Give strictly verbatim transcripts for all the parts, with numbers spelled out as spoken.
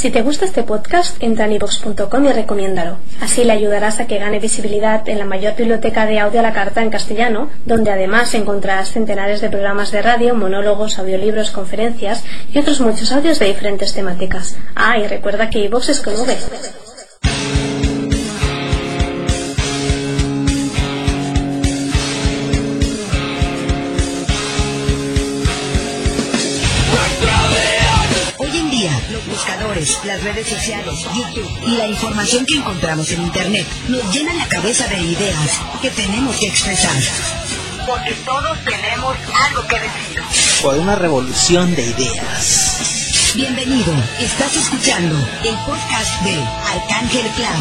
Si te gusta este podcast, entra en iVoox punto com y recomiéndalo. Así le ayudarás a que gane visibilidad en la mayor biblioteca de audio a la carta en castellano, donde además encontrarás centenares de programas de radio, monólogos, audiolibros, conferencias y otros muchos audios de diferentes temáticas. Ah, y recuerda que iVoox es con V. Los buscadores, las redes sociales, YouTube y la información que encontramos en Internet nos llenan la cabeza de ideas que tenemos que expresar. Porque todos tenemos algo que decir. Por una revolución de ideas. Bienvenido, estás escuchando el podcast de Arcángel Clan.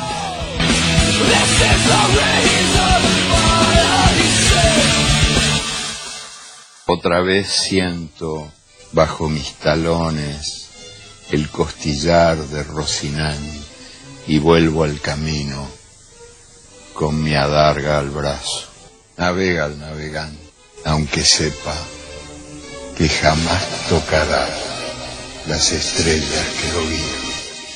Otra vez siento bajo mis talones el costillar de Rocinante y vuelvo al camino con mi adarga al brazo. Navega el navegante, aunque sepa que jamás tocará las estrellas que lo guían.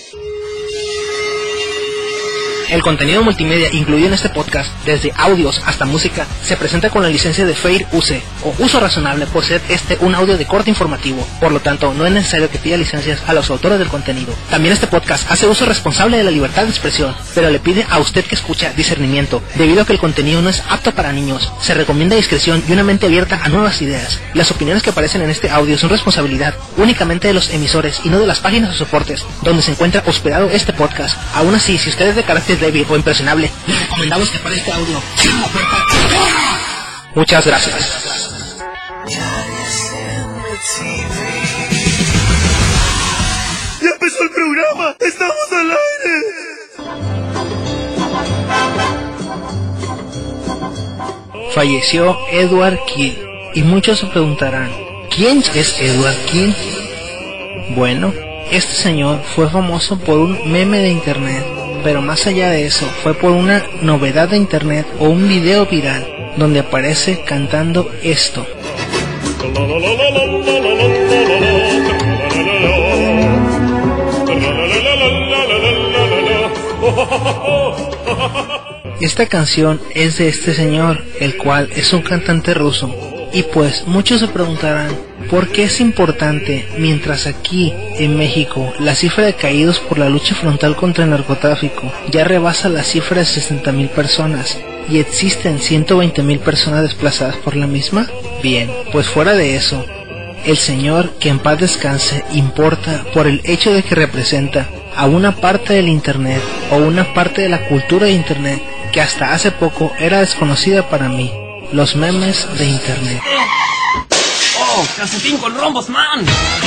El contenido multimedia incluido en este podcast, desde audios hasta música, se presenta con la licencia de Fair Use o uso razonable por ser este un audio de corte informativo. Por lo tanto, no es necesario que pida licencias a los autores del contenido. También este podcast hace uso responsable de la libertad de expresión, pero le pide a usted que escucha discernimiento, debido a que el contenido no es apto para niños. Se recomienda discreción y una mente abierta a nuevas ideas. Las opiniones que aparecen en este audio son responsabilidad únicamente de los emisores y no de las páginas o soportes donde se encuentra hospedado este podcast. Aún así, si usted es de carácter débil o impresionable, le recomendamos que para este audio cierre la puerta. Muchas gracias. ¡Ya empezó el programa! ¡Estamos al aire! Falleció Edward Kidd y muchos se preguntarán, ¿quién es Edward Kidd? Bueno, este señor fue famoso por un meme de internet, pero más allá de eso, fue por una novedad de internet o un video viral donde aparece cantando esto. Esta canción es de este señor, el cual es un cantante ruso. Y pues muchos se preguntarán, ¿por qué es importante mientras aquí en México la cifra de caídos por la lucha frontal contra el narcotráfico ya rebasa la cifra de sesenta mil personas y existen ciento veinte mil personas desplazadas por la misma? Bien, pues fuera de eso, el señor, que en paz descanse, importa por el hecho de que representa a una parte del internet o una parte de la cultura de internet que hasta hace poco era desconocida para mí. Los memes de internet. ¡Oh! ¡Calcetín con rombos, man!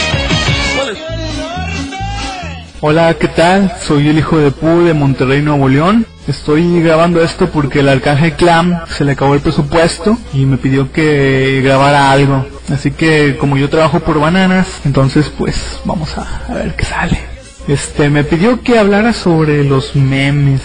Hola, ¿qué tal? Soy el hijo de Pu de Monterrey, Nuevo León. Estoy grabando esto porque el Arcángel Clan se le acabó el presupuesto y me pidió que grabara algo. Así que como yo trabajo por bananas, entonces pues vamos a, a ver qué sale. Este, me pidió que hablara sobre los memes.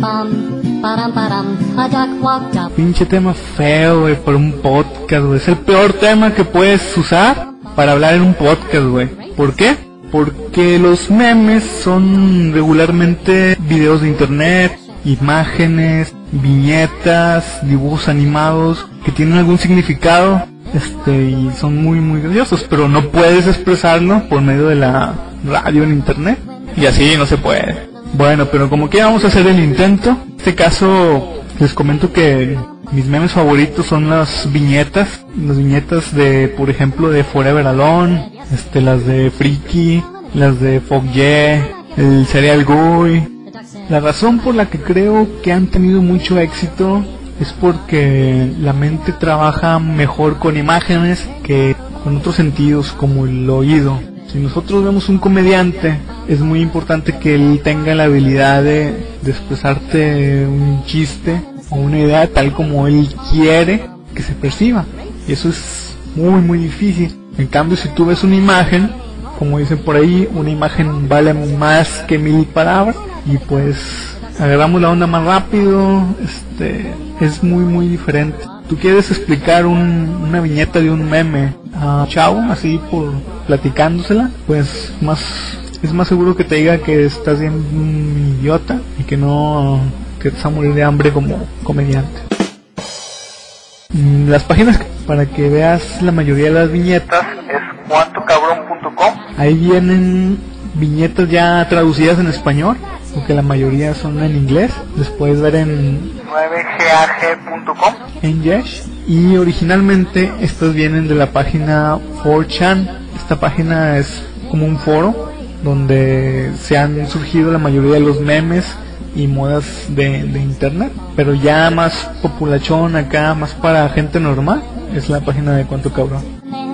Pinche tema feo, güey, por un podcast, güey. Es el peor tema que puedes usar para hablar en un podcast, güey. ¿Por qué? Porque los memes son regularmente videos de internet, imágenes, viñetas, dibujos animados que tienen algún significado, este, y son muy, muy graciosos, pero no puedes expresarlo por medio de la radio en internet, y así no se puede. Bueno, pero como que vamos a hacer el intento. En este caso les comento que mis memes favoritos son las viñetas, las viñetas de, por ejemplo, de Forever Alone, este, las de Freaky, las de Fuck Yeah, el Cereal Guy. La razón por la que creo que han tenido mucho éxito es porque la mente trabaja mejor con imágenes que con otros sentidos como el oído. Si nosotros vemos un comediante, es muy importante que él tenga la habilidad de, de expresarte un chiste o una idea tal como él quiere que se perciba. Y eso es muy muy difícil. En cambio, si tú ves una imagen, como dicen por ahí, una imagen vale más que mil palabras, y pues agarramos la onda más rápido. Este, es muy muy diferente. Tú quieres explicar un, una viñeta de un meme a Chavo, así por platicándosela, pues más es más seguro que te diga que estás bien un idiota y que no, que te vas a morir de hambre como comediante. Las páginas para que veas la mayoría de las viñetas es cuanto cabrón punto com. Ahí vienen viñetas ya traducidas en español, porque la mayoría son en inglés. Las puedes ver en nueve gag punto com, en Yesh. Y originalmente estas vienen de la página four chan. Esta página es como un foro donde se han surgido la mayoría de los memes y modas de, de internet, pero ya más populachón acá, más para gente normal, es la página de Cuánto Cabrón.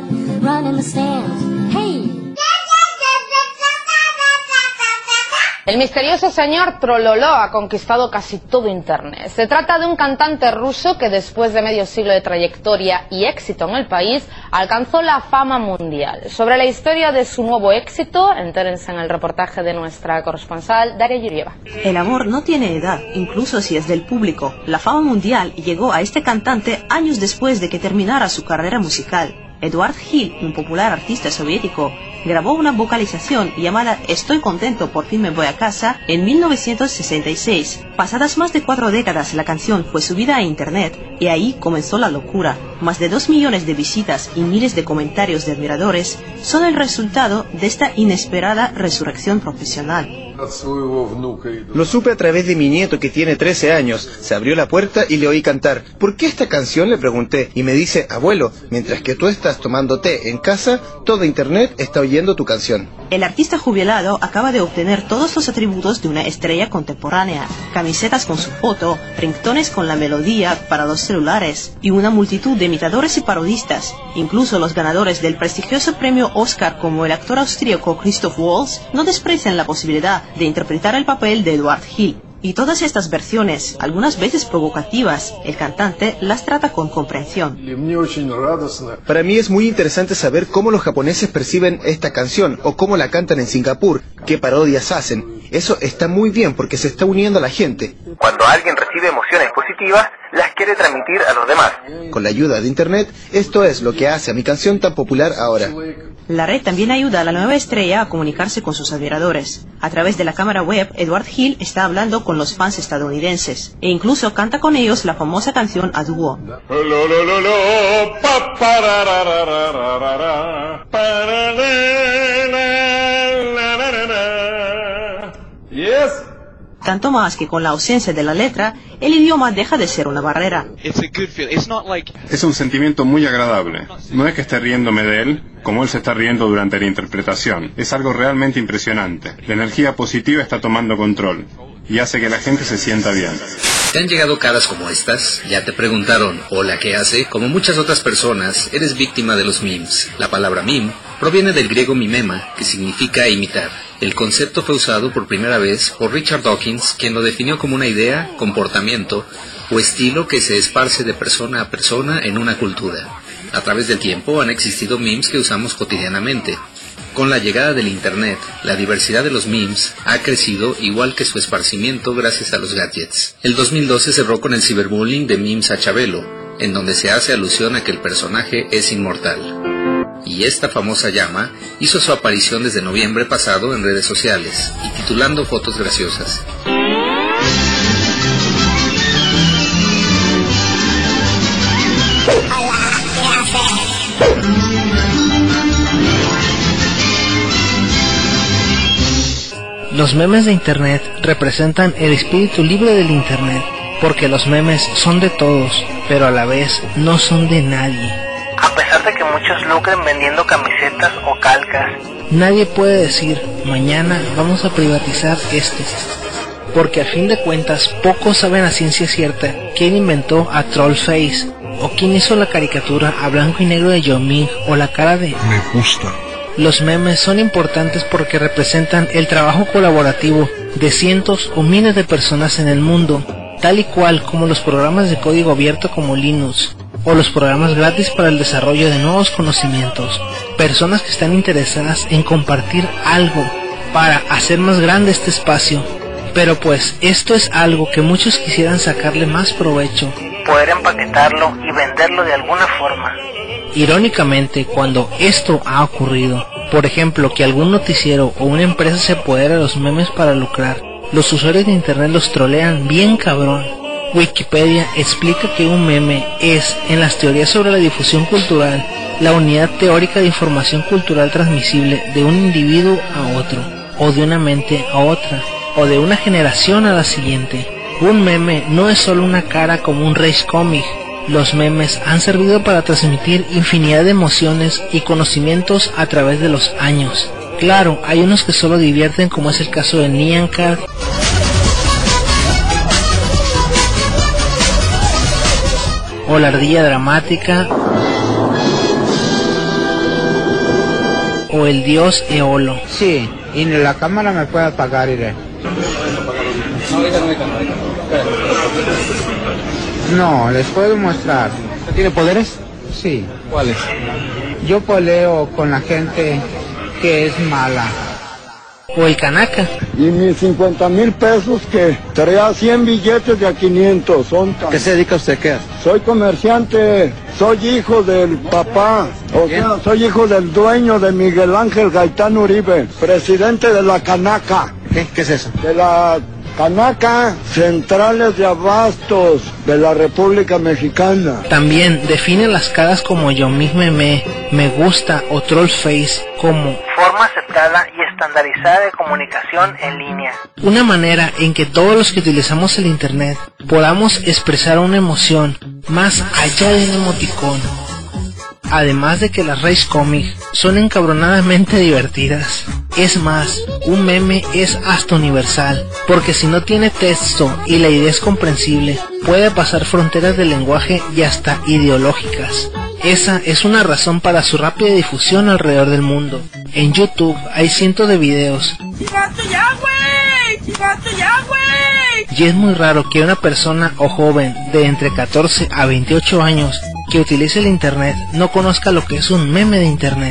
El misterioso señor Trololó ha conquistado casi todo Internet. Se trata de un cantante ruso que después de medio siglo de trayectoria y éxito en el país, alcanzó la fama mundial. Sobre la historia de su nuevo éxito, entérense en el reportaje de nuestra corresponsal Daria Yurieva. El amor no tiene edad, incluso si es del público. La fama mundial llegó a este cantante años después de que terminara su carrera musical. Eduard Hill, un popular artista soviético, grabó una vocalización llamada Estoy contento, por fin me voy a casa en mil novecientos sesenta y seis. Pasadas más de cuatro décadas, la canción fue subida a internet y ahí comenzó la locura. Más de dos millones de visitas y miles de comentarios de admiradores son el resultado de esta inesperada resurrección profesional. Lo supe a través de mi nieto que tiene trece años. Se abrió la puerta y le oí cantar. ¿Por qué esta canción?, le pregunté. Y me dice, abuelo, mientras que tú estás tomando té en casa, todo internet está oyendo tu canción. El artista jubilado acaba de obtener todos los atributos de una estrella contemporánea. Camisetas con su foto, ringtones con la melodía para los celulares y una multitud de imitadores y parodistas. Incluso los ganadores del prestigioso premio Oscar, como el actor austríaco Christoph Waltz, no desprecian la posibilidad de interpretar el papel de Eduard Hill. Y todas estas versiones, algunas veces provocativas, el cantante las trata con comprensión. Para mí es muy interesante saber cómo los japoneses perciben esta canción o cómo la cantan en Singapur, qué parodias hacen. Eso está muy bien porque se está uniendo a la gente. Cuando alguien recibe emociones positivas, las quiere transmitir a los demás. Con la ayuda de internet, esto es lo que hace a mi canción tan popular ahora. La red también ayuda a la nueva estrella a comunicarse con sus admiradores. A través de la cámara web, Eduard Hill está hablando con los fans estadounidenses e incluso canta con ellos la famosa canción a dúo. Yes. Tanto más que con la ausencia de la letra, el idioma deja de ser una barrera. Es un sentimiento muy agradable. No es que esté riéndome de él, como él se está riendo durante la interpretación. Es algo realmente impresionante. La energía positiva está tomando control y hace que la gente se sienta bien. ¿Te han llegado caras como estas? ¿Ya te preguntaron, hola, qué hace? Como muchas otras personas, eres víctima de los memes. La palabra meme proviene del griego mimema, que significa imitar. El concepto fue usado por primera vez por Richard Dawkins, quien lo definió como una idea, comportamiento o estilo que se esparce de persona a persona en una cultura. A través del tiempo han existido memes que usamos cotidianamente. Con la llegada del internet, la diversidad de los memes ha crecido igual que su esparcimiento gracias a los gadgets. El dos mil doce cerró con el ciberbullying de memes a Chabelo, en donde se hace alusión a que el personaje es inmortal. Y esta famosa llama hizo su aparición desde noviembre pasado en redes sociales y titulando fotos graciosas. Los memes de internet representan el espíritu libre del internet, porque los memes son de todos, pero a la vez no son de nadie. A pesar de que muchos lucren vendiendo camisetas o calcas, nadie puede decir, mañana vamos a privatizar esto, porque a fin de cuentas pocos saben a ciencia cierta quién inventó a Trollface, o quién hizo la caricatura a blanco y negro de Yao Ming, o la cara de me gusta. Los memes son importantes porque representan el trabajo colaborativo de cientos o miles de personas en el mundo, tal y cual como los programas de código abierto como Linux, o los programas gratis para el desarrollo de nuevos conocimientos. Personas que están interesadas en compartir algo para hacer más grande este espacio. Pero pues esto es algo que muchos quisieran sacarle más provecho, poder empaquetarlo y venderlo de alguna forma. Irónicamente, cuando esto ha ocurrido, Por ejemplo, que algún noticiero o una empresa se apodera de los memes para lucrar. Los usuarios de internet los trolean bien cabrón. Wikipedia explica que un meme es, en las teorías sobre la difusión cultural, la unidad teórica de información cultural transmisible de un individuo a otro, o de una mente a otra, o de una generación a la siguiente. Un meme no es solo una cara como un race comic. Los memes han servido para transmitir infinidad de emociones y conocimientos a través de los años. Claro, hay unos que solo divierten, como es el caso de Nyan Cat, o la ardilla dramática, o el dios Eolo. Sí, y la cámara me puede apagar, iré. No, les puedo mostrar. ¿Tiene poderes? Sí. ¿Cuáles? Yo peleo con la gente que es mala. O el Kanaka. Y mis cincuenta mil pesos que traía cien billetes de a quinientos. Son tan... ¿Qué se dedica usted? ¿Qué hace? Soy comerciante, soy hijo del papá, o Bien. sea, soy hijo del dueño de Miguel Ángel Gaitán Uribe, presidente de la Canaca. ¿Qué? ¿Qué es eso? De la Canaca, Centrales de Abastos de la República Mexicana. También define las caras como yo mismo me, me gusta o troll face como forma aceptada y estandarizada de comunicación en línea. una manera en que todos los que utilizamos el internet podamos expresar una emoción más allá de un emoticón. Además de que las race comics son encabronadamente divertidas. Es más, un meme es hasta universal, porque si no tiene texto y la idea es comprensible, puede pasar fronteras del lenguaje y hasta ideológicas. Esa es una razón para su rápida difusión alrededor del mundo. En YouTube hay cientos de videos. ¡Llegaste ya, güey! ¡Llegaste ya, güey! Y es muy raro que una persona o joven de entre catorce a veintiocho años que utilice el internet no conozca lo que es un meme de internet.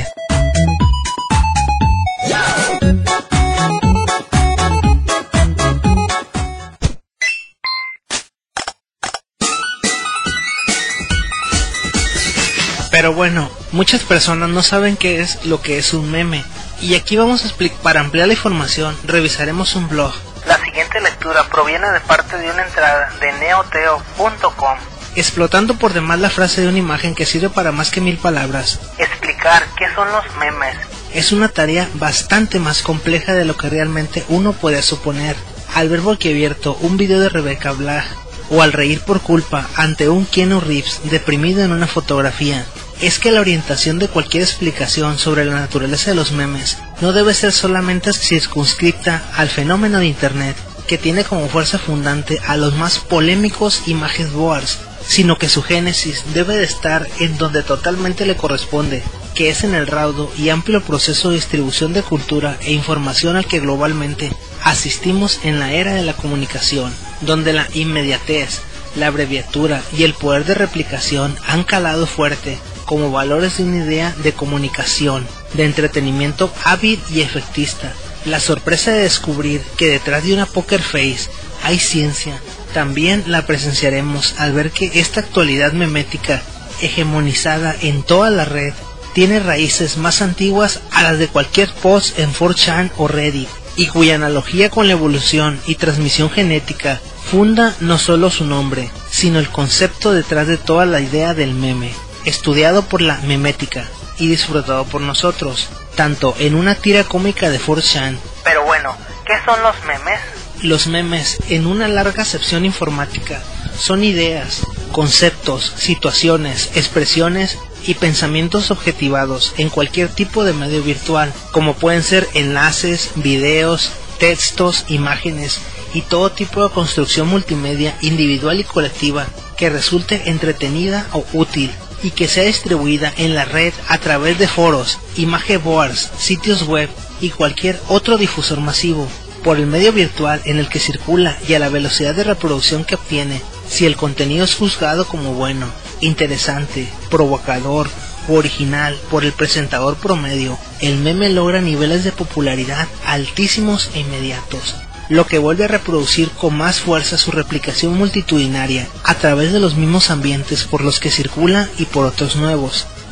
Pero bueno, muchas personas no saben qué es lo que es un meme. Y aquí vamos a explicar, para ampliar la información, revisaremos un blog. La siguiente lectura proviene de parte de una entrada de neoteo punto com. Explotando por demás la frase de una imagen que sirve para más que mil palabras. Explicar qué son los memes es una tarea bastante más compleja de lo que realmente uno puede suponer. Al ver boquiabierto un video de Rebecca Black, o al reír por culpa ante un Keanu Reeves deprimido en una fotografía, es que la orientación de cualquier explicación sobre la naturaleza de los memes no debe ser solamente circunscripta al fenómeno de internet, que tiene como fuerza fundante a los más polémicos images boards, sino que su génesis debe de estar en donde totalmente le corresponde, que es en el raudo y amplio proceso de distribución de cultura e información al que globalmente asistimos en la era de la comunicación, donde la inmediatez, la abreviatura y el poder de replicación han calado fuerte como valores de una idea de comunicación, de entretenimiento hábil y efectista. La sorpresa de descubrir que detrás de una poker face hay ciencia, también la presenciaremos al ver que esta actualidad memética, hegemonizada en toda la red, tiene raíces más antiguas a las de cualquier post en cuatro chan o Reddit, y cuya analogía con la evolución y transmisión genética funda no solo su nombre, sino el concepto detrás de toda la idea del meme, estudiado por la memética y disfrutado por nosotros, tanto en una tira cómica de cuatro chan. Pero bueno, ¿qué son los memes? Los memes, en una larga acepción informática, son ideas, conceptos, situaciones, expresiones y pensamientos objetivados en cualquier tipo de medio virtual, como pueden ser enlaces, videos, textos, imágenes y todo tipo de construcción multimedia individual y colectiva que resulte entretenida o útil y que sea distribuida en la red a través de foros, image boards, sitios web y cualquier otro difusor masivo, por el medio virtual en el que circula y a la velocidad de reproducción que obtiene. Si el contenido es juzgado como bueno, interesante, provocador o original por el presentador promedio, el meme logra niveles de popularidad altísimos e inmediatos, lo que vuelve a reproducir con más fuerza su replicación multitudinaria a través de los mismos ambientes por los que circula y por otros nuevos,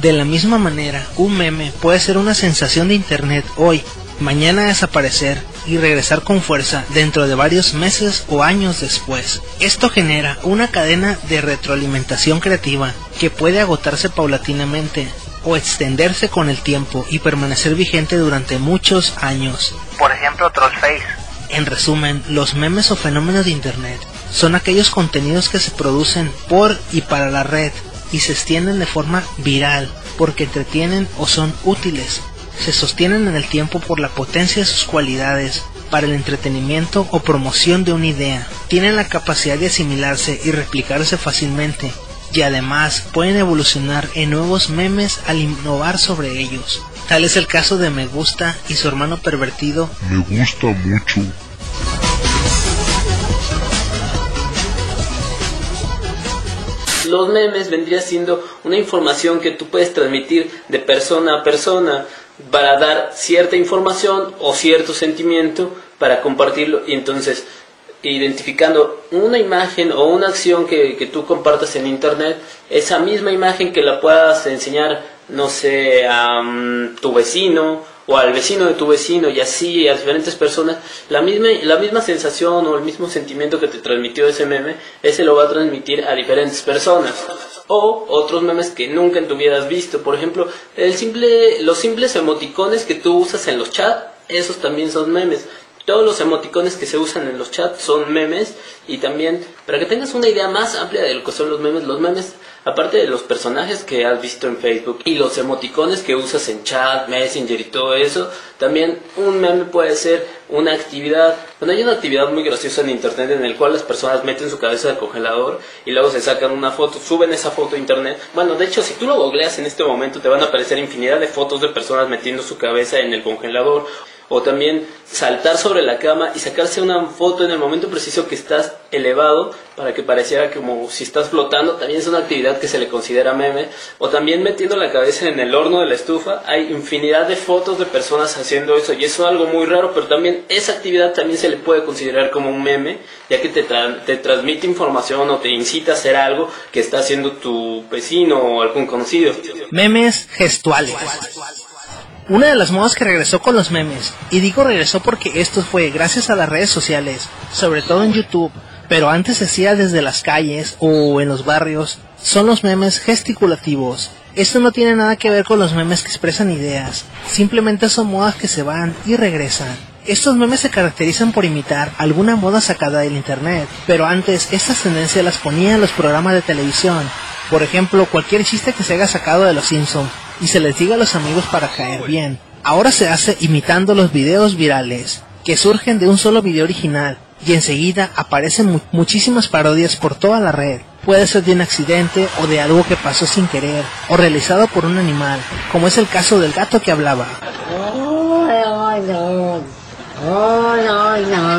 De la misma manera, un meme puede ser una sensación de internet hoy, mañana desaparecer y regresar con fuerza dentro de varios meses o años después. Esto genera una cadena de retroalimentación creativa que puede agotarse paulatinamente o extenderse con el tiempo y permanecer vigente durante muchos años. Por ejemplo, Trollface. En resumen, los memes o fenómenos de internet son aquellos contenidos que se producen por y para la red y se extienden de forma viral porque entretienen o son útiles. Se sostienen en el tiempo por la potencia de sus cualidades para el entretenimiento o promoción de una idea. Tienen la capacidad de asimilarse y replicarse fácilmente y además pueden evolucionar en nuevos memes al innovar sobre ellos. Tal es el caso de Me Gusta y su hermano pervertido Me Gusta Mucho. Los memes vendría siendo una información que tú puedes transmitir de persona a persona para dar cierta información o cierto sentimiento para compartirlo, y entonces identificando una imagen o una acción que, que tú compartas en internet, esa misma imagen que la puedas enseñar, no sé, a um, tu vecino o al vecino de tu vecino y así a diferentes personas, la misma, la misma sensación o el mismo sentimiento que te transmitió ese meme, ese lo va a transmitir a diferentes personas. O otros memes que nunca en tu vida has visto, por ejemplo, el simple, los simples emoticones que tú usas en los chats, esos también son memes. Todos los emoticones que se usan en los chats son memes. Y también, para que tengas una idea más amplia de lo que son los memes, los memes, aparte de los personajes que has visto en Facebook y los emoticones que usas en chat, Messenger y todo eso, también un meme puede ser una actividad. Bueno, hay una actividad muy graciosa en internet en el cual las personas meten su cabeza al congelador y luego se sacan una foto, suben esa foto a internet. Bueno, de hecho, si tú lo googleas en este momento te van a aparecer infinidad de fotos de personas metiendo su cabeza en el congelador. O también saltar sobre la cama y sacarse una foto en el momento preciso que estás elevado para que pareciera como si estás flotando. También es una actividad que se le considera meme. O también metiendo la cabeza en el horno de la estufa. Hay infinidad de fotos de personas haciendo eso y eso es algo muy raro, pero también esa actividad también se le puede considerar como un meme, ya que te, tra- te transmite información o te incita a hacer algo que está haciendo tu vecino o algún conocido. Memes gestuales. Una de las modas que regresó con los memes, y digo regresó porque esto fue gracias a las redes sociales, sobre todo en YouTube, pero antes se hacía desde las calles o en los barrios, son los memes gesticulativos. Esto no tiene nada que ver con los memes que expresan ideas, simplemente son modas que se van y regresan. Estos memes se caracterizan por imitar alguna moda sacada del internet, pero antes estas tendencias las ponían en los programas de televisión. Por ejemplo, cualquier chiste que se haya sacado de los Simpsons y se les diga a los amigos para caer bien. Ahora se hace imitando los videos virales, que surgen de un solo video original, y enseguida aparecen mu- muchísimas parodias por toda la red. Puede ser de un accidente o de algo que pasó sin querer, o realizado por un animal, como es el caso del gato que hablaba. Oh, no, no. Oh, no, no.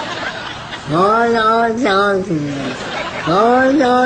Oh, no, no. Oh, no,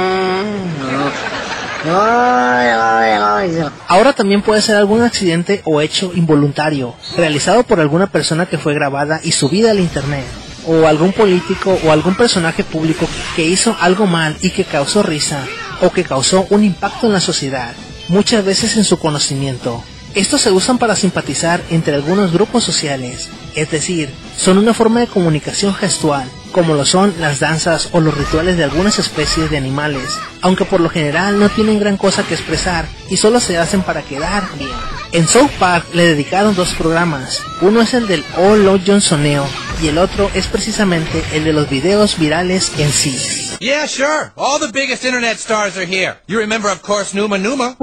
no. Ahora también puede ser algún accidente o hecho involuntario, realizado por alguna persona que fue grabada y subida al internet, o algún político o algún personaje público que hizo algo mal y que causó risa, o que causó un impacto en la sociedad, muchas veces en su conocimiento. Estos se usan para simpatizar entre algunos grupos sociales, es decir, son una forma de comunicación gestual, como lo son las danzas o los rituales de algunas especies de animales, aunque por lo general no tienen gran cosa que expresar y solo se hacen para quedar bien. En South Park le dedicaron dos programas, uno es el del Oh Lo Johnsoneo y el otro es precisamente el de los videos virales en sí. Yeah, sure. All the biggest internet stars are here. You remember, of course, Numa Numa.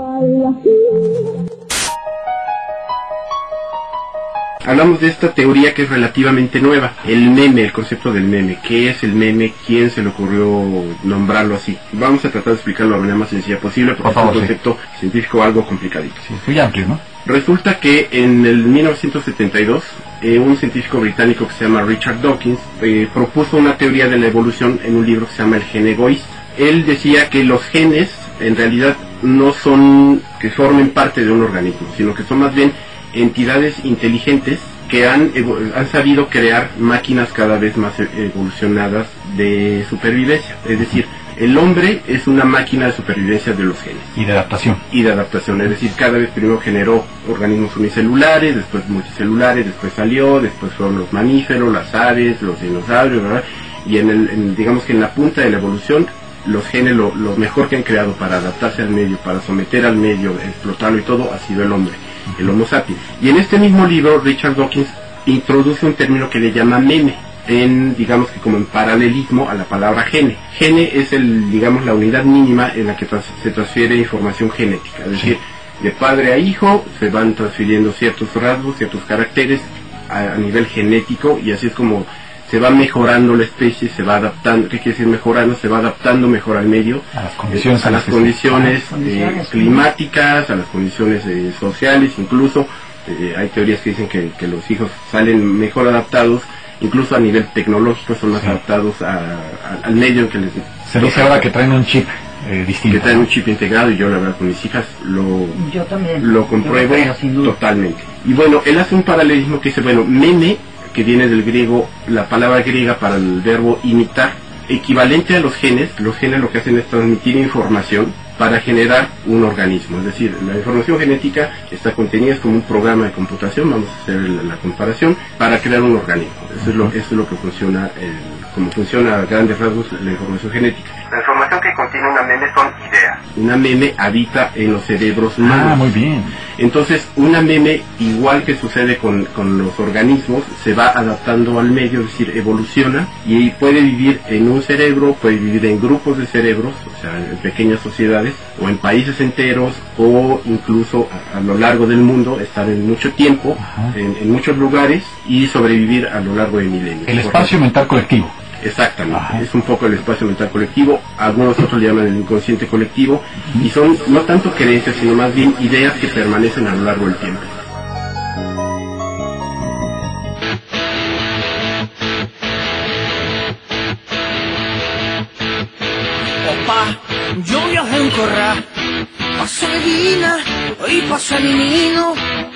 Hablamos de esta teoría que es relativamente nueva, el meme, el concepto del meme. ¿Qué es el meme? ¿Quién se le ocurrió nombrarlo así? Vamos a tratar de explicarlo de la manera más sencilla posible porque Por favor, es un concepto sí. científico algo complicadito. Sí, muy amplio, ¿no? Resulta que en el mil novecientos setenta y dos, eh, un científico británico que se llama Richard Dawkins eh, propuso una teoría de la evolución en un libro que se llama El gen egoísta. Él decía que los genes en realidad no son que formen parte de un organismo, sino que son más bien entidades inteligentes que han, han sabido crear máquinas cada vez más evolucionadas de supervivencia. Es decir, El hombre es una máquina de supervivencia de los genes. Y de adaptación. Y de adaptación, es decir, cada vez primero generó organismos unicelulares, después multicelulares, después salió, después fueron los mamíferos, las aves, los dinosaurios, ¿verdad? Y en el, en, digamos que en la punta de la evolución, los genes, lo, lo mejor que han creado para adaptarse al medio, para someter al medio, explotarlo y todo, ha sido el hombre, el Homo sapiens. Y en este mismo libro, Richard Dawkins introduce un término que le llama meme, en, digamos que como en paralelismo a la palabra gene. Gene es el, digamos, la unidad mínima en la que tras, se transfiere información genética, es decir, de padre a hijo se van transfiriendo ciertos rasgos, ciertos caracteres a, a nivel genético, y así es como se va mejorando la especie, se va adaptando. ¿Qué quiere decir mejorando? Se va adaptando mejor al medio, a las condiciones, eh, a las condiciones, eh, climáticas, a las condiciones eh, sociales, incluso eh, hay teorías que dicen que, que los hijos salen mejor adaptados, incluso a nivel tecnológico son más sí. adaptados a, a, al medio en que les... Se dice ahora que traen un chip eh, distinto. Que traen un chip integrado, y yo la verdad con mis hijas lo, yo también. lo compruebo yo creo, totalmente. Y bueno, él hace un paralelismo que dice, bueno, meme, que viene del griego, la palabra griega para el verbo imitar, equivalente a los genes. Los genes lo que hacen es transmitir información para generar un organismo, es decir, la información genética está contenida, es como un programa de computación, vamos a hacer la, la comparación, para crear un organismo. Eso es lo, eso es lo que funciona, el, como funciona a grandes rasgos la información genética. La información que contiene una meme son ideas. Una meme habita en los cerebros humanos. Ah, muy bien. Entonces, una meme, igual que sucede con, con los organismos, se va adaptando al medio, es decir, evoluciona, y puede vivir en un cerebro, puede vivir en grupos de cerebros, o sea, en pequeñas sociedades, o en países enteros, o incluso a, a lo largo del mundo, estar en mucho tiempo, en, en muchos lugares, y sobrevivir a lo largo de milenios. El espacio mental colectivo. Exactamente, ajá. Es un poco el espacio mental colectivo, algunos otros le llaman el inconsciente colectivo, uh-huh. y son no tanto creencias, sino más bien ideas que permanecen a lo largo del tiempo. Opa, yo viajé en corra, pasé Medina y pasé Ninino.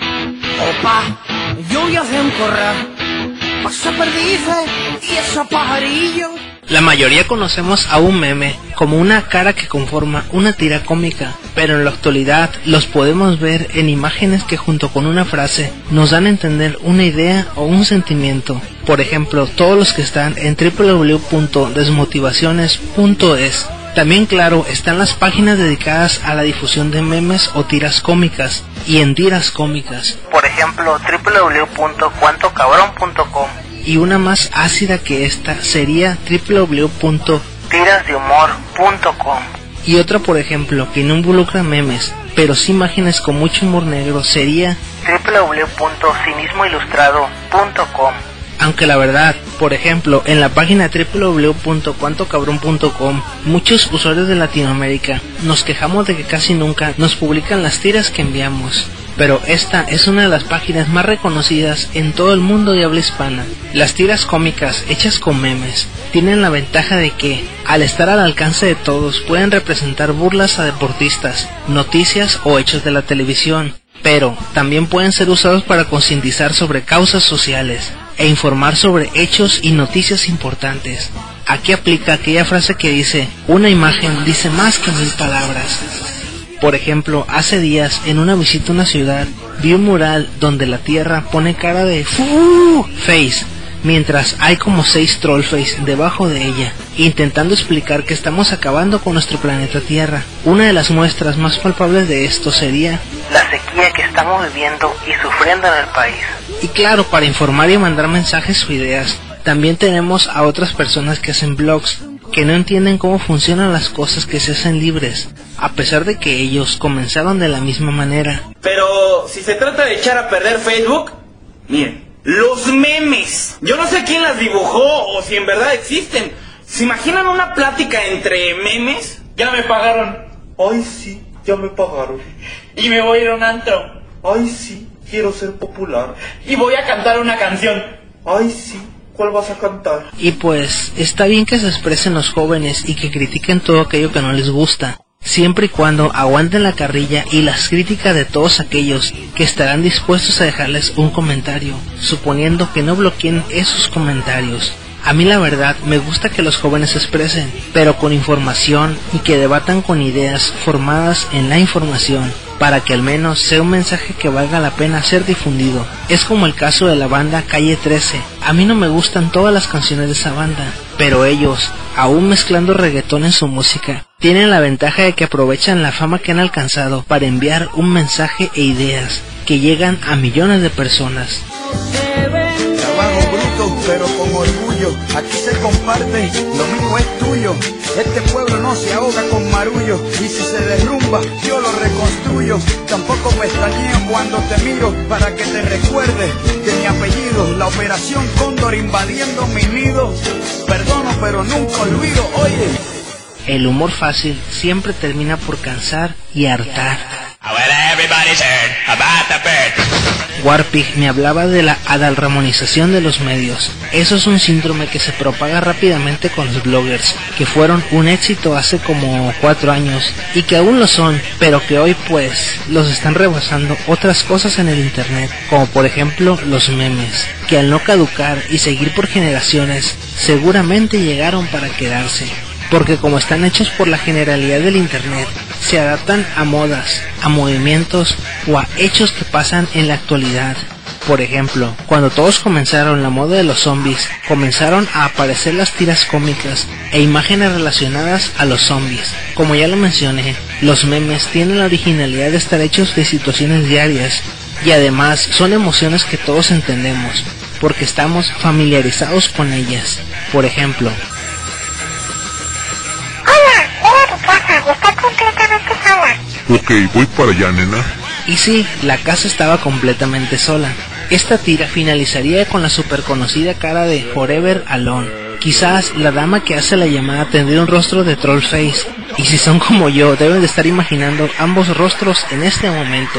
Opa, yo viajé en corra, pasé Perdices y esos pajarillos. La mayoría conocemos a un meme como una cara que conforma una tira cómica, pero en la actualidad los podemos ver en imágenes que junto con una frase nos dan a entender una idea o un sentimiento. Por ejemplo, todos los que están en doble u doble u doble u punto desmotivaciones punto es. También, claro, están las páginas dedicadas a la difusión de memes o tiras cómicas, y en tiras cómicas. Por ejemplo, doble u doble u doble u punto cuanto cabrón punto com. Y una más ácida que esta sería doble u doble u doble u punto tiras de humor punto com. Y otra, por ejemplo, que no involucra memes, pero sí imágenes con mucho humor negro, sería doble u doble u doble u punto cinismo ilustrado punto com. Aunque la verdad, por ejemplo, en la página doble u doble u doble u punto cuanto cabrón punto com, muchos usuarios de Latinoamérica nos quejamos de que casi nunca nos publican las tiras que enviamos. Pero esta es una de las páginas más reconocidas en todo el mundo de habla hispana. Las tiras cómicas hechas con memes tienen la ventaja de que, al estar al alcance de todos, pueden representar burlas a deportistas, noticias o hechos de la televisión, pero también pueden ser usados para concientizar sobre causas sociales e informar sobre hechos y noticias importantes. Aquí aplica aquella frase que dice: una imagen dice más que mil palabras. Por ejemplo, hace días, en una visita a una ciudad, vi un mural donde la tierra pone cara de ¡Fu! Face, mientras hay como seis trollface debajo de ella, intentando explicar que estamos acabando con nuestro planeta Tierra. Una de las muestras más palpables de esto sería la sequía que estamos viviendo y sufriendo en el país. Y claro, para informar y mandar mensajes o ideas, también tenemos a otras personas que hacen blogs, que no entienden cómo funcionan las cosas que se hacen libres, a pesar de que ellos comenzaron de la misma manera. Pero si se trata de echar a perder Facebook, miren, los memes, yo no sé quién las dibujó o si en verdad existen. ¿Se imaginan una plática entre memes? Ya me pagaron. Ay sí, ya me pagaron. Y me voy a ir a un antro. Ay sí, quiero ser popular. Y voy a cantar una canción. Ay sí, ¿cuál vas a cantar? Y pues, está bien que se expresen los jóvenes y que critiquen todo aquello que no les gusta, siempre y cuando aguanten la carrilla y las críticas de todos aquellos que estarán dispuestos a dejarles un comentario, suponiendo que no bloqueen esos comentarios. A mí la verdad me gusta que los jóvenes se expresen, pero con información y que debatan con ideas formadas en la información, para que al menos sea un mensaje que valga la pena ser difundido. Es como el caso de la banda Calle trece. A mí no me gustan todas las canciones de esa banda, pero ellos, aún mezclando reggaetón en su música, tienen la ventaja de que aprovechan la fama que han alcanzado para enviar un mensaje e ideas que llegan a millones de personas. Trabajo bruto, pero con orgullo. Aquí se comparte, lo mío es tuyo. Este pueblo no se ahoga con marullo. Y si se derrumba, yo lo reconstruyo. Tampoco pestañeo cuando te miro, para que te recuerdes de mi apellido. La operación Cóndor invadiendo mi nido. Perdono, pero nunca olvido, oye. El humor fácil siempre termina por cansar y hartar. Warpig me hablaba de la adalramonización de los medios. Eso es un síndrome que se propaga rápidamente con los bloggers, que fueron un éxito hace como cuatro años y que aún lo son, pero que hoy pues los están rebasando otras cosas en el internet, como por ejemplo los memes, que al no caducar y seguir por generaciones, seguramente llegaron para quedarse. Porque como están hechos por la generalidad del internet, se adaptan a modas, a movimientos o a hechos que pasan en la actualidad. Por ejemplo, cuando todos comenzaron la moda de los zombies, comenzaron a aparecer las tiras cómicas e imágenes relacionadas a los zombies. Como ya lo mencioné, los memes tienen la originalidad de estar hechos de situaciones diarias y además son emociones que todos entendemos, porque estamos familiarizados con ellas. Por ejemplo, está completamente sola. Ok, voy para allá, nena. Y sí, la casa estaba completamente sola. Esta tira finalizaría con la super conocida cara de Forever Alone. Quizás la dama que hace la llamada tendría un rostro de Trollface, y si son como yo, deben de estar imaginando ambos rostros en este momento.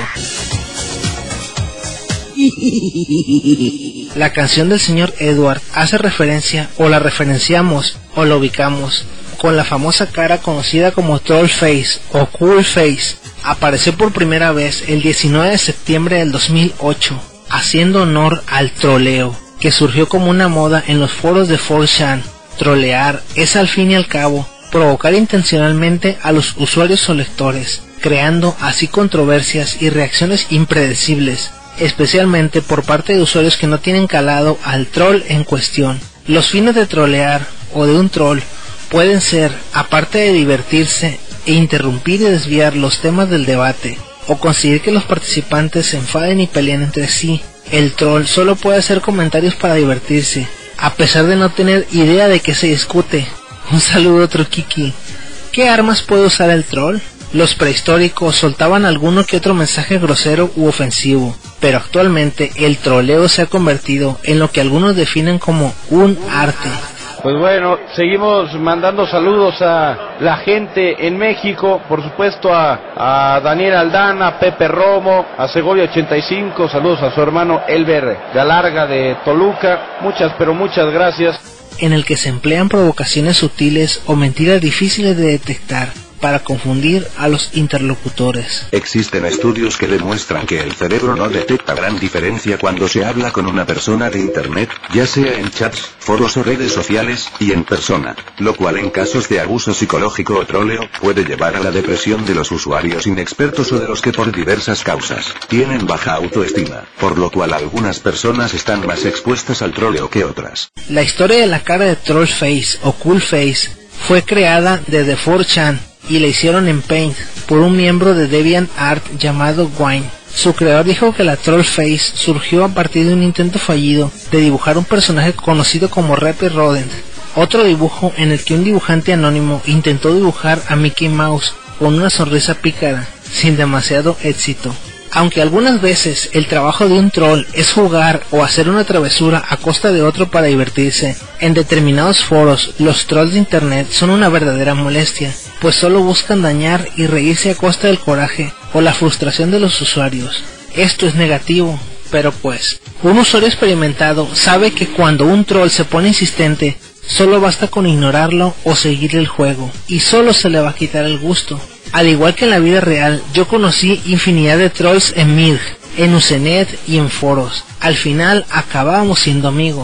La canción del señor Edward hace referencia, o la referenciamos, o la ubicamos, con la famosa cara conocida como Trollface o Coolface. Apareció por primera vez el diecinueve de septiembre del dos mil ocho, haciendo honor al troleo, que surgió como una moda en los foros de cuatro chan. Trolear es al fin y al cabo provocar intencionalmente a los usuarios o lectores, creando así controversias y reacciones impredecibles, especialmente por parte de usuarios que no tienen calado al troll en cuestión. Los fines de trolear o de un troll pueden ser, aparte de divertirse e interrumpir y desviar los temas del debate, o conseguir que los participantes se enfaden y peleen entre sí. El troll solo puede hacer comentarios para divertirse, a pesar de no tener idea de qué se discute. Un saludo, Trokiki. ¿Qué armas puede usar el troll? Los prehistóricos soltaban alguno que otro mensaje grosero u ofensivo, pero actualmente el troleo se ha convertido en lo que algunos definen como un arte. Pues bueno, seguimos mandando saludos a la gente en México, por supuesto a, a Daniel Aldana, a Pepe Romo, a Segovia ochenta y cinco, saludos a su hermano Elber Galarga de Toluca, muchas pero muchas gracias. En el que se emplean provocaciones sutiles o mentiras difíciles de detectar para confundir a los interlocutores. Existen estudios que demuestran que el cerebro no detecta gran diferencia cuando se habla con una persona de internet, ya sea en chats, foros o redes sociales, y en persona, lo cual en casos de abuso psicológico o troleo, puede llevar a la depresión de los usuarios inexpertos o de los que por diversas causas, tienen baja autoestima, por lo cual algunas personas están más expuestas al troleo que otras. La historia de la cara de Trollface o Coolface fue creada desde cuatro chan, y la hicieron en Paint por un miembro de DeviantArt llamado Wine. Su creador dijo que la Trollface surgió a partir de un intento fallido de dibujar un personaje conocido como Rapper Rodent, otro dibujo en el que un dibujante anónimo intentó dibujar a Mickey Mouse con una sonrisa pícara, sin demasiado éxito. Aunque algunas veces el trabajo de un troll es jugar o hacer una travesura a costa de otro para divertirse, en determinados foros los trolls de internet son una verdadera molestia, pues solo buscan dañar y reírse a costa del coraje o la frustración de los usuarios. Esto es negativo, pero pues, un usuario experimentado sabe que cuando un troll se pone insistente, solo basta con ignorarlo o seguir el juego, y solo se le va a quitar el gusto. Al igual que en la vida real, yo conocí infinidad de trolls en Mirk, en Usenet y en foros. Al final acabábamos siendo amigos.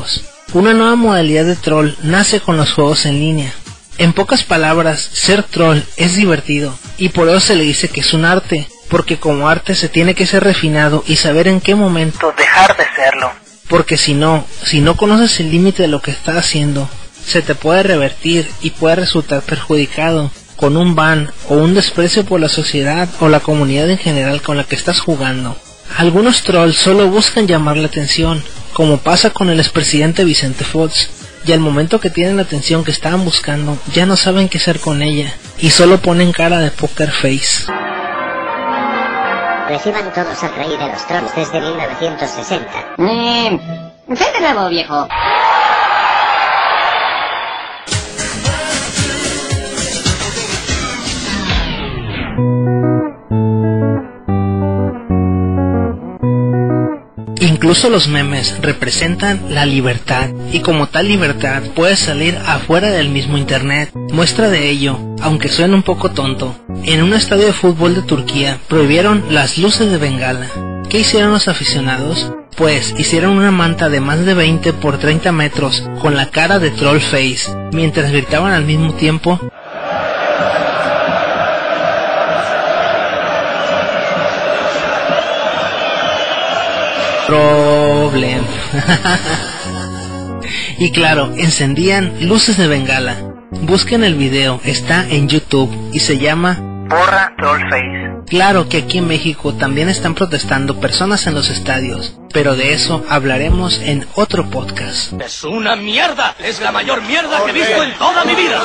Una nueva modalidad de troll nace con los juegos en línea. En pocas palabras, ser troll es divertido, y por eso se le dice que es un arte, porque como arte se tiene que ser refinado y saber en qué momento dejar de serlo. Porque si no, si no conoces el límite de lo que estás haciendo, se te puede revertir y puede resultar perjudicado con un ban o un desprecio por la sociedad o la comunidad en general con la que estás jugando. Algunos trolls solo buscan llamar la atención, como pasa con el expresidente Vicente Fox, y al momento que tienen la atención que estaban buscando, ya no saben qué hacer con ella, y solo ponen cara de poker face. Reciban todos el rey de los trolls desde mil novecientos sesenta. Eh, sé de nuevo, viejo. Incluso los memes representan la libertad, y como tal libertad puede salir afuera del mismo internet. Muestra de ello, aunque suene un poco tonto, en un estadio de fútbol de Turquía prohibieron las luces de Bengala. ¿Qué hicieron los aficionados? Pues hicieron una manta de más de veinte por treinta metros con la cara de troll face, mientras gritaban al mismo tiempo: problem. Y claro, encendían luces de Bengala. Busquen el video, está en YouTube y se llama Borra Trollface. Claro que aquí en México también están protestando personas en los estadios, pero de eso hablaremos en otro podcast. Es una mierda, es la mayor mierda que he visto en toda mi vida.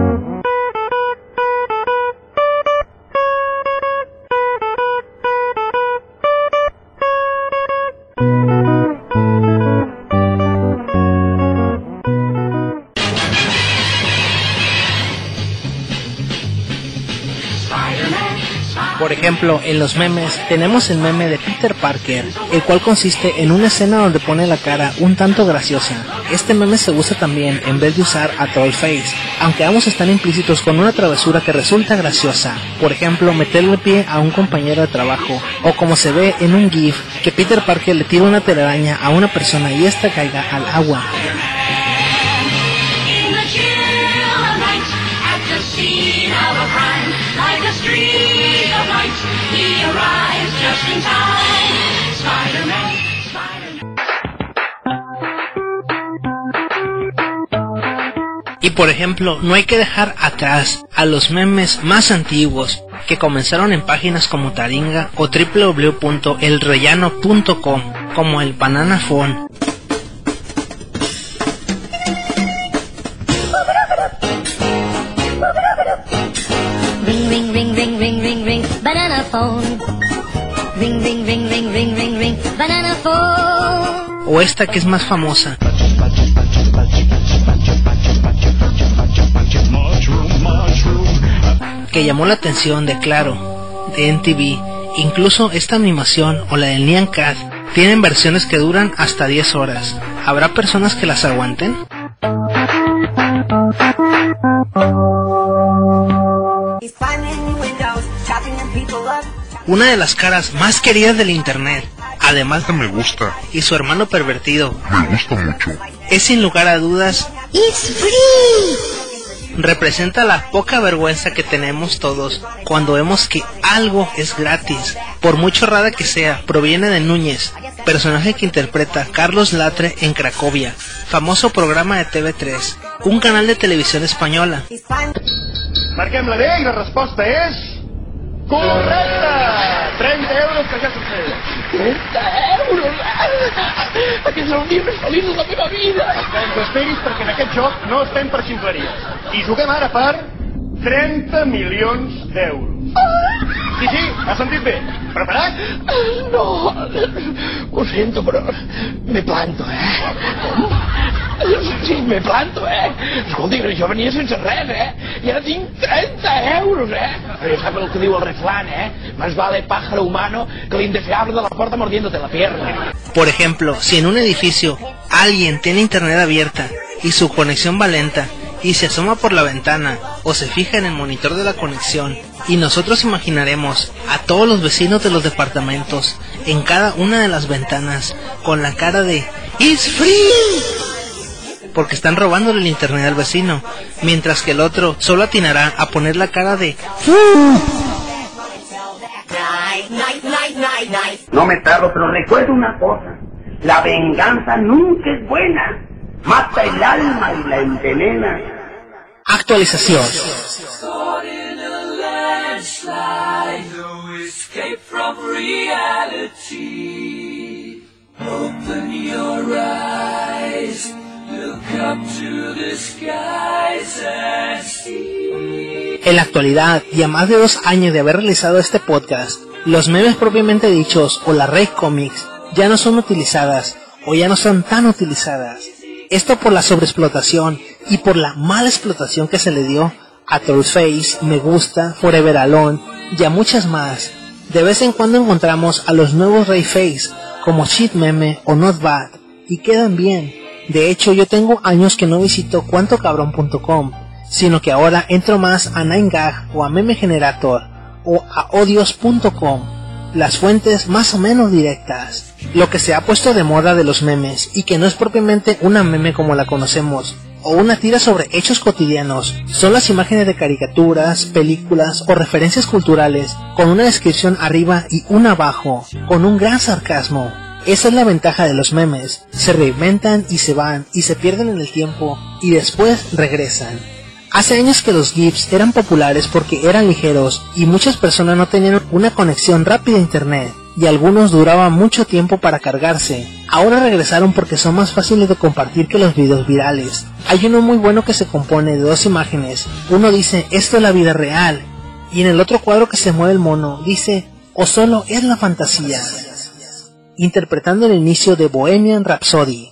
Por ejemplo, en los memes tenemos el meme de Peter Parker, el cual consiste en una escena donde pone la cara un tanto graciosa. Este meme se usa también en vez de usar a Trollface, aunque ambos están implícitos con una travesura que resulta graciosa. Por ejemplo, meterle el pie a un compañero de trabajo, o como se ve en un GIF, que Peter Parker le tira una telaraña a una persona y esta caiga al agua. Y por ejemplo, no hay que dejar atrás a los memes más antiguos que comenzaron en páginas como Taringa o doble u doble u doble u punto el rellano punto com, como el Banana Phone. Ring, ring, ring, ring, ring, ring, ring, banana phone. Ring, ring, ring, ring, ring, ring, ring, banana phone. O esta que es más famosa, que llamó la atención de Claro, de M T V. Incluso esta animación o la del Nyan Cat tienen versiones que duran hasta diez horas. ¿Habrá personas que las aguanten? Una de las caras más queridas del internet, además de me gusta y su hermano pervertido, me gusta mucho, es sin lugar a dudas It's free. Representa la poca vergüenza que tenemos todos cuando vemos que algo es gratis, por mucho rara que sea. Proviene de Núñez, personaje que interpreta Carlos Latre en Cracovia, famoso programa de T V tres, un canal de televisión española. Marquem la D i la resposta és... correcta! trenta euros que ja succeeix. trenta euros! Aquest és el dia més feliç de la meva vida! Doncs esperis, perquè en aquest joc no estem per ximpleries. I juguem ara per trenta milions d'euros. Sí, sí, has sentit bé. Preparat? No, ho sento, però me planto, eh? Sí, me planto, eh? Escolti, jo venia sense res, eh? I ara tinc trenta euros, eh? Però ja sap el que diu el refrán, eh? Más vale pájaro humano que el indeseable de la puerta mordiéndote la pierna. Por ejemplo, si en un edificio alguien tiene internet abierta y su conexión va lenta, y se asoma por la ventana o se fija en el monitor de la conexión, y nosotros imaginaremos a todos los vecinos de los departamentos en cada una de las ventanas con la cara de "It's free", porque están robándole el internet al vecino, mientras que el otro solo atinará a poner la cara de ¡Uh! No me tardo, pero recuerda una cosa. La venganza nunca es buena. Mata el alma y la envenena. Actualización. En la actualidad, y a más de dos años de haber realizado este podcast, los memes propiamente dichos o la red cómics ya no son utilizadas o ya no son tan utilizadas. Esto por la sobreexplotación y por la mala explotación que se le dio a Trollface, Me Gusta, Forever Alone y a muchas más. De vez en cuando encontramos a los nuevos Rayface como Shit Meme o Not Bad y quedan bien. De hecho, yo tengo años que no visito cuanto cabrón punto com, sino que ahora entro más a nine gag o a Meme Generator o a odios punto com, las fuentes más o menos directas. Lo que se ha puesto de moda de los memes y que no es propiamente una meme como la conocemos o una tira sobre hechos cotidianos, son las imágenes de caricaturas, películas o referencias culturales con una descripción arriba y una abajo, con un gran sarcasmo. Esa es la ventaja de los memes, se reinventan y se van y se pierden en el tiempo y después regresan. Hace años que los GIFs eran populares porque eran ligeros y muchas personas no tenían una conexión rápida a internet y algunos duraban mucho tiempo para cargarse. Ahora regresaron porque son más fáciles de compartir que los videos virales. Hay uno muy bueno que se compone de dos imágenes, uno dice esto es la vida real y en el otro cuadro que se mueve el mono dice o solo es la fantasía, interpretando el inicio de Bohemian Rhapsody.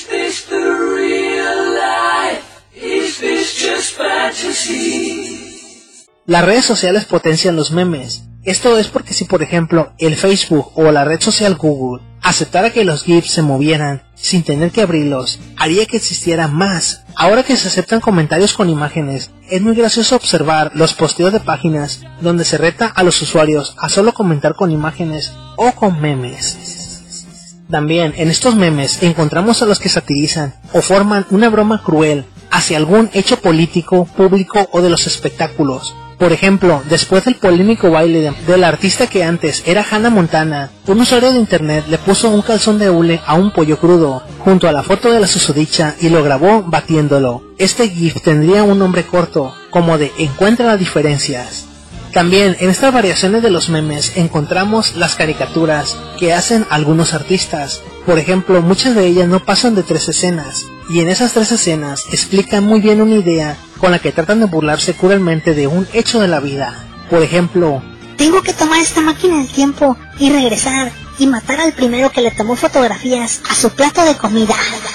Las redes sociales potencian los memes. Esto es porque si por ejemplo el Facebook o la red social Google aceptara que los GIFs se movieran sin tener que abrirlos, haría que existiera más. Ahora que se aceptan comentarios con imágenes, es muy gracioso observar los posteos de páginas donde se reta a los usuarios a solo comentar con imágenes o con memes. También en estos memes encontramos a los que satirizan o forman una broma cruel hacia algún hecho político, público o de los espectáculos. Por ejemplo, después del polémico baile de, del artista que antes era Hannah Montana, un usuario de internet le puso un calzón de hule a un pollo crudo, junto a la foto de la susodicha y lo grabó batiéndolo. Este GIF tendría un nombre corto, como de Encuentra las diferencias. También en estas variaciones de los memes encontramos las caricaturas que hacen algunos artistas. Por ejemplo, muchas de ellas no pasan de tres escenas, y en esas tres escenas explican muy bien una idea con la que tratan de burlarse cruelmente de un hecho de la vida. Por ejemplo, tengo que tomar esta máquina del tiempo y regresar y matar al primero que le tomó fotografías a su plato de comida.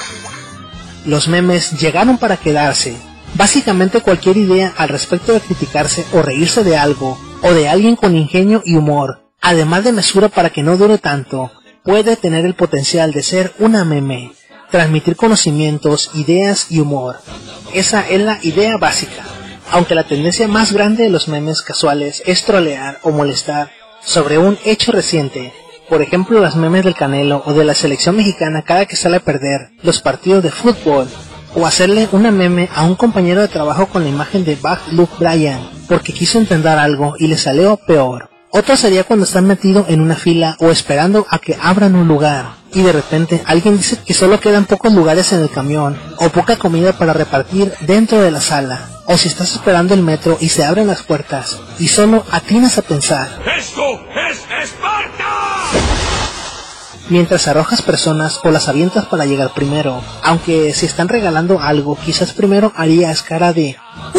Los memes llegaron para quedarse. Básicamente cualquier idea al respecto de criticarse o reírse de algo, o de alguien con ingenio y humor, además de mesura para que no dure tanto, puede tener el potencial de ser una meme, transmitir conocimientos, ideas y humor. Esa es la idea básica, aunque la tendencia más grande de los memes casuales es trolear o molestar sobre un hecho reciente. Por ejemplo, las memes del Canelo o de la selección mexicana cada que sale a perder los partidos de fútbol, o hacerle una meme a un compañero de trabajo con la imagen de Bad Luke Bryan porque quiso intentar algo y le salió peor. Otro sería cuando están metido en una fila o esperando a que abran un lugar y de repente alguien dice que solo quedan pocos lugares en el camión o poca comida para repartir dentro de la sala, o si estás esperando el metro y se abren las puertas y solo atinas a pensar ¡Esto es Esparta! Mientras arrojas personas o las avientas para llegar primero, aunque si están regalando algo quizás primero harías cara de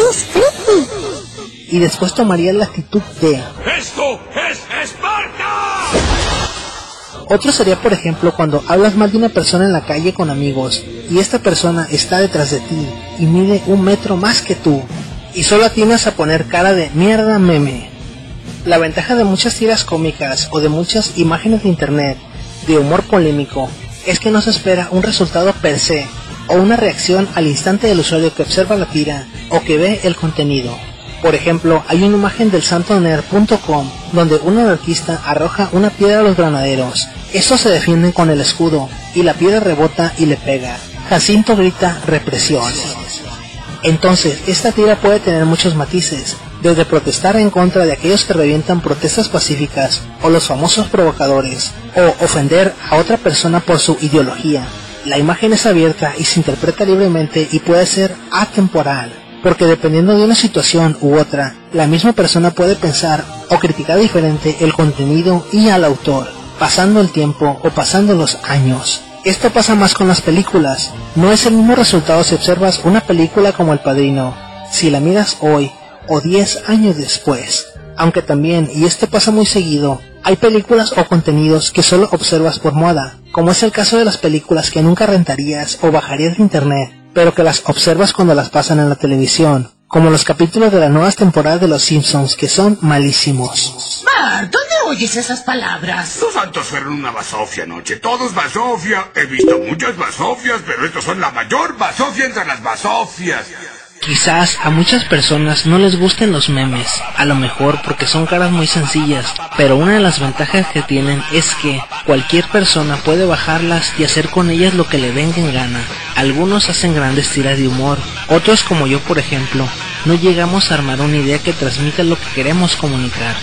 y después tomarías la actitud de ¡Esto es Esparta! Otro sería por ejemplo cuando hablas mal de una persona en la calle con amigos y esta persona está detrás de ti y mide un metro más que tú y solo atinas a poner cara de mierda meme. La ventaja de muchas tiras cómicas o de muchas imágenes de internet de humor polémico es que no se espera un resultado per se o una reacción al instante del usuario que observa la tira o que ve el contenido. Por ejemplo, hay una imagen del santo nerd punto com donde un anarquista arroja una piedra a los granaderos. Estos se defienden con el escudo y la piedra rebota y le pega. Jacinto grita represión. Entonces, esta tira puede tener muchos matices, desde protestar en contra de aquellos que revientan protestas pacíficas, o los famosos provocadores, o ofender a otra persona por su ideología. La imagen es abierta y se interpreta libremente y puede ser atemporal, porque dependiendo de una situación u otra, la misma persona puede pensar o criticar diferente el contenido y al autor, pasando el tiempo o pasando los años. Esto pasa más con las películas. No es el mismo resultado si observas una película como El Padrino, si la miras hoy o diez años después. Aunque también, y esto pasa muy seguido, hay películas o contenidos que solo observas por moda, como es el caso de las películas que nunca rentarías o bajarías de internet, pero que las observas cuando las pasan en la televisión, como los capítulos de las nuevas temporadas de Los Simpsons, que son malísimos. Bart, ¿dónde oyes esas palabras? Los santos fueron una basofia anoche. Todos basofia. He visto muchas basofias, pero estos son la mayor basofia entre las basofias. Quizás a muchas personas no les gusten los memes, a lo mejor porque son caras muy sencillas, pero una de las ventajas que tienen es que cualquier persona puede bajarlas y hacer con ellas lo que le venga en gana. Algunos hacen grandes tiras de humor, otros como yo por ejemplo, no llegamos a armar una idea que transmita lo que queremos comunicar.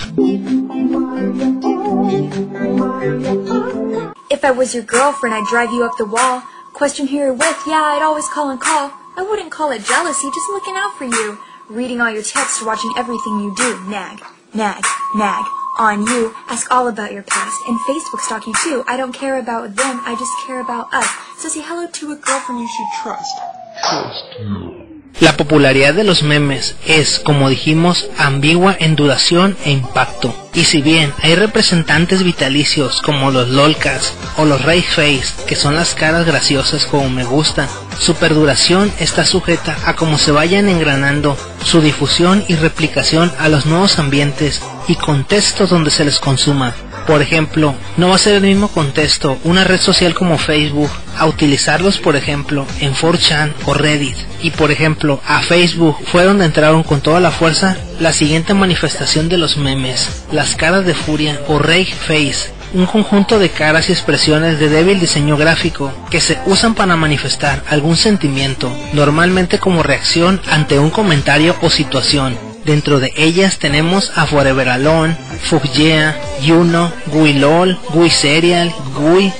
If I was your girlfriend, I'd drive you up the wall. Question who you're with, yeah, I'd always call and call. I wouldn't call it jealousy, just looking out for you. Reading all your texts, watching everything you do. Nag, nag, nag. On you, ask all about your past. And Facebook stalk you too. I don't care about them, I just care about us. So say hello to a girlfriend you should trust. Trust you. La popularidad de los memes es, como dijimos, ambigua en duración e impacto. Y si bien hay representantes vitalicios como los lolcas o los rage face, que son las caras graciosas como me gusta, su perduración está sujeta a cómo se vayan engranando su difusión y replicación a los nuevos ambientes y contextos donde se les consuma. Por ejemplo, no va a ser el mismo contexto una red social como Facebook a utilizarlos, por ejemplo, en cuatro chan o Reddit. Y por ejemplo, a Facebook fue donde entraron con toda la fuerza la siguiente manifestación de los memes, las caras de furia o rage face, un conjunto de caras y expresiones de débil diseño gráfico que se usan para manifestar algún sentimiento, normalmente como reacción ante un comentario o situación. Dentro de ellas tenemos a Forever Alone, Fugyea, Yuno, Guilol, Guiserial, Gui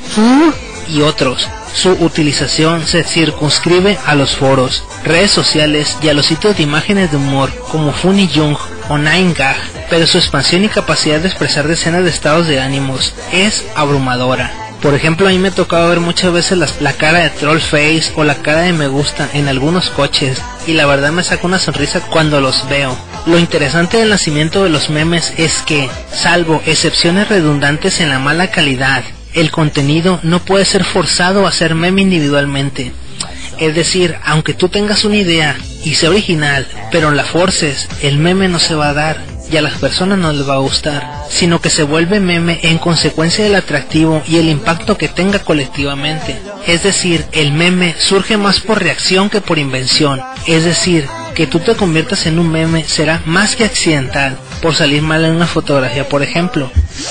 y otros. Su utilización se circunscribe a los foros, redes sociales y a los sitios de imágenes de humor como Funny Jung o nine gag, pero su expansión y capacidad de expresar decenas de estados de ánimos es abrumadora. Por ejemplo, a mí me ha tocado ver muchas veces las, la cara de troll face o la cara de me gusta en algunos coches, y la verdad me saca una sonrisa cuando los veo. Lo interesante del nacimiento de los memes es que, salvo excepciones redundantes en la mala calidad, el contenido no puede ser forzado a ser meme individualmente. Es decir, aunque tú tengas una idea y sea original, pero la forces, el meme no se va a dar y a las personas no les va a gustar, sino que se vuelve meme en consecuencia del atractivo y el impacto que tenga colectivamente. Es decir, el meme surge más por reacción que por invención. Es decir, que tú te conviertas en un meme será más que accidental, por salir mal en una fotografía, por ejemplo.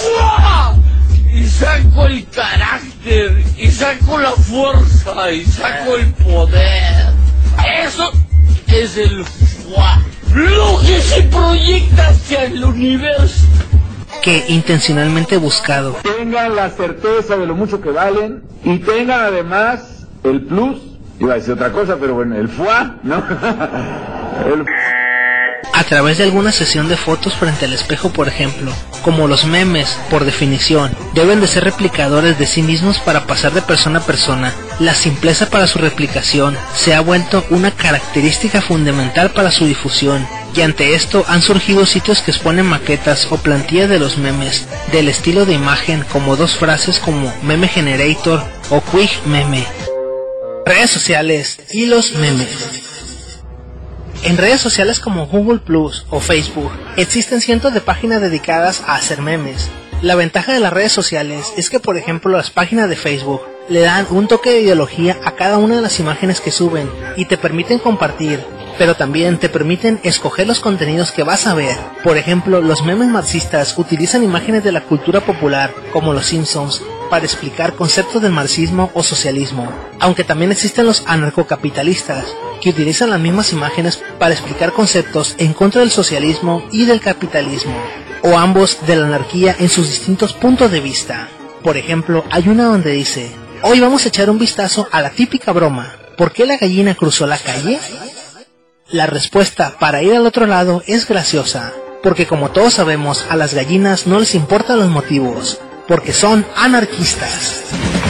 Y saco el carácter, y saco la fuerza, y saco el poder. Eso es el fuá. Lo que se proyecta hacia el universo. Que intencionalmente buscado. Tengan la certeza de lo mucho que valen y tengan además el plus, iba a decir otra cosa, pero bueno, el fuá, ¿no? el... A través de alguna sesión de fotos frente al espejo, por ejemplo. Como los memes, por definición, deben de ser replicadores de sí mismos para pasar de persona a persona. La simpleza para su replicación se ha vuelto una característica fundamental para su difusión. Y ante esto han surgido sitios que exponen maquetas o plantillas de los memes, del estilo de imagen como dos frases como Meme Generator o Quick Meme. Redes sociales y los memes. En redes sociales como Google Plus o Facebook, existen cientos de páginas dedicadas a hacer memes. La ventaja de las redes sociales es que, por ejemplo, las páginas de Facebook le dan un toque de ideología a cada una de las imágenes que suben y te permiten compartir, pero también te permiten escoger los contenidos que vas a ver. Por ejemplo, los memes marxistas utilizan imágenes de la cultura popular, como los Simpsons, para explicar conceptos del marxismo o socialismo, aunque también existen los anarcocapitalistas, que utilizan las mismas imágenes para explicar conceptos en contra del socialismo y del capitalismo, o ambos de la anarquía en sus distintos puntos de vista. Por ejemplo, hay una donde dice: hoy vamos a echar un vistazo a la típica broma, ¿por qué la gallina cruzó la calle? La respuesta para ir al otro lado es graciosa, porque como todos sabemos, a las gallinas no les importan los motivos, porque son anarquistas.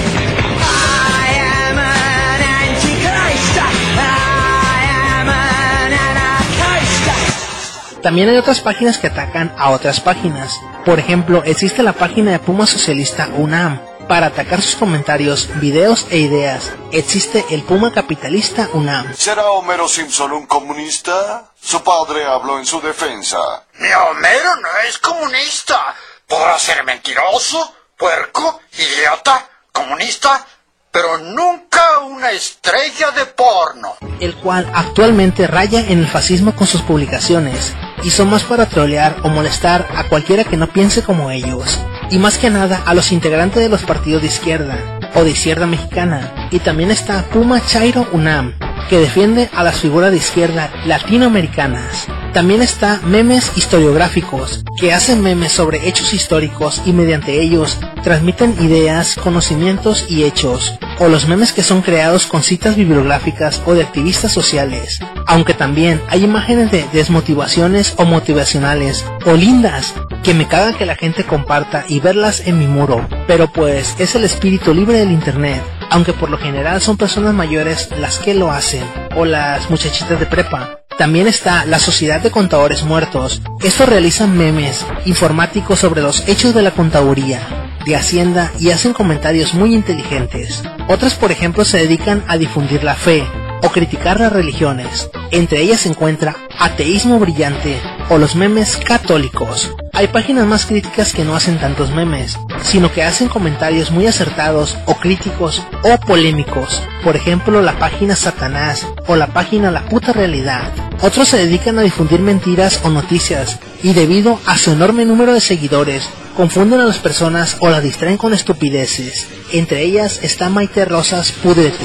También hay otras páginas que atacan a otras páginas. Por ejemplo, existe la página de Puma Socialista UNAM. Para atacar sus comentarios, videos e ideas, existe el Puma Capitalista UNAM. ¿Será Homero Simpson un comunista? Su padre habló en su defensa. Mi Homero no es comunista. Podrá ser mentiroso, puerco, idiota, comunista, pero nunca una estrella de porno. El cual actualmente raya en el fascismo con sus publicaciones, y son más para trolear o molestar a cualquiera que no piense como ellos, y más que nada a los integrantes de los partidos de izquierda, o de izquierda mexicana. Y también está Puma Chairo UNAM, que defiende a las figuras de izquierda latinoamericanas. También está Memes Historiográficos, que hacen memes sobre hechos históricos y mediante ellos transmiten ideas, conocimientos y hechos, o los memes que son creados con citas bibliográficas o de activistas sociales, aunque también hay imágenes de desmotivaciones o motivacionales, o lindas, que me caga que la gente comparta y verlas en mi muro, pero pues es el espíritu libre del internet, aunque por lo general son personas mayores las que lo hacen, o las muchachitas de prepa. También está la Sociedad de Contadores Muertos. Estos realizan memes informáticos sobre los hechos de la contaduría, de Hacienda, y hacen comentarios muy inteligentes. Otras, por ejemplo, se dedican a difundir la fe o criticar las religiones. Entre ellas se encuentra Ateísmo Brillante o los memes católicos. Hay páginas más críticas que no hacen tantos memes, sino que hacen comentarios muy acertados o críticos o polémicos. Por ejemplo, la página Satanás o la página La Puta Realidad. Otros se dedican a difundir mentiras o noticias, y debido a su enorme número de seguidores, confunden a las personas o las distraen con estupideces. Entre ellas está Maite Rosas Pudrete.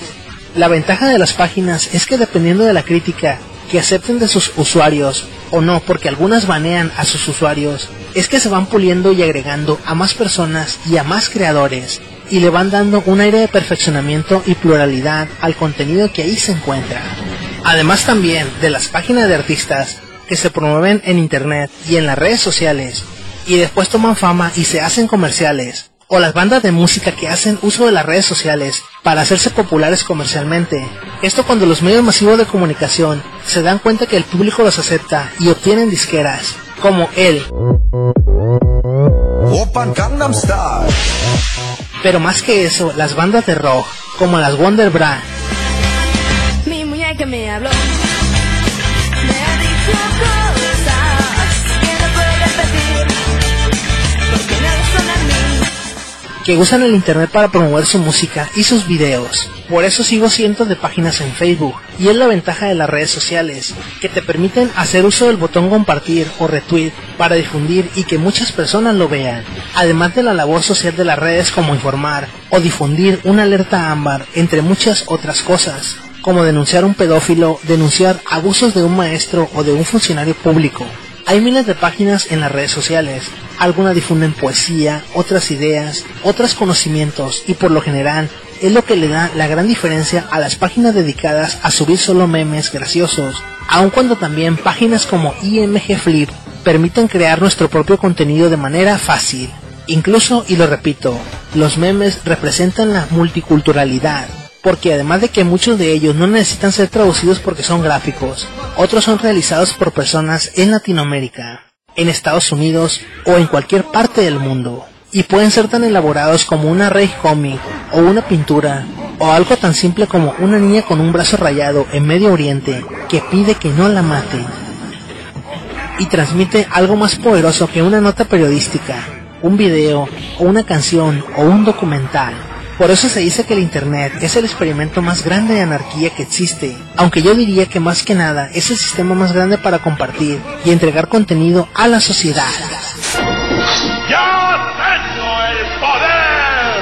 La ventaja de las páginas es que dependiendo de la crítica que acepten de sus usuarios o no, porque algunas banean a sus usuarios, es que se van puliendo y agregando a más personas y a más creadores, y le van dando un aire de perfeccionamiento y pluralidad al contenido que ahí se encuentra. Además también de las páginas de artistas que se promueven en internet y en las redes sociales, y después toman fama y se hacen comerciales, o las bandas de música que hacen uso de las redes sociales para hacerse populares comercialmente. Esto cuando los medios masivos de comunicación se dan cuenta que el público los acepta y obtienen disqueras, como él. Pero más que eso, las bandas de rock, como las Wonder Bra. Mi muñeca me habló, me ha dicho cosas que no puedo repetir, porque no son a mí. Que usan el internet para promover su música y sus videos. Por eso sigo cientos de páginas en Facebook, y es la ventaja de las redes sociales, que te permiten hacer uso del botón compartir o retweet para difundir y que muchas personas lo vean, además de la labor social de las redes como informar o difundir una alerta ámbar, entre muchas otras cosas, como denunciar un pedófilo, denunciar abusos de un maestro o de un funcionario público. Hay miles de páginas en las redes sociales, algunas difunden poesía, otras ideas, otras conocimientos, y por lo general es lo que le da la gran diferencia a las páginas dedicadas a subir solo memes graciosos, aun cuando también páginas como I M G Flip permiten crear nuestro propio contenido de manera fácil. Incluso, y lo repito, los memes representan la multiculturalidad, porque además de que muchos de ellos no necesitan ser traducidos porque son gráficos, otros son realizados por personas en Latinoamérica, en Estados Unidos o en cualquier parte del mundo, y pueden ser tan elaborados como una rey cómic o una pintura, o algo tan simple como una niña con un brazo rayado en Medio Oriente que pide que no la maten, y transmite algo más poderoso que una nota periodística, un video o una canción o un documental. Por eso se dice que el internet es el experimento más grande de anarquía que existe, aunque yo diría que más que nada es el sistema más grande para compartir y entregar contenido a la sociedad. ¡Ya tengo el poder!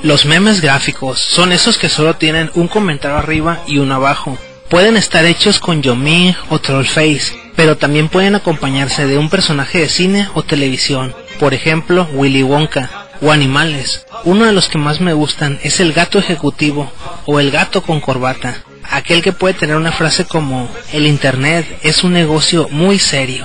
Los memes gráficos son esos que solo tienen un comentario arriba y uno abajo. Pueden estar hechos con Yao Ming o Trollface, pero también pueden acompañarse de un personaje de cine o televisión, por ejemplo Willy Wonka, o animales. Uno de los que más me gustan es el gato ejecutivo o el gato con corbata, aquel que puede tener una frase como: el internet es un negocio muy serio.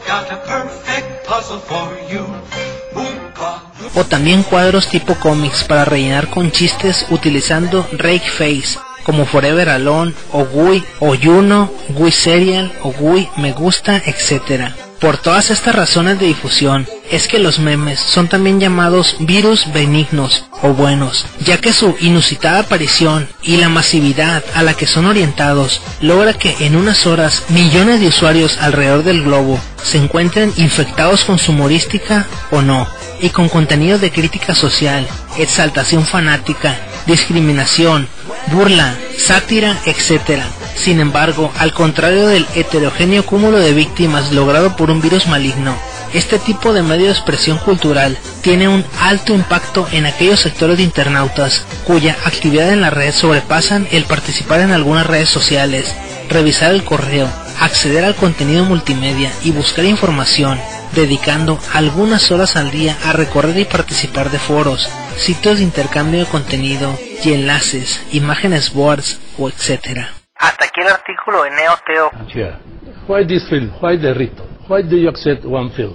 O también cuadros tipo cómics para rellenar con chistes utilizando rake face, como Forever Alone, o Gui, o Juno, Gui Serial, o Gui Me Gusta, etcétera. Por todas estas razones de difusión, es que los memes son también llamados virus benignos o buenos, ya que su inusitada aparición y la masividad a la que son orientados logra que en unas horas millones de usuarios alrededor del globo se encuentren infectados con su humorística o no, y con contenido de crítica social, exaltación fanática, discriminación, burla, sátira, etcétera. Sin embargo, al contrario del heterogéneo cúmulo de víctimas logrado por un virus maligno, este tipo de medio de expresión cultural tiene un alto impacto en aquellos sectores de internautas cuya actividad en la red sobrepasan el participar en algunas redes sociales, revisar el correo, acceder al contenido multimedia y buscar información, dedicando algunas horas al día a recorrer y participar de foros, sitios de intercambio de contenido y enlaces, imágenes boards o etcétera. Hasta aquí el artículo de Neo Teo. Yeah. Why this film? Why the rito? Why do you accept one film?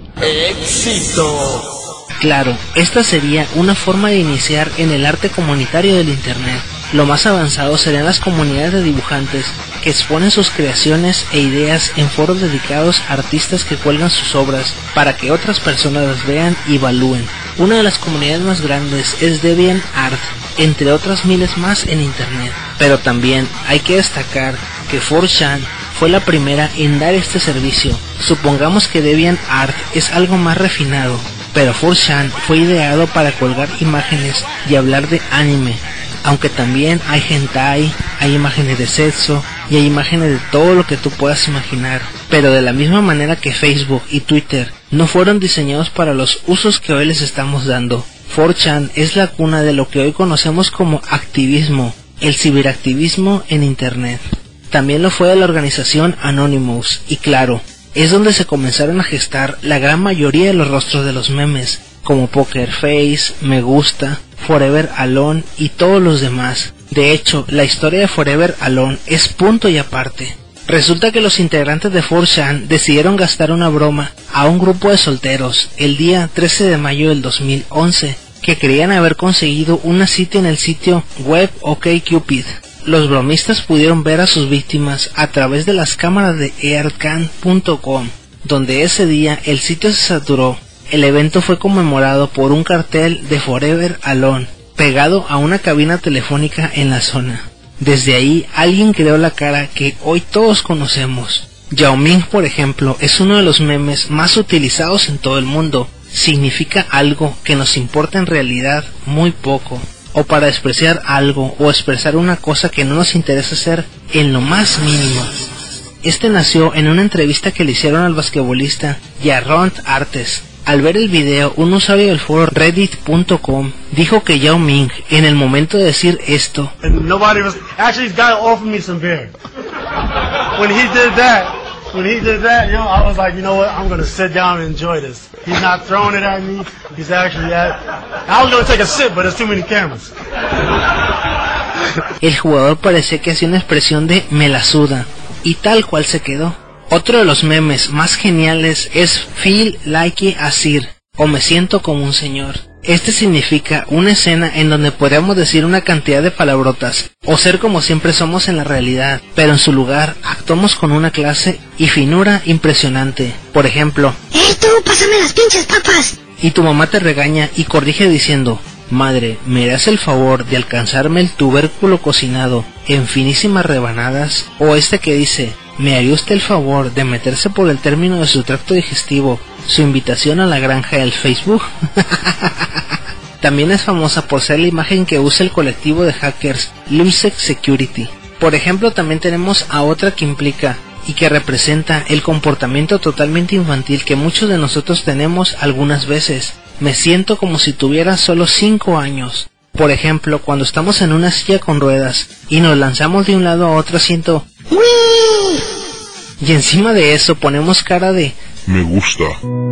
¡Éxito! Claro, esta sería una forma de iniciar en el arte comunitario del internet. Lo más avanzado serían las comunidades de dibujantes que exponen sus creaciones e ideas en foros dedicados a artistas que cuelgan sus obras para que otras personas las vean y evalúen. Una de las comunidades más grandes es DeviantArt, entre otras miles más en internet. Pero también hay que destacar que cuatro chan fue la primera en dar este servicio. Supongamos que DeviantArt es algo más refinado, pero cuatro chan fue ideado para colgar imágenes y hablar de anime, aunque también hay hentai, hay imágenes de sexo y hay imágenes de todo lo que tú puedas imaginar. Pero de la misma manera que Facebook y Twitter no fueron diseñados para los usos que hoy les estamos dando, cuatro chan es la cuna de lo que hoy conocemos como activismo, el ciberactivismo en internet. También lo fue de la organización Anonymous, y claro, es donde se comenzaron a gestar la gran mayoría de los rostros de los memes, como Poker Face, Me Gusta, Forever Alone y todos los demás. De hecho, la historia de Forever Alone es punto y aparte. Resulta que los integrantes de cuatro chan decidieron gastar una broma a un grupo de solteros el día trece de mayo del dos mil once, que creían haber conseguido una cita en el sitio web OkCupid. Los bromistas pudieron ver a sus víctimas a través de las cámaras de earthcan punto com, donde ese día el sitio se saturó. El evento fue conmemorado por un cartel de Forever Alone pegado a una cabina telefónica en la zona. Desde ahí alguien creó la cara que hoy todos conocemos. Yao Ming, por ejemplo, es uno de los memes más utilizados en todo el mundo. Significa algo que nos importa en realidad muy poco, o para despreciar algo o expresar una cosa que no nos interesa hacer en lo más mínimo. Este nació en una entrevista que le hicieron al basquetbolista Jarrod Artes. Al ver el video, un usuario del foro reddit punto com dijo que Yao Ming, en el momento de decir esto, Nobody was actually this guy offered me some beer. When he did that, when he did that, you know, I was like, you know what, I'm gonna sit down and enjoy this. He's not throwing it at me. He's actually at. I was gonna take a sip, but there's too many cameras. El jugador parecía que hacía una expresión de me la suda, y tal cual se quedó. Otro de los memes más geniales es Feel Like a Sir, o me siento como un señor. Este significa una escena en donde podríamos decir una cantidad de palabrotas, o ser como siempre somos en la realidad, pero en su lugar actuamos con una clase y finura impresionante. Por ejemplo, ¡Ey tú, pásame las pinches papas! Y tu mamá te regaña y corrige diciendo, madre, ¿me harás el favor de alcanzarme el tubérculo cocinado en finísimas rebanadas? O este que dice, ¿me haría usted el favor de meterse por el término de su tracto digestivo su invitación a la granja del Facebook? También es famosa por ser la imagen que usa el colectivo de hackers Lumsec Security. Por ejemplo, también tenemos a otra que implica y que representa el comportamiento totalmente infantil que muchos de nosotros tenemos algunas veces. Me siento como si tuviera solo cinco años. Por ejemplo, cuando estamos en una silla con ruedas y nos lanzamos de un lado a otro asiento y encima de eso ponemos cara de me gusta.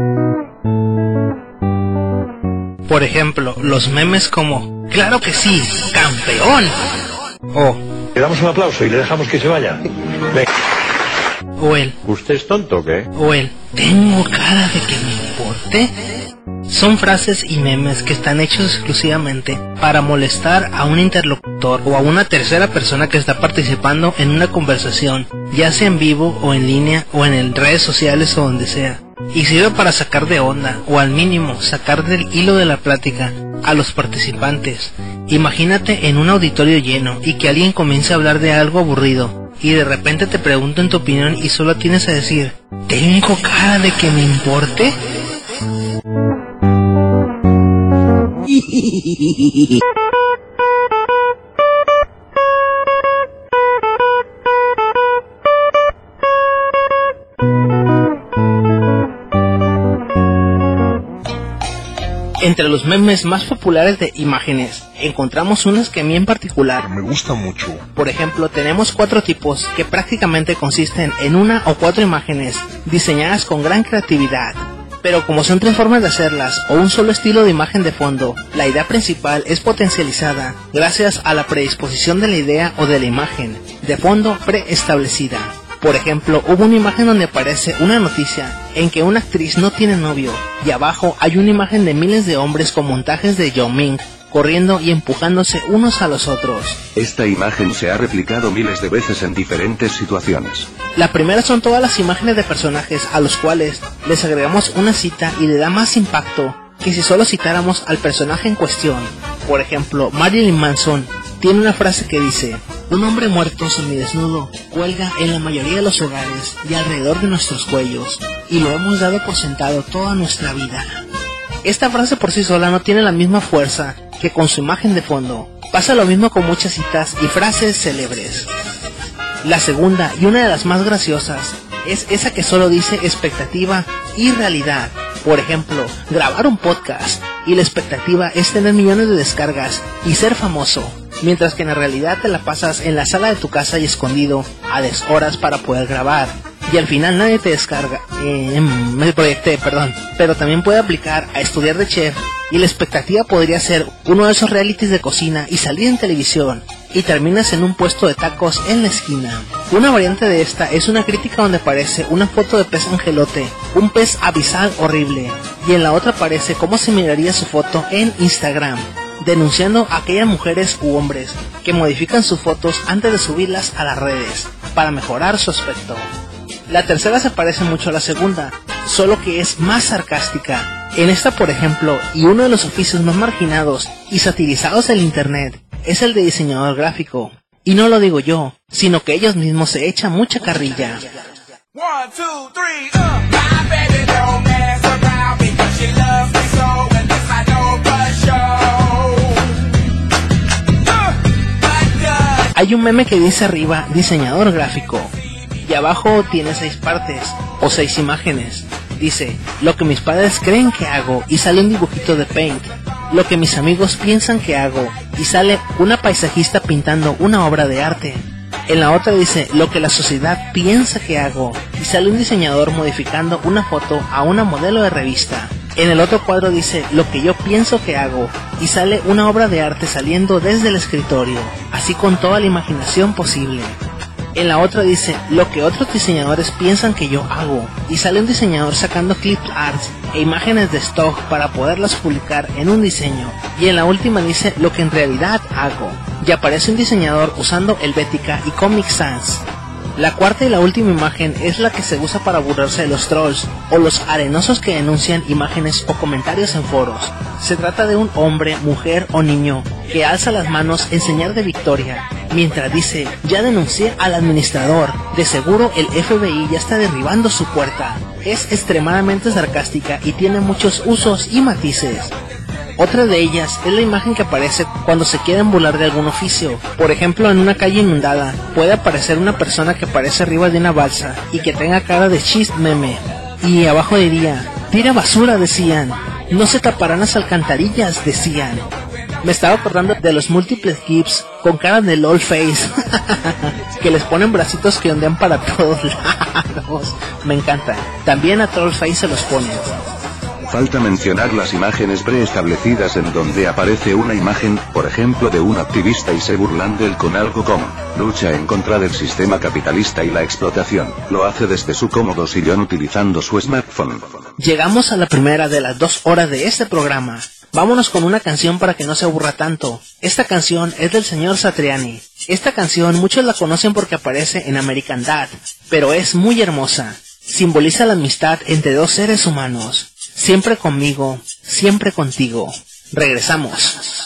Por ejemplo, los memes como ¡claro que sí, campeón! O le damos un aplauso y le dejamos que se vaya. Venga. O el ¿usted es tonto o qué? O el ¿tengo cara de que me importe? Son frases y memes que están hechos exclusivamente para molestar a un interlocutor o a una tercera persona que está participando en una conversación, ya sea en vivo o en línea o en redes sociales o donde sea. Y sirve para sacar de onda o al mínimo sacar del hilo de la plática a los participantes. Imagínate en un auditorio lleno y que alguien comience a hablar de algo aburrido y de repente te preguntan tu opinión y solo tienes a decir ¿tengo cara de que me importe? Entre los memes más populares de imágenes, encontramos unas que a mí en particular me gusta mucho. Por ejemplo, tenemos cuatro tipos que prácticamente consisten en una o cuatro imágenes diseñadas con gran creatividad. Pero como son tres formas de hacerlas o un solo estilo de imagen de fondo, la idea principal es potencializada gracias a la predisposición de la idea o de la imagen de fondo preestablecida. Por ejemplo, hubo una imagen donde aparece una noticia en que una actriz no tiene novio y abajo hay una imagen de miles de hombres con montajes de Yao Ming corriendo y empujándose unos a los otros. Esta imagen se ha replicado miles de veces en diferentes situaciones. La primera son todas las imágenes de personajes a los cuales les agregamos una cita y le da más impacto que si solo citáramos al personaje en cuestión. Por ejemplo, Marilyn Manson tiene una frase que dice: un hombre muerto semidesnudo cuelga en la mayoría de los hogares y alrededor de nuestros cuellos, y lo hemos dado por sentado toda nuestra vida. Esta frase por sí sola no tiene la misma fuerza que con su imagen de fondo. Pasa lo mismo con muchas citas y frases célebres. La segunda, y una de las más graciosas, es esa que solo dice expectativa y realidad. Por ejemplo, grabar un podcast y la expectativa es tener millones de descargas y ser famoso, mientras que en la realidad te la pasas en la sala de tu casa y escondido a deshoras para poder grabar. Y al final nadie te descarga, eh, me proyecté, perdón, pero también puede aplicar a estudiar de chef y la expectativa podría ser uno de esos realities de cocina y salir en televisión y terminas en un puesto de tacos en la esquina. Una variante de esta es una crítica donde aparece una foto de pez angelote, un pez abisal horrible, y en la otra aparece cómo se miraría su foto en Instagram, denunciando a aquellas mujeres u hombres que modifican sus fotos antes de subirlas a las redes para mejorar su aspecto. La tercera se parece mucho a la segunda, solo que es más sarcástica. En esta, por ejemplo, y uno de los oficios más marginados y satirizados del internet, es el de diseñador gráfico. Y no lo digo yo, sino que ellos mismos se echan mucha carrilla. One, two, three, uh. My baby don't mess around because she loves me so, and this I know for sure. Uh, but, uh. Hay un meme que dice arriba, diseñador gráfico, y abajo tiene seis partes, o seis imágenes. Dice, lo que mis padres creen que hago, y sale un dibujito de Paint. Lo que mis amigos piensan que hago, y sale una paisajista pintando una obra de arte. En la otra dice, lo que la sociedad piensa que hago, y sale un diseñador modificando una foto a una modelo de revista. En el otro cuadro dice, lo que yo pienso que hago, y sale una obra de arte saliendo desde el escritorio, así con toda la imaginación posible. En la otra dice, lo que otros diseñadores piensan que yo hago, y sale un diseñador sacando clip arts e imágenes de stock para poderlas publicar en un diseño. Y en la última dice, lo que en realidad hago, y aparece un diseñador usando Helvetica y Comic Sans. La cuarta y la última imagen es la que se usa para burlarse de los trolls, o los arenosos que denuncian imágenes o comentarios en foros. Se trata de un hombre, mujer o niño que alza las manos en señal de victoria, mientras dice, ya denuncié al administrador, de seguro el F B I ya está derribando su puerta. Es extremadamente sarcástica y tiene muchos usos y matices. Otra de ellas es la imagen que aparece cuando se quieren burlar de algún oficio. Por ejemplo, en una calle inundada puede aparecer una persona que aparece arriba de una balsa y que tenga cara de chist meme. Y abajo diría, tira basura, decían. No se taparán las alcantarillas, decían. Me estaba acordando de los múltiples GIFs con cara de LOL face que les ponen bracitos que ondean para todos lados. Me encanta. También a Trollface se los ponen. Falta mencionar las imágenes preestablecidas en donde aparece una imagen, por ejemplo de un activista y se burlan del con algo como lucha en contra del sistema capitalista y la explotación. Lo hace desde su cómodo sillón utilizando su smartphone. Llegamos a la primera de las dos horas de este programa. Vámonos con una canción para que no se aburra tanto. Esta canción es del señor Satriani. Esta canción muchos la conocen porque aparece en American Dad, pero es muy hermosa. Simboliza la amistad entre dos seres humanos. Siempre conmigo, siempre contigo. Regresamos.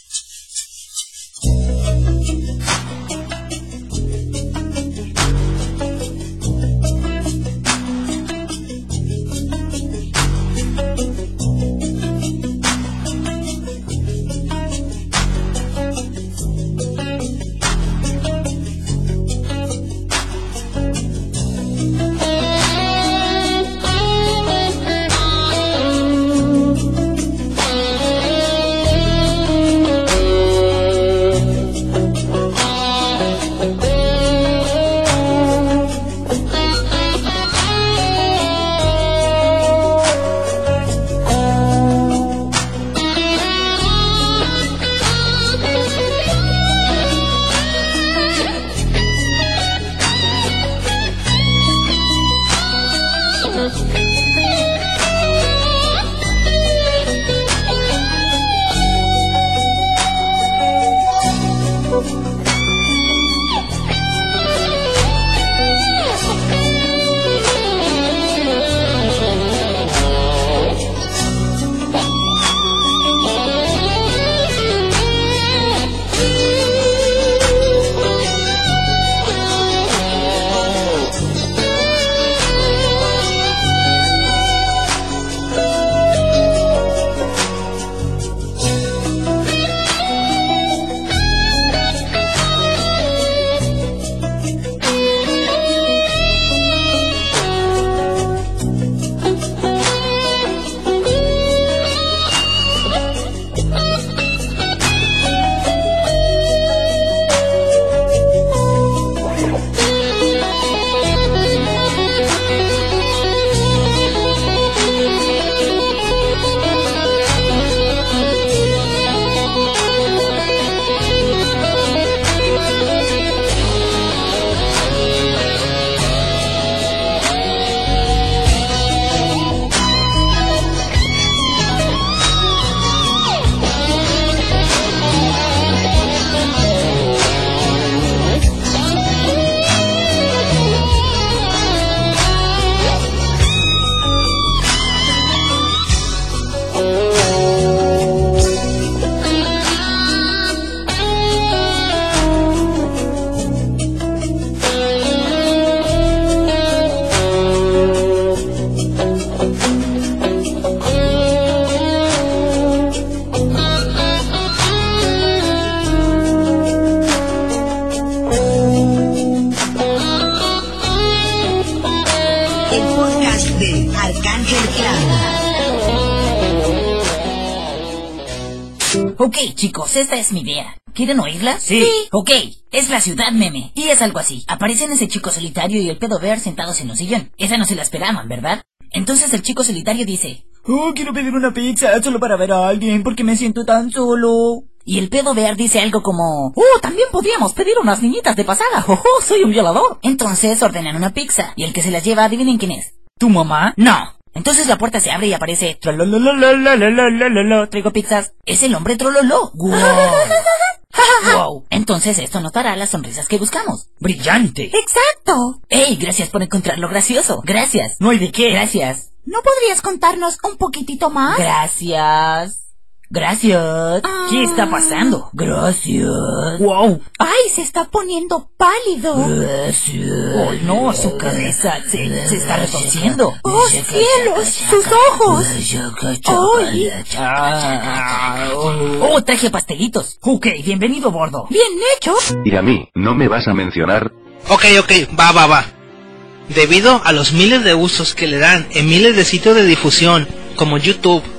Ok, chicos, esta es mi idea. ¿Quieren oírla? Sí. Ok, es la ciudad meme. Y es algo así. Aparecen ese chico solitario y el pedo bear sentados en un sillón. Esa no se la esperaban, ¿verdad? Entonces el chico solitario dice: Oh, quiero pedir una pizza solo para ver a alguien porque me siento tan solo. Y el pedo bear dice algo como: Oh, también podríamos pedir unas niñitas de pasada. Oh, oh, soy un violador. Entonces ordenan una pizza. Y el que se las lleva, adivinen quién es. ¿Tu mamá? No. Entonces la puerta se abre y aparece: Traigo pizzas. Es el hombre Trololó. Wow. Wow. Entonces esto nos dará las sonrisas que buscamos. ¡Brillante! ¡Exacto! ¡Ey! Gracias por encontrarlo gracioso. Gracias. No hay de qué. Gracias. ¿No podrías contarnos un poquitito más? Gracias. Gracias. Ah. ¿Qué está pasando? Gracias. Wow. ¡Ay, se está poniendo pálido! Gracias. Oh, no, su cabeza se, se está retorciendo. ¡Oh, cielos! ¡Sus ojos! ¡Ay! Oh, traje pastelitos. Ok, bienvenido, Bordo. ¡Bien hecho! ¿Y a mí, no me vas a mencionar? Ok, ok, va, va, va. Debido a los miles de usos que le dan en miles de sitios de difusión, como YouTube,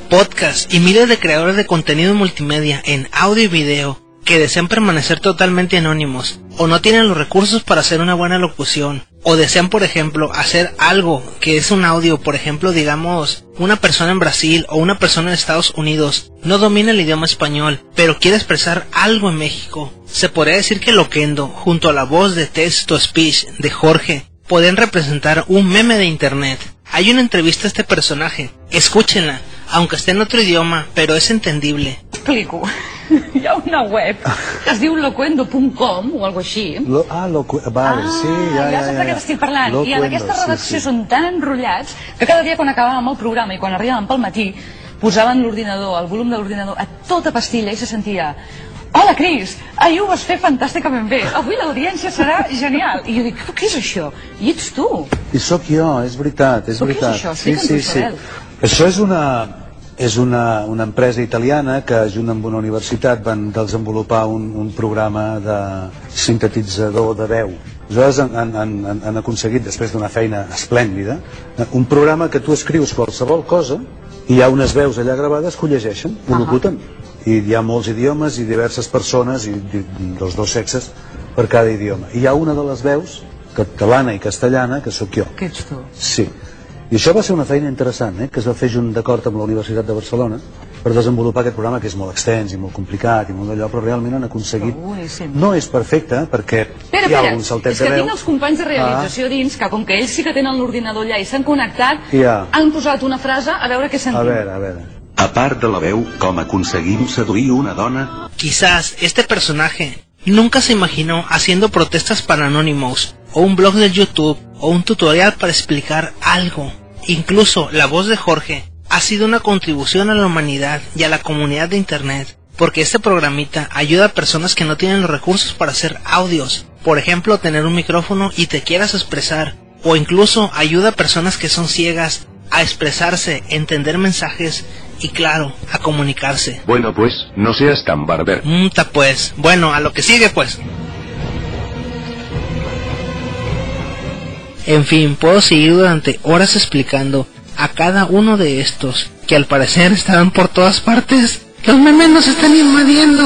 podcasts y miles de creadores de contenido multimedia en audio y video que desean permanecer totalmente anónimos, o no tienen los recursos para hacer una buena locución, o desean, por ejemplo, hacer algo que es un audio, por ejemplo, digamos, una persona en Brasil o una persona en Estados Unidos no domina el idioma español, pero quiere expresar algo en México. Se podría decir que Loquendo, junto a la voz de Text to Speech de Jorge, pueden representar un meme de internet. Hay una entrevista a este personaje, escúchenla, aunque esté en otro idioma, pero es entendible. Explico. Hi ha una web que es diu loquendo punt com o alguna cosa així. Lo, ah, lo, vale, ah, sí, ja, ja ja, saps ja. de què t'estic parlant. Loquendo, I en aquesta redacció sí, sí. són tan enrotllats que cada dia quan acabàvem el programa i quan arribàvem pel matí posaven l'ordinador, el volum de l'ordinador a tota pastilla i se sentia: hola Cris, ahir ho vas fer fantàsticament bé, avui l'audiència serà genial. I jo dic, què és això? I ets tu. I sóc jo, és veritat, és Però què és veritat. això? Sí, Explica'ns-ho, sí, sí. Isabel. Això és una, és una, una empresa italiana que, junt amb una universitat, van desenvolupar un, un programa de sintetitzador de veu. Aleshores han, han, han, han aconseguit, després d'una feina esplèndida, un programa que tu escrius qualsevol cosa i hi ha unes veus allà gravades que ho llegeixen, ho locuten. I hi ha molts idiomes i diverses persones i, i dels dos sexes per cada idioma. I hi ha una de les veus, catalana i castellana, que sóc jo. Que ets tu. Sí. I això va ser una feina interessant, eh, que es va fer junt d'acord amb la Universitat de Barcelona per desenvolupar aquest programa, que és molt extens i molt complicat i molt d'allò, però realment han aconseguit... No és perfecte, perquè Espera, hi ha espera, algun saltet és de que veu. tinc els companys de realització dins que com que ells sí que tenen l'ordinador allà i s'han connectat, Ja. han posat una frase a veure què sentim. A veure, a veure. A part de la veu, com aconseguim seduir una dona? Quizás este personaje nunca se imaginó haciendo protestas para Anonymous, o un blog de YouTube, o un tutorial para explicar algo. Incluso la voz de Jorge ha sido una contribución a la humanidad y a la comunidad de internet, porque este programita ayuda a personas que no tienen los recursos para hacer audios, por ejemplo tener un micrófono y te quieras expresar, o incluso ayuda a personas que son ciegas a expresarse, entender mensajes y claro, a comunicarse. Bueno pues, no seas tan barber. Muta pues, bueno, a lo que sigue pues. En fin, puedo seguir durante horas explicando a cada uno de estos, que al parecer estarán por todas partes. ¡Los memes nos están invadiendo!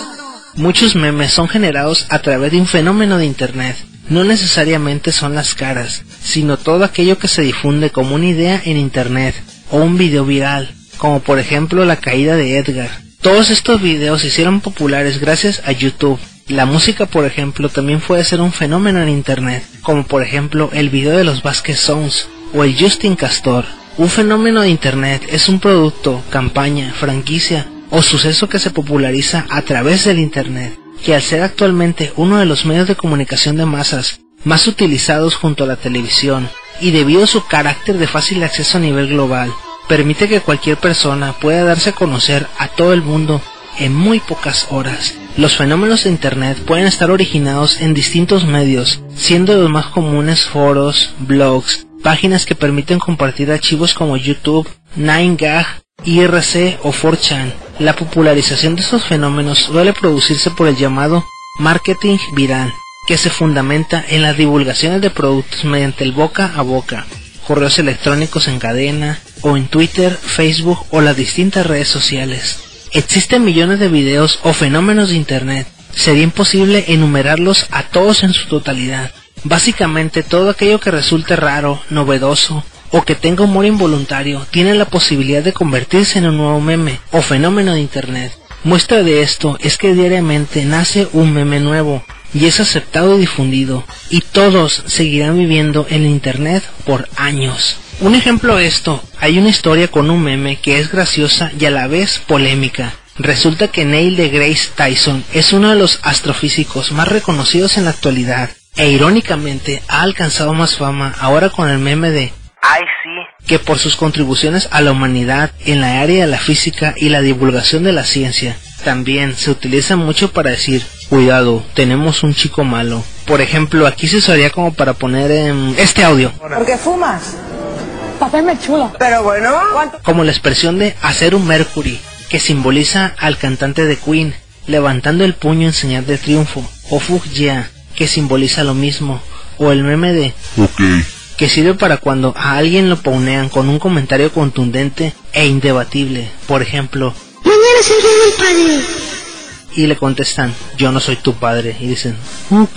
Muchos memes son generados a través de un fenómeno de internet. No necesariamente son las caras, sino todo aquello que se difunde como una idea en internet, o un video viral, como por ejemplo la caída de Edgar. Todos estos videos se hicieron populares gracias a YouTube. La música, por ejemplo, también puede ser un fenómeno en internet, como por ejemplo el video de los Vasquez Sounds o el Justin Castor. Un fenómeno de internet es un producto, campaña, franquicia o suceso que se populariza a través del internet, que al ser actualmente uno de los medios de comunicación de masas más utilizados junto a la televisión, y debido a su carácter de fácil acceso a nivel global, permite que cualquier persona pueda darse a conocer a todo el mundo en muy pocas horas. Los fenómenos de internet pueden estar originados en distintos medios, siendo los más comunes foros, blogs, páginas que permiten compartir archivos como YouTube, nine gag, I R C o four chan. La popularización de estos fenómenos suele producirse por el llamado marketing viral, que se fundamenta en las divulgaciones de productos mediante el boca a boca, correos electrónicos en cadena, o en Twitter, Facebook o las distintas redes sociales. Existen millones de videos o fenómenos de internet. Sería imposible enumerarlos a todos en su totalidad. Básicamente todo aquello que resulte raro, novedoso o que tenga humor involuntario tiene la posibilidad de convertirse en un nuevo meme o fenómeno de internet. Muestra de esto es que diariamente nace un meme nuevo y es aceptado y difundido, y todos seguirán viviendo en el internet por años. Un ejemplo de esto, hay una historia con un meme que es graciosa y a la vez polémica. Resulta que Neil deGrasse Tyson es uno de los astrofísicos más reconocidos en la actualidad, e irónicamente ha alcanzado más fama ahora con el meme de ¡ay sí! que por sus contribuciones a la humanidad en la área de la física y la divulgación de la ciencia. También se utiliza mucho para decir, cuidado, tenemos un chico malo. Por ejemplo, aquí se usaría como para poner en este audio. ¿Por qué fumas? Papel chulo. Pero bueno, ¿cuánto? Como la expresión de hacer un Mercury, que simboliza al cantante de Queen, levantando el puño en señal de triunfo. O Fuck Yeah, que simboliza lo mismo. O el meme de Ok. que sirve para cuando a alguien lo paunean con un comentario contundente e indebatible. Por ejemplo, mañana es el día del padre. Y le contestan, yo no soy tu padre. Y dicen, ok.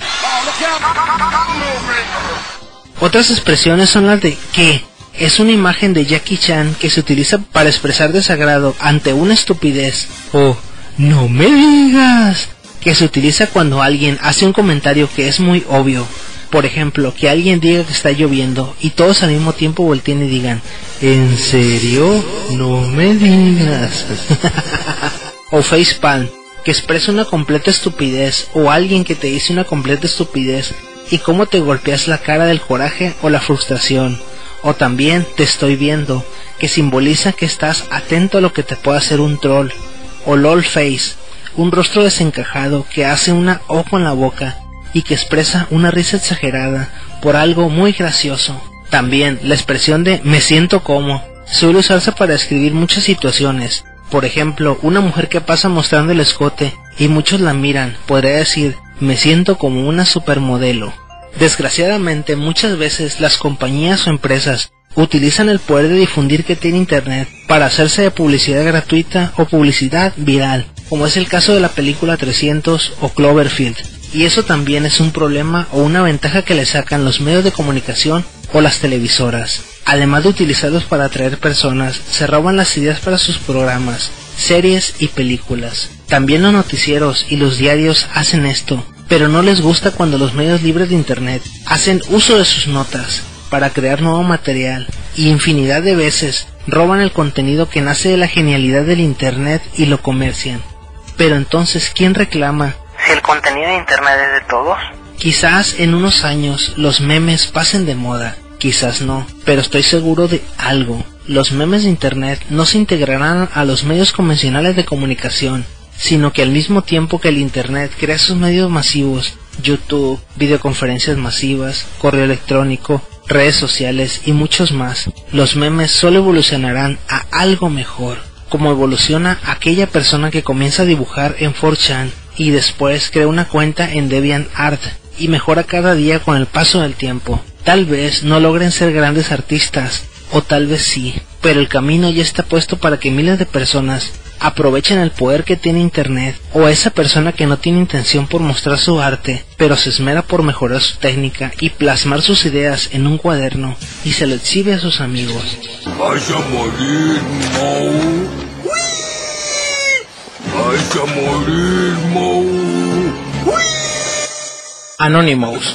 Otras expresiones son las de ¿qué? Es una imagen de Jackie Chan que se utiliza para expresar desagrado ante una estupidez. O no me digas, que se utiliza cuando alguien hace un comentario que es muy obvio. Por ejemplo, que alguien diga que está lloviendo y todos al mismo tiempo volteen y digan, ¿en serio? No me digas. O facepalm, que expresa una completa estupidez, o alguien que te dice una completa estupidez y cómo te golpeas la cara del coraje o la frustración. O también te estoy viendo, que simboliza que estás atento a lo que te pueda hacer un troll. O lol face, un rostro desencajado que hace una O con la boca y que expresa una risa exagerada por algo muy gracioso. También la expresión de me siento como suele usarse para describir muchas situaciones. Por ejemplo, una mujer que pasa mostrando el escote y muchos la miran, podría decir me siento como una supermodelo. Desgraciadamente, muchas veces las compañías o empresas utilizan el poder de difundir que tiene internet para hacerse de publicidad gratuita o publicidad viral, como es el caso de la película trescientos o Cloverfield. Y eso también es un problema o una ventaja que le sacan los medios de comunicación o las televisoras. Además de utilizarlos para atraer personas, se roban las ideas para sus programas, series y películas. También los noticieros y los diarios hacen esto, pero no les gusta cuando los medios libres de internet hacen uso de sus notas para crear nuevo material, y infinidad de veces roban el contenido que nace de la genialidad del internet y lo comercian. Pero entonces, ¿quién reclama si el contenido de internet es de todos? Quizás en unos años los memes pasen de moda, quizás no, pero estoy seguro de algo. Los memes de internet no se integrarán a los medios convencionales de comunicación, sino que al mismo tiempo que el internet crea sus medios masivos, YouTube, videoconferencias masivas, correo electrónico, redes sociales y muchos más, los memes solo evolucionarán a algo mejor, como evoluciona aquella persona que comienza a dibujar en cuatro chan y después crea una cuenta en DeviantArt y mejora cada día con el paso del tiempo. Tal vez no logren ser grandes artistas, o tal vez sí, pero el camino ya está puesto para que miles de personas aprovechen el poder que tiene internet, o esa persona que no tiene intención por mostrar su arte, pero se esmera por mejorar su técnica y plasmar sus ideas en un cuaderno y se lo exhibe a sus amigos. Vas a morir, Mo. Vas a morir, Mo. Anonymous.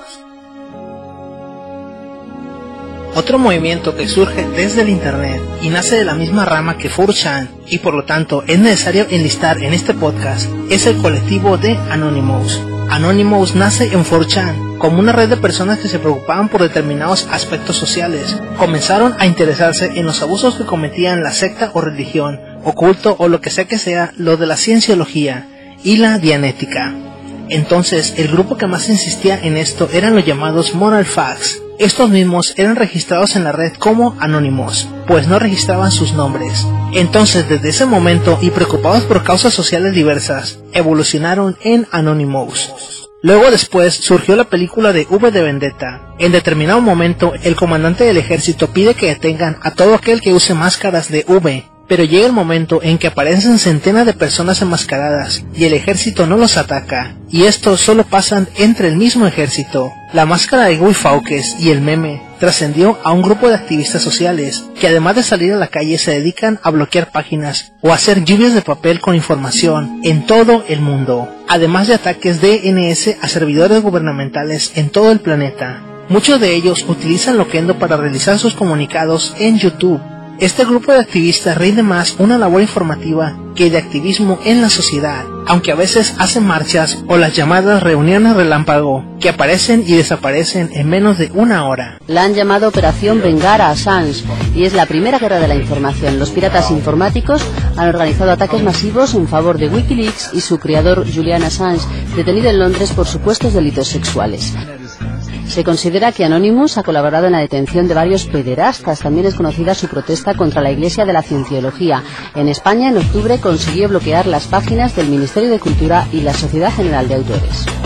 Otro movimiento que surge desde el internet y nace de la misma rama que cuatro chan y por lo tanto es necesario enlistar en este podcast es el colectivo de Anonymous. Anonymous nace en cuatro chan como una red de personas que se preocupaban por determinados aspectos sociales. Comenzaron a interesarse en los abusos que cometían la secta o religión, o culto o lo que sea que sea, lo de la cienciología y la dianética. Entonces el grupo que más insistía en esto eran los llamados Moral Facts. Estos mismos eran registrados en la red como Anonymous, pues no registraban sus nombres. Entonces, desde ese momento, y preocupados por causas sociales diversas, evolucionaron en Anonymous. Luego después surgió la película de V de Vendetta. En determinado momento, el comandante del ejército pide que detengan a todo aquel que use máscaras de V, pero llega el momento en que aparecen centenas de personas enmascaradas y el ejército no los ataca, y estos solo pasan entre el mismo ejército. La máscara de Guy Fawkes y el meme trascendió a un grupo de activistas sociales que además de salir a la calle se dedican a bloquear páginas o a hacer lluvias de papel con información en todo el mundo, además de ataques D N S a servidores gubernamentales en todo el planeta. Muchos de ellos utilizan Loquendo para realizar sus comunicados en YouTube. Este grupo de activistas rinde más una labor informativa que de activismo en la sociedad, aunque a veces hacen marchas o las llamadas reuniones relámpago, que aparecen y desaparecen en menos de una hora. La han llamado Operación Vengar a Assange, y es la primera guerra de la información. Los piratas informáticos han organizado ataques masivos en favor de Wikileaks y su creador Julian Assange, detenido en Londres por supuestos delitos sexuales. Se considera que Anonymous ha colaborado en la detención de varios pederastas. También es conocida su protesta contra la Iglesia de la Cienciología. En España, en octubre, consiguió bloquear las páginas del Ministerio de Cultura y la Sociedad General de Autores.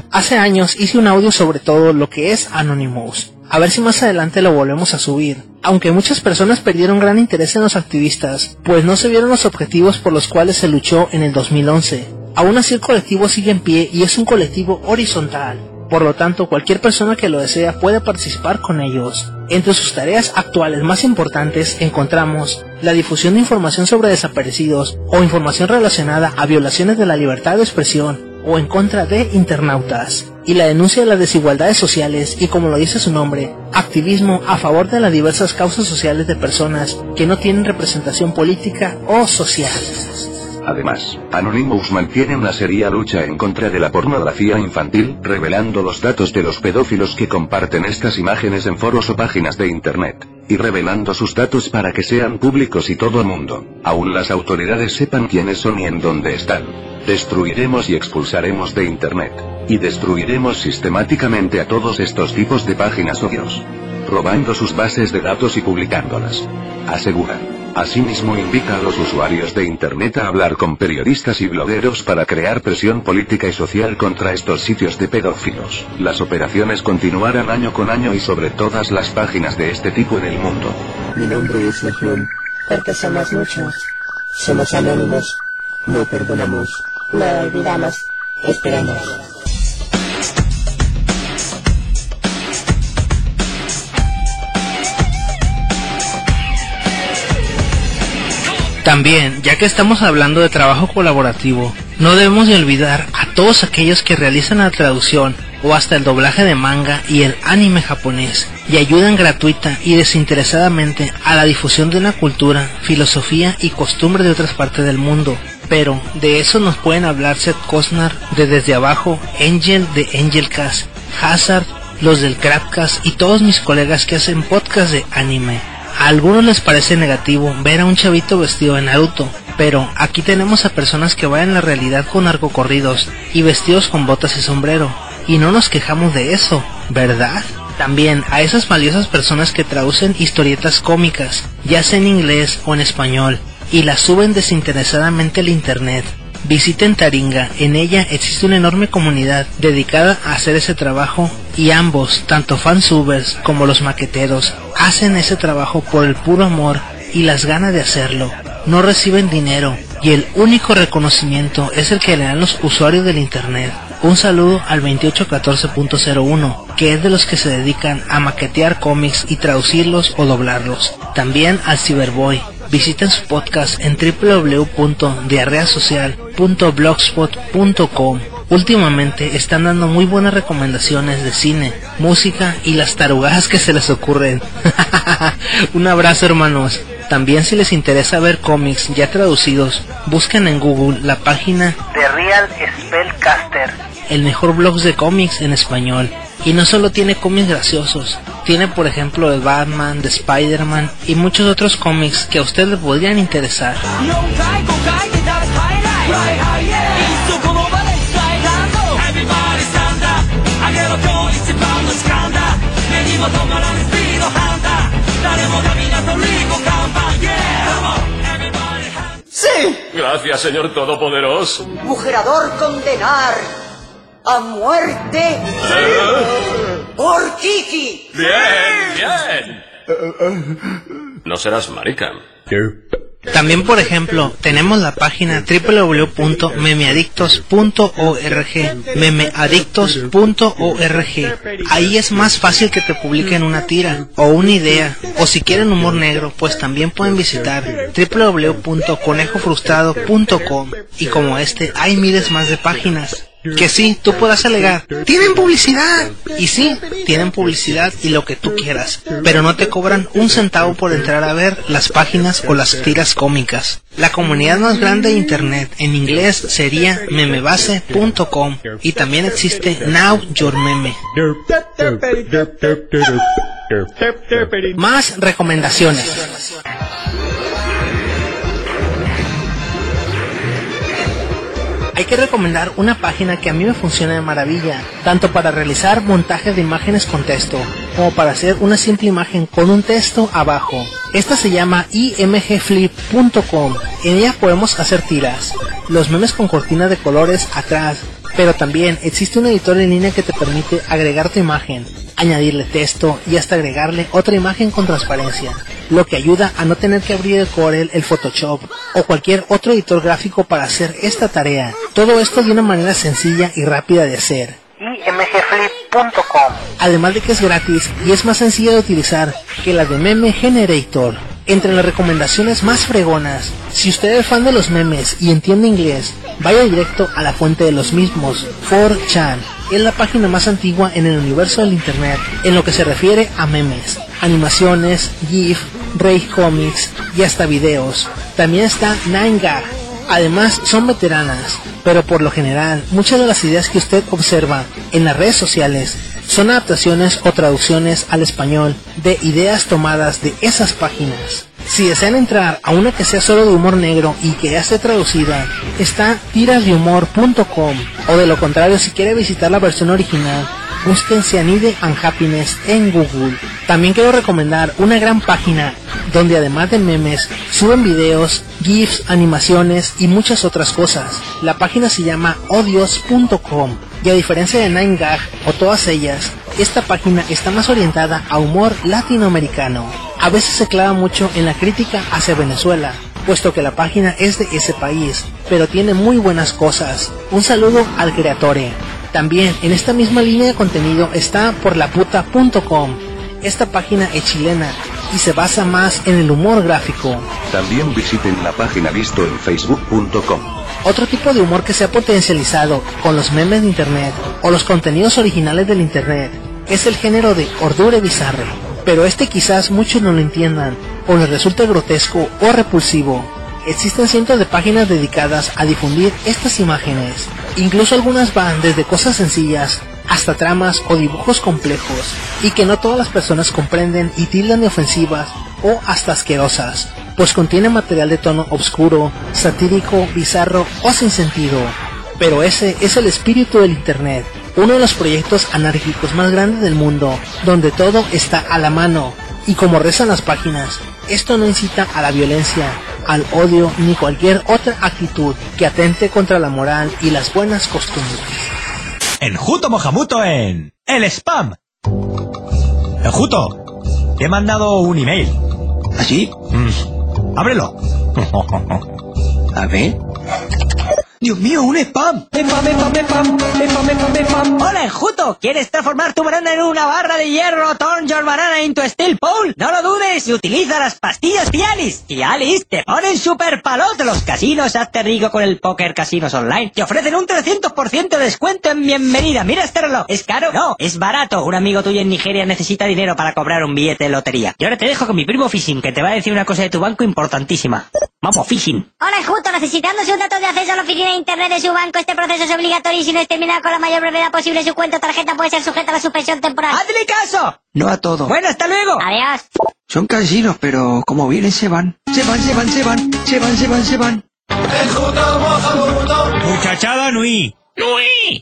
Hace años hice un audio sobre todo lo que es Anonymous. A ver si más adelante lo volvemos a subir. Aunque muchas personas perdieron gran interés en los activistas, pues no se vieron los objetivos por los cuales se luchó en el dos mil once. Aún así el colectivo sigue en pie y es un colectivo horizontal. Por lo tanto, cualquier persona que lo desea puede participar con ellos. Entre sus tareas actuales más importantes encontramos la difusión de información sobre desaparecidos o información relacionada a violaciones de la libertad de expresión o en contra de internautas, y la denuncia de las desigualdades sociales y, como lo dice su nombre, activismo a favor de las diversas causas sociales de personas que no tienen representación política o social. Además, Anonymous mantiene una seria lucha en contra de la pornografía infantil, revelando los datos de los pedófilos que comparten estas imágenes en foros o páginas de internet, y revelando sus datos para que sean públicos y todo el mundo, aún las autoridades sepan quiénes son y en dónde están. Destruiremos y expulsaremos de internet, y destruiremos sistemáticamente a todos estos tipos de páginas odios, robando sus bases de datos y publicándolas, asegura. Asimismo invita a los usuarios de internet a hablar con periodistas y blogueros para crear presión política y social contra estos sitios de pedófilos. Las operaciones continuarán año con año y sobre todas las páginas de este tipo en el mundo. Mi nombre es Legión, porque somos muchos. Somos anónimos. No perdonamos. No olvidamos. Esperamos. También, ya que estamos hablando de trabajo colaborativo, no debemos de olvidar a todos aquellos que realizan la traducción o hasta el doblaje de manga y el anime japonés y ayudan gratuita y desinteresadamente a la difusión de una cultura, filosofía y costumbre de otras partes del mundo. Pero de eso nos pueden hablar Seth Cosnar de Desde Abajo, Angel de Angelcast, Hazard, los del Crapcast y todos mis colegas que hacen podcast de anime. A algunos les parece negativo ver a un chavito vestido de Naruto, pero aquí tenemos a personas que van en la realidad con narcocorridos y vestidos con botas y sombrero, y no nos quejamos de eso, ¿verdad? También a esas valiosas personas que traducen historietas cómicas, ya sea en inglés o en español, y las suben desinteresadamente al internet. Visiten Taringa, en ella existe una enorme comunidad dedicada a hacer ese trabajo y ambos, tanto fansubers como los maqueteros, hacen ese trabajo por el puro amor y las ganas de hacerlo. No reciben dinero y el único reconocimiento es el que le dan los usuarios del internet. Un saludo al veintiocho catorce punto cero uno, que es de los que se dedican a maquetear cómics y traducirlos o doblarlos. También al Cyberboy. Visiten su podcast en doble u doble u doble u punto diarrea social punto blogspot punto com. Últimamente están dando muy buenas recomendaciones de cine, música y las tarugadas que se les ocurren. Un abrazo, hermanos. También, si les interesa ver cómics ya traducidos, busquen en Google la página The Real Spellcaster, el mejor blog de cómics en español. Y no solo tiene cómics graciosos, tiene por ejemplo de Batman, de Spider-Man y muchos otros cómics que a usted le podrían interesar. ¡Sí! Gracias, señor todopoderoso. Mujerador condenar a muerte por Kiki. Bien, bien. No serás marica. También, por ejemplo, tenemos la página doble u doble u doble u punto memeadictos punto org, memeadictos punto org. Ahí es más fácil que te publiquen una tira o una idea, o si quieren humor negro, pues también pueden visitar doble u doble u doble u punto conejo frustrado punto com. Y como este, hay miles más de páginas. Que sí, tú podrás alegar, ¡tienen publicidad! Y sí, tienen publicidad y lo que tú quieras, pero no te cobran un centavo por entrar a ver las páginas o las tiras cómicas. La comunidad más grande de internet en inglés sería memebase punto com y también existe Now Your Meme. Más recomendaciones. Hay que recomendar una página que a mí me funciona de maravilla, tanto para realizar montajes de imágenes con texto, como para hacer una simple imagen con un texto abajo. Esta se llama i m g flip punto com. En ella podemos hacer tiras, los memes con cortinas de colores atrás, Pero también existe un editor en línea que te permite agregar tu imagen, añadirle texto y hasta agregarle otra imagen con transparencia, lo que ayuda a no tener que abrir el Corel, el Photoshop o cualquier otro editor gráfico para hacer esta tarea. Todo esto de una manera sencilla y rápida de hacer. i m g flip punto com. Además de que es gratis y es más sencilla de utilizar que la de Meme Generator. Entre las recomendaciones más fregonas, si usted es fan de los memes y entiende inglés, vaya directo a la fuente de los mismos, four chan. Es la página más antigua en el universo del internet en lo que se refiere a memes, animaciones, GIF, Rage Comics y hasta videos. También está nine gag. Además son veteranas, pero por lo general muchas de las ideas que usted observa en las redes sociales son adaptaciones o traducciones al español de ideas tomadas de esas páginas. Si desean entrar a una que sea solo de humor negro y que ya esté traducida, está tiras de humor punto com, o de lo contrario, si quiere visitar la versión original, busquen Cyanide and Happiness en Google. También quiero recomendar una gran página donde además de memes, suben videos, GIFs, animaciones y muchas otras cosas. La página se llama odios punto com y a diferencia de nine gag o todas ellas, esta página está más orientada a humor latinoamericano. A veces se clava mucho en la crítica hacia Venezuela, puesto que la página es de ese país, pero tiene muy buenas cosas. Un saludo al creatore. También en esta misma línea de contenido está porlaputa punto com. Esta página es chilena y se basa más en el humor gráfico. También visiten la página visto en facebook punto com. Otro tipo de humor que se ha potencializado con los memes de internet o los contenidos originales del internet es el género de ordure bizarre, pero este quizás muchos no lo entiendan o les resulte grotesco o repulsivo. Existen cientos de páginas dedicadas a difundir estas imágenes, incluso algunas van desde cosas sencillas hasta tramas o dibujos complejos y que no todas las personas comprenden y tildan de ofensivas o hasta asquerosas, pues contiene material de tono oscuro, satírico, bizarro o sin sentido. Pero ese es el espíritu del internet, uno de los proyectos anárquicos más grandes del mundo, donde todo está a la mano, y como rezan las páginas, esto no incita a la violencia, al odio ni cualquier otra actitud que atente contra la moral y las buenas costumbres. Enjuto Mojamuto en el spam. Enjuto, te he mandado un email. ¿Así? Mm. Ábrelo. A ver. ¡Dios mío, un spam! ¡Spam, spam, spam! ¡Spam, spam, spam! ¡Hola, Enjuto! ¿Quieres transformar tu banana en una barra de hierro? ¡Turn your banana into a steel pole! ¡No lo dudes y utiliza las pastillas Cialis! ¡Cialis te ponen super palot! Los casinos, hazte rico con el Poker Casinos Online. Te ofrecen un trescientos por ciento de descuento en bienvenida. ¡Mira este reloj! ¿Es caro? No, es barato. Un amigo tuyo en Nigeria necesita dinero para cobrar un billete de lotería. Y ahora te dejo con mi primo Fishing, que te va a decir una cosa de tu banco importantísima. ¡Vamos, Fishing! Hola, Enjuto. Necesitando sus datos de acceso a la oficina de internet de su banco, este proceso es obligatorio y si no es terminado con la mayor brevedad posible, su cuenta o tarjeta puede ser sujeta a la suspensión temporal. ¡Hazle caso! No a todo. Bueno, hasta luego. Adiós. Son casinos, pero como vienen se van. Se van, se van, se van. Se van, se van, se van. Muchachada Nui. Nui.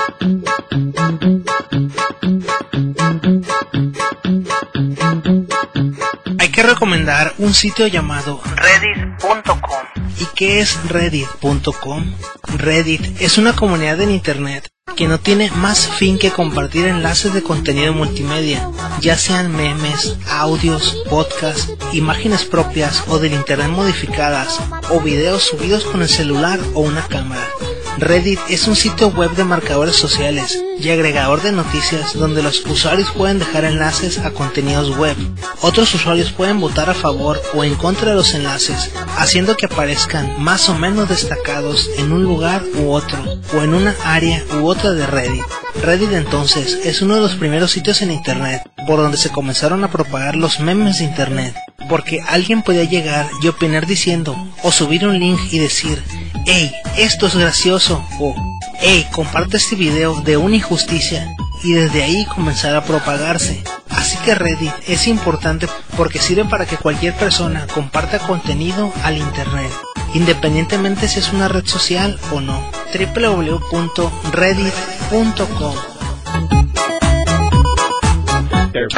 Hay que recomendar un sitio llamado reddit punto com. ¿Y qué es reddit punto com? Reddit es una comunidad en internet que no tiene más fin que compartir enlaces de contenido multimedia, ya sean memes, audios, podcasts, imágenes propias o del internet modificadas, o videos subidos con el celular o una cámara. Reddit es un sitio web de marcadores sociales y agregador de noticias donde los usuarios pueden dejar enlaces a contenidos web. Otros usuarios pueden votar a favor o en contra de los enlaces, haciendo que aparezcan más o menos destacados en un lugar u otro, o en una área u otra de Reddit. Reddit entonces es uno de los primeros sitios en internet por donde se comenzaron a propagar los memes de internet, porque alguien podía llegar y opinar diciendo, o subir un link y decir, hey, esto es gracioso, o hey, comparte este video de una injusticia, y desde ahí comenzar a propagarse. Así que Reddit es importante porque sirve para que cualquier persona comparta contenido al internet, independientemente si es una red social o no. doble u doble u doble u punto reddit punto com.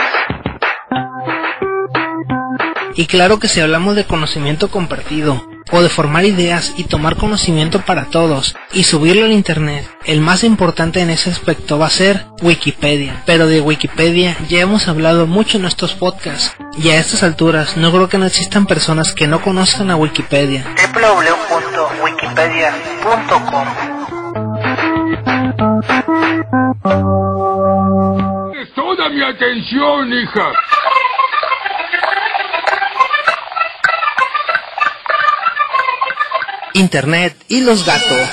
Y claro que si hablamos de conocimiento compartido, o de formar ideas y tomar conocimiento para todos y subirlo al internet, el más importante en ese aspecto va a ser Wikipedia. Pero de Wikipedia ya hemos hablado mucho en estos podcasts y a estas alturas no creo que no existan personas que no conozcan a Wikipedia. doble u doble u doble u punto wikipedia punto com. Toda mi atención, hija. Internet y los gatos.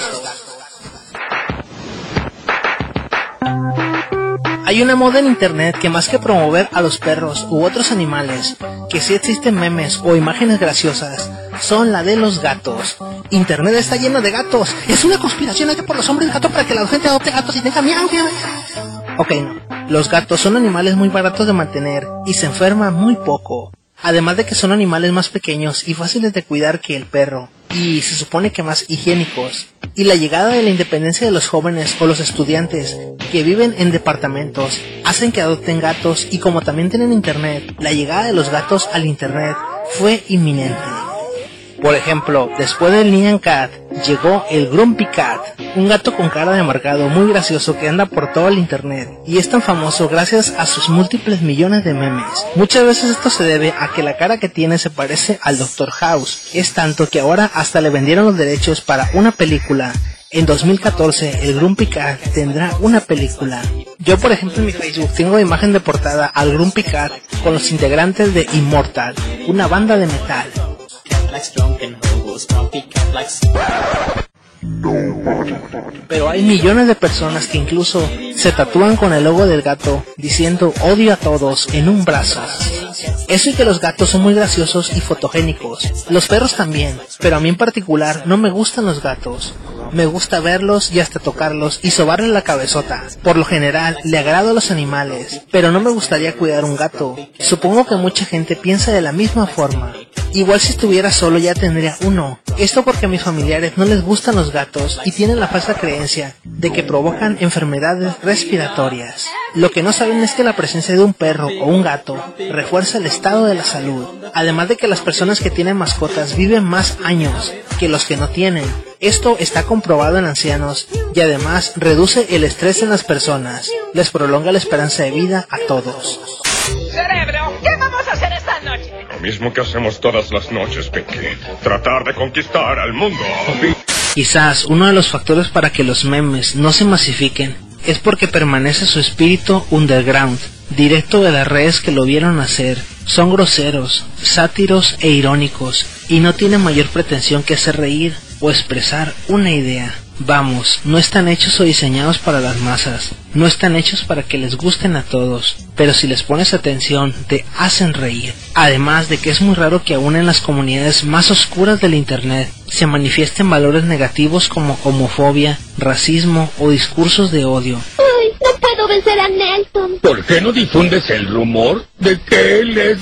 Hay una moda en internet que más que promover a los perros u otros animales, que sí existen memes o imágenes graciosas, son la de los gatos. Internet está lleno de gatos. Es una conspiración hecha por los hombres gato para que la gente adopte gatos y tenga miau. Ok, no. Los gatos son animales muy baratos de mantener y se enferman muy poco. Además de que son animales más pequeños y fáciles de cuidar que el perro, y se supone que más higiénicos. Y la llegada de la independencia de los jóvenes o los estudiantes que viven en departamentos hacen que adopten gatos, y como también tienen internet, la llegada de los gatos al internet fue inminente. Por ejemplo, después del Nyan Cat, llegó el Grumpy Cat, un gato con cara de amargado muy gracioso que anda por todo el internet, y es tan famoso gracias a sus múltiples millones de memes. Muchas veces esto se debe a que la cara que tiene se parece al doctor House, es tanto que ahora hasta le vendieron los derechos para una película. En dos mil catorce, el Grumpy Cat tendrá una película. Yo, por ejemplo, en mi Facebook tengo de imagen de portada al Grumpy Cat con los integrantes de Immortal, una banda de metal. Pero hay millones de personas que incluso se tatúan con el logo del gato diciendo odio a todos en un brazo. Eso y que los gatos son muy graciosos y fotogénicos. Los perros también, pero a mí en particular no me gustan los gatos. Me gusta verlos y hasta tocarlos y sobarles la cabezota. Por lo general le agrado a los animales, pero no me gustaría cuidar un gato. Supongo que mucha gente piensa de la misma forma. Igual si estuviera solo ya tendría uno. Esto porque a mis familiares no les gustan los gatos y tienen la falsa creencia de que provocan enfermedades respiratorias. Lo que no saben es que la presencia de un perro o un gato refuerza el estado de la salud. Además de que las personas que tienen mascotas viven más años que los que no tienen. Esto está comprobado en ancianos y además reduce el estrés en las personas. Les prolonga la esperanza de vida a todos. Cerebro, ¿qué vamos a hacer esta noche? Lo mismo que hacemos todas las noches, Pinky. Tratar de conquistar al mundo. Quizás uno de los factores para que los memes no se masifiquen es porque permanece su espíritu underground, directo de las redes que lo vieron nacer. Son groseros, sátiros e irónicos, y no tienen mayor pretensión que hacer reír o expresar una idea. Vamos, no están hechos o diseñados para las masas, no están hechos para que les gusten a todos, pero si les pones atención, te hacen reír. Además de que es muy raro que aún en las comunidades más oscuras del internet se manifiesten valores negativos como homofobia, racismo o discursos de odio. Ay, no puedo vencer a Nelson. ¿Por qué no difundes el rumor de que él es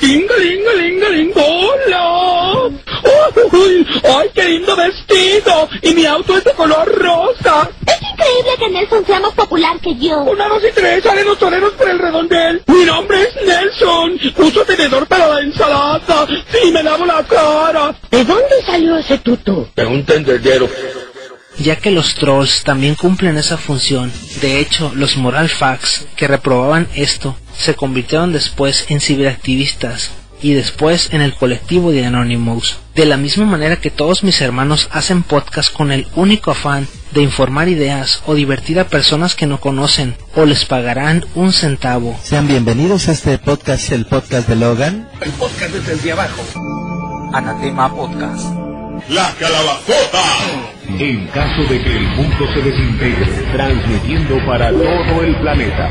dingalingalingalingola? ¡Uy! ¡Ay, qué lindo vestido! Y mi auto es de color rosa. Es increíble que Nelson sea más popular que yo. Una, dos y tres, salen los toreros por el redondel. Mi nombre es Nelson. Uso tenedor para la ensalada. Sí, me lavo la cara. ¿De dónde salió ese tutu? De un tendedero. Ya que los trolls también cumplen esa función. De hecho, los moral facts que reprobaban esto se convirtieron después en ciberactivistas y después en el colectivo de Anonymous. De la misma manera que todos mis hermanos hacen podcast con el único afán de informar ideas o divertir a personas que no conocen o les pagarán un centavo. Sean bienvenidos a este podcast, el podcast de Logan. El podcast desde abajo. Anatema Podcast. La calabazota. En caso de que el mundo se desintegre, transmitiendo para todo el planeta.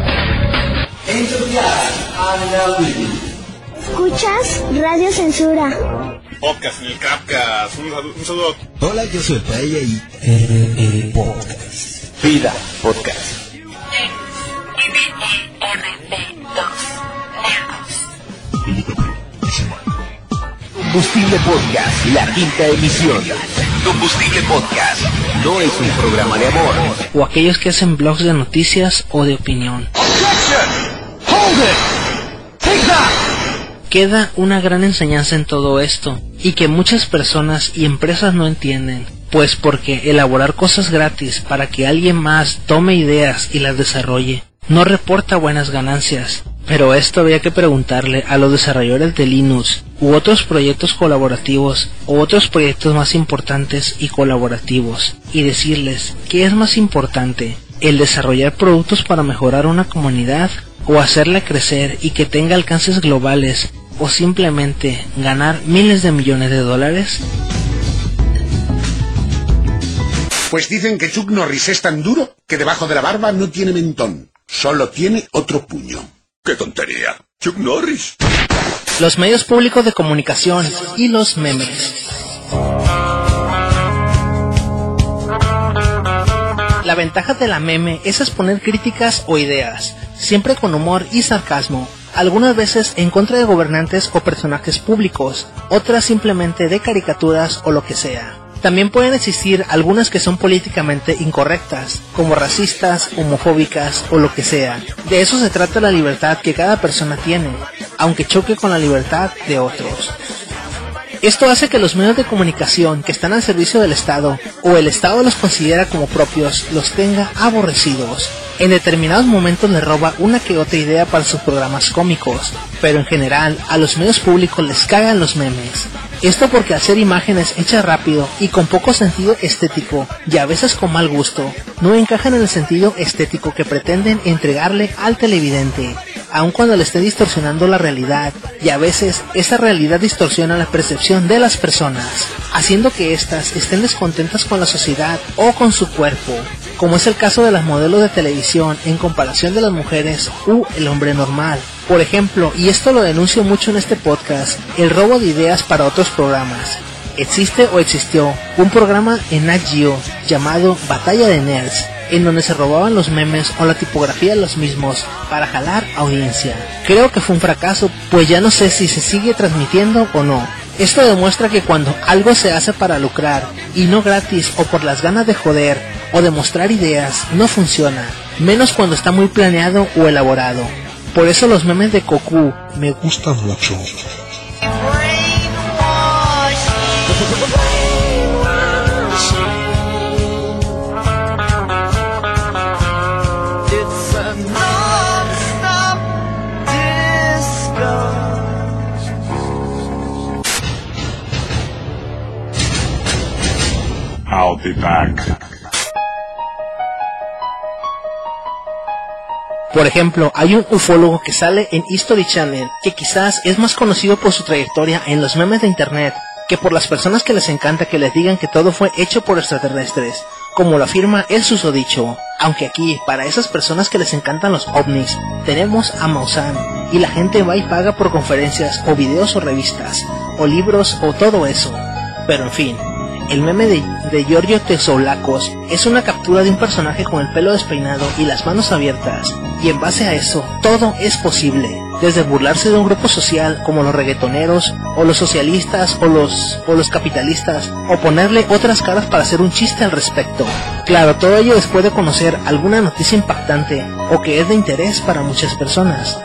¿Escuchas? Radio Censura. Podcast, el Crapcast. Un, un saludo. Hola, yo soy Paya y R R Podcast. Vida Podcast. Combustible Podcast, la quinta emisión. Combustible Podcast no es un programa de amor. O aquellos que hacen blogs de noticias o de opinión. Queda una gran enseñanza en todo esto, y que muchas personas y empresas no entienden, pues porque elaborar cosas gratis para que alguien más tome ideas y las desarrolle, no reporta buenas ganancias. Pero esto habría que preguntarle a los desarrolladores de Linux, u otros proyectos colaborativos, u otros proyectos más importantes y colaborativos, y decirles, ¿qué es más importante? ¿El desarrollar productos para mejorar una comunidad? ¿O hacerla crecer y que tenga alcances globales? ¿O simplemente ganar miles de millones de dólares? Pues dicen que Chuck Norris es tan duro que debajo de la barba no tiene mentón, solo tiene otro puño. ¡Qué tontería! ¡Chuck Norris! Los medios públicos de comunicación y los memes. La ventaja de la meme es exponer críticas o ideas, siempre con humor y sarcasmo, algunas veces en contra de gobernantes o personajes públicos, otras simplemente de caricaturas o lo que sea. También pueden existir algunas que son políticamente incorrectas, como racistas, homofóbicas o lo que sea. De eso se trata la libertad que cada persona tiene, aunque choque con la libertad de otros. Esto hace que los medios de comunicación que están al servicio del Estado, o el Estado los considera como propios, los tenga aborrecidos. En determinados momentos les roba una que otra idea para sus programas cómicos, pero en general a los medios públicos les cagan los memes. Esto porque hacer imágenes hechas rápido y con poco sentido estético, y a veces con mal gusto, no encajan en el sentido estético que pretenden entregarle al televidente, aun cuando le esté distorsionando la realidad, y a veces esa realidad distorsiona la percepción de las personas, haciendo que éstas estén descontentas con la sociedad o con su cuerpo, como es el caso de las modelos de televisión en comparación de las mujeres u el hombre normal. Por ejemplo, y esto lo denuncio mucho en este podcast, el robo de ideas para otros programas. Existe o existió un programa en Nat Geo llamado Batalla de Nerds, en donde se robaban los memes o la tipografía de los mismos para jalar audiencia. Creo que fue un fracaso, pues ya no sé si se sigue transmitiendo o no. Esto demuestra que cuando algo se hace para lucrar, y no gratis o por las ganas de joder o de mostrar ideas, no funciona, menos cuando está muy planeado o elaborado. Por eso los memes de Goku me gustan mucho. I'll be back. Por ejemplo, hay un ufólogo que sale en History Channel, que quizás es más conocido por su trayectoria en los memes de internet, que por las personas que les encanta que les digan que todo fue hecho por extraterrestres, como lo afirma el susodicho. Aunque aquí, para esas personas que les encantan los ovnis, tenemos a Maussan, y la gente va y paga por conferencias, o videos o revistas, o libros, o todo eso. Pero en fin, el meme de, de Giorgio Tesoulakos es una captura de un personaje con el pelo despeinado y las manos abiertas, y en base a eso, todo es posible, desde burlarse de un grupo social como los reggaetoneros, o los socialistas, o los, o los capitalistas, o ponerle otras caras para hacer un chiste al respecto. Claro, todo ello después de conocer alguna noticia impactante, o que es de interés para muchas personas.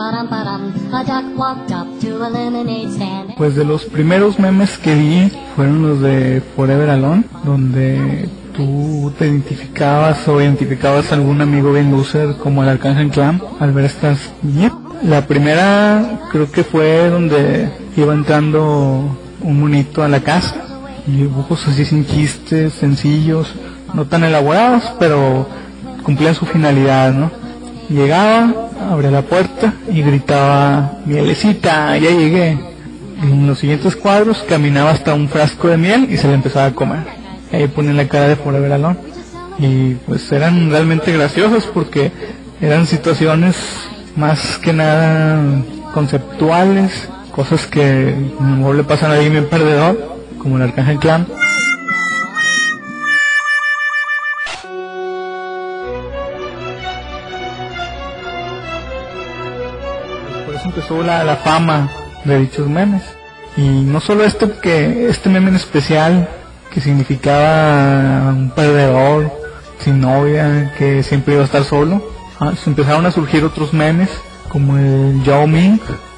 Pues de los primeros memes que vi fueron los de Forever Alone, donde tú te identificabas o identificabas a algún amigo bien loser como el Arcángel Clan al ver estas viñetas. La primera creo que fue donde iba entrando un monito a la casa, y dibujos así sin chistes, sencillos, no tan elaborados, pero cumplían su finalidad, ¿no? Llegaba, abría la puerta y gritaba: mielecita, ya llegué. En los siguientes cuadros caminaba hasta un frasco de miel y se le empezaba a comer. Y ahí ponían la cara de Forever Alone. Y pues eran realmente graciosos porque eran situaciones más que nada conceptuales, cosas que a lo mejor le pasan a alguien bien perdedor, como el Arcángel Clan. Por eso empezó la, la fama de dichos memes. Y no solo esto, que este meme en especial, que significaba un perdedor sin novia, que siempre iba a estar solo. Ah, se empezaron a surgir otros memes, como el Yao Ming,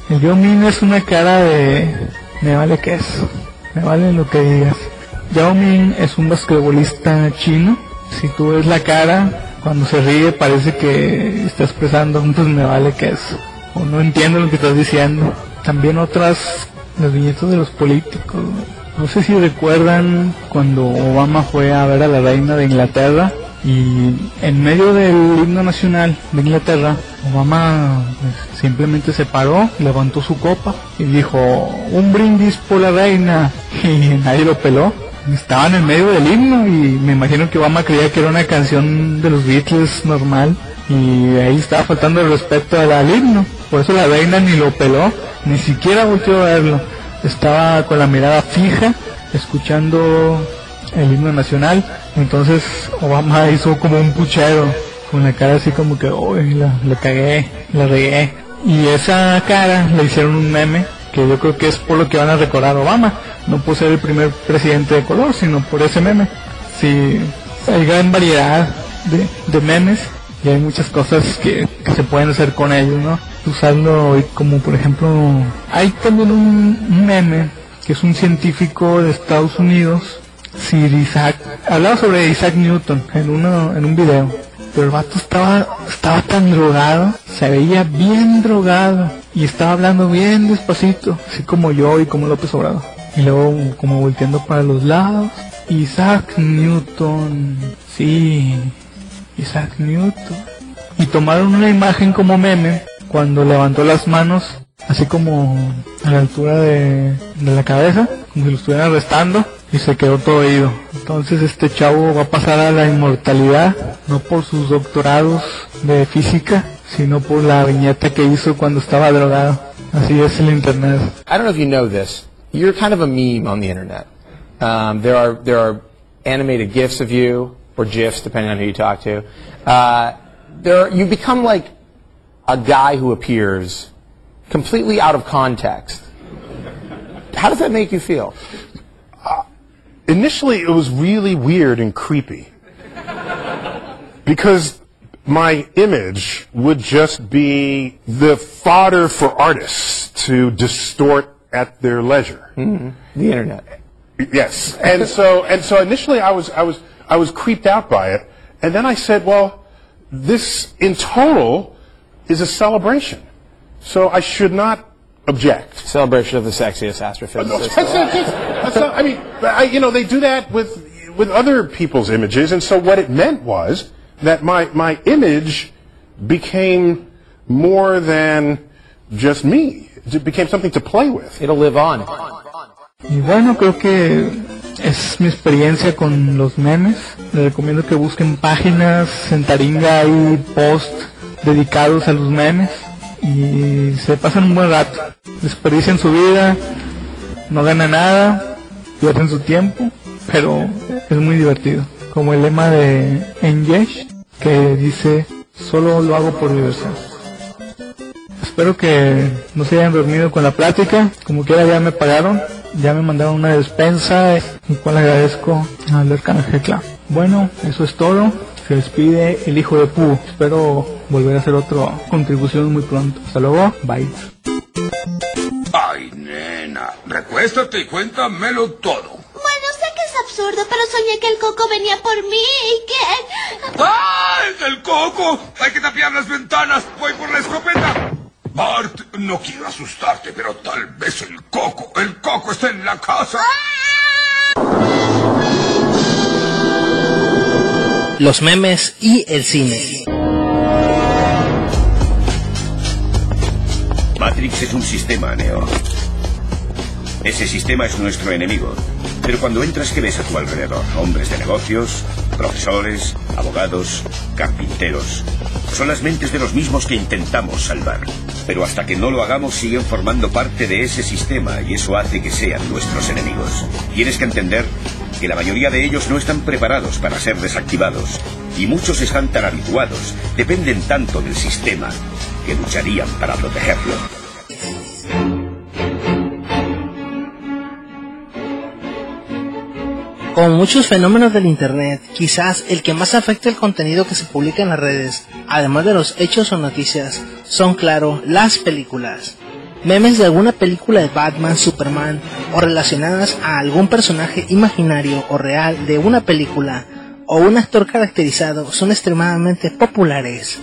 El Yao Ming es una cara de... me vale queso, me vale lo que digas. Yao Ming es un basquetbolista chino. Si tú ves la cara, cuando se ríe parece que está expresando, pues me vale queso, o no entiendo lo que estás diciendo. También otras, las viñetas de los políticos. No sé si recuerdan cuando Obama fue a ver a la reina de Inglaterra y en medio del himno nacional de Inglaterra, Obama pues, simplemente se paró, levantó su copa y dijo un brindis por la reina, y nadie lo peló. Estaba en el medio del himno y me imagino que Obama creía que era una canción de los Beatles normal y ahí estaba faltando el respeto al himno. Por eso la reina ni lo peló, ni siquiera volteó a verlo. Estaba con la mirada fija, escuchando el himno nacional. Entonces Obama hizo como un puchero, con la cara así como que, uy, la, la cagué, la regué. Y esa cara le hicieron un meme, que yo creo que es por lo que van a recordar a Obama, no por ser el primer presidente de color, sino por ese meme. Sí, hay gran variedad de, de memes y hay muchas cosas que, que se pueden hacer con ellos, ¿no? Usarlo como por ejemplo, hay también un, un meme que es un científico de Estados Unidos, Sir Isaac, hablaba sobre Isaac Newton en uno, en un video, pero el vato estaba, estaba tan drogado, se veía bien drogado y estaba hablando bien despacito, así como yo y como López Obrador, y luego como volteando para los lados. Isaac Newton, sí, Isaac Newton, y tomaron una imagen como meme cuando levantó las manos así como a la altura de, de la cabeza, como si lo estuvieran arrestando, y se quedó todo oído. Entonces este chavo va a pasar a la inmortalidad, no por sus doctorados de física, sino por la viñeta que hizo cuando estaba drogado. Así es el internet. I don't know if you know this. You're kind of a meme on the internet. Um, there are there are animated GIFs of you, or GIFs, depending on who you talk to. Uh, there are, you become like a guy who appears completely out of context. How does that make you feel? Uh, initially, it was really weird and creepy. Because my image would just be the fodder for artists to distort at their leisure. Mm-hmm. The internet. Yes. And so and so initially I was I was I was creeped out by it, and then I said, well, this in total is a celebration. So I should not object. Celebration of the sexiest astrophysicist. That's, that's, that's not, I mean, I, you know, they do that with with other people's images, and so what it meant was that my my image became more than just me. It became something to play with. It'll live on. Y bueno, creo que es mi experiencia con los memes. Les recomiendo que busquen páginas, en Taringa hay posts dedicados a los memes y se pasan un buen rato. Desperdician su vida, no ganan nada, pierden su tiempo, pero es muy divertido. Como el lema de Engage, que dice, solo lo hago por diversión. Espero que no se hayan dormido con la plática. Como quiera ya me pagaron, ya me mandaron una despensa, y cual agradezco al Arcángel Clan. Bueno, eso es todo. Se despide el hijo de Pu. Espero volver a hacer otra contribución muy pronto. Hasta luego, bye. Ay, nena, recuéstate y cuéntamelo todo. Bueno, sé que es absurdo, pero soñé que el Coco venía por mí y que... ¡Ah! ¡El Coco! ¡Hay que tapiar las ventanas! ¡Voy por la escopeta! Bart, no quiero asustarte, pero tal vez el Coco, el Coco está en la casa. Los memes y el cine. Matrix es un sistema, Neo. Ese sistema es nuestro enemigo. Pero cuando entras, ¿qué ves a tu alrededor? Hombres de negocios, profesores, abogados, carpinteros. Son las mentes de los mismos que intentamos salvar. Pero hasta que no lo hagamos, siguen formando parte de ese sistema y eso hace que sean nuestros enemigos. Tienes que entender que la mayoría de ellos no están preparados para ser desactivados. Y muchos están tan habituados, dependen tanto del sistema, que lucharían para protegerlo. Como muchos fenómenos del internet, quizás el que más afecta el contenido que se publica en las redes, además de los hechos o noticias, son claro las películas. memes de alguna película de Batman, Superman o relacionadas a algún personaje imaginario o real de una película o un actor caracterizado son extremadamente populares.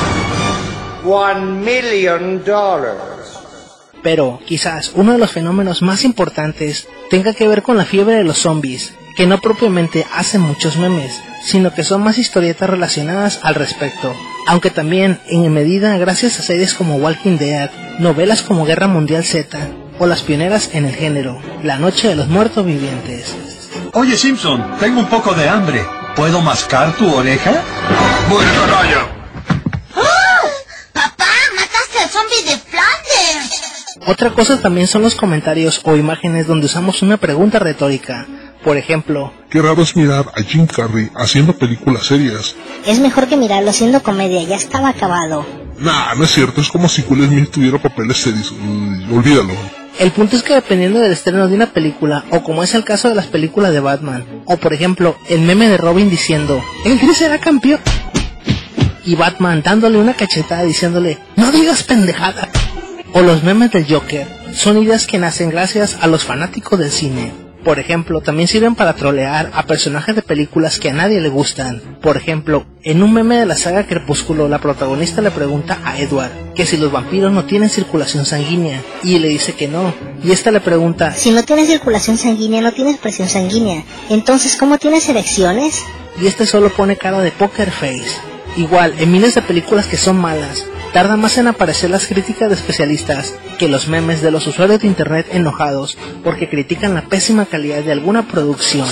One million dollars. Pero quizás uno de los fenómenos más importantes tenga que ver con la fiebre de los zombies, que no propiamente hacen muchos memes, sino que son más historietas relacionadas al respecto, aunque también en medida gracias a series como Walking Dead, novelas como Guerra Mundial Z o las pioneras en el género, La Noche de los Muertos Vivientes. Oye Simpson, tengo un poco de hambre. ¿Puedo mascar tu oreja? ¡Buena canalla! ¡Papá, mataste al zombie de Flanders! Otra cosa también son los comentarios o imágenes donde usamos una pregunta retórica. Por ejemplo, qué raro es mirar a Jim Carrey haciendo películas serias. Es mejor que mirarlo haciendo comedia, ya estaba acabado. Nah, no es cierto, es como si Will Smith tuviera papeles serios. Mm, olvídalo. El punto es que dependiendo del estreno de una película, o como es el caso de las películas de Batman, o por ejemplo, el meme de Robin diciendo, el gris será campeón, y Batman dándole una cachetada diciéndole, no digas pendejada, o los memes del Joker, son ideas que nacen gracias a los fanáticos del cine. Por ejemplo, también sirven para trolear a personajes de películas que a nadie le gustan. Por ejemplo, en un meme de la saga Crepúsculo, la protagonista le pregunta a Edward que si los vampiros no tienen circulación sanguínea, y le dice que no, y esta le pregunta, si no tienes circulación sanguínea, no tienes presión sanguínea, entonces ¿cómo tienes erecciones? Y este solo pone cara de poker face. Igual, en miles de películas que son malas, tarda más en aparecer las críticas de especialistas que los memes de los usuarios de internet enojados porque critican la pésima calidad de alguna producción.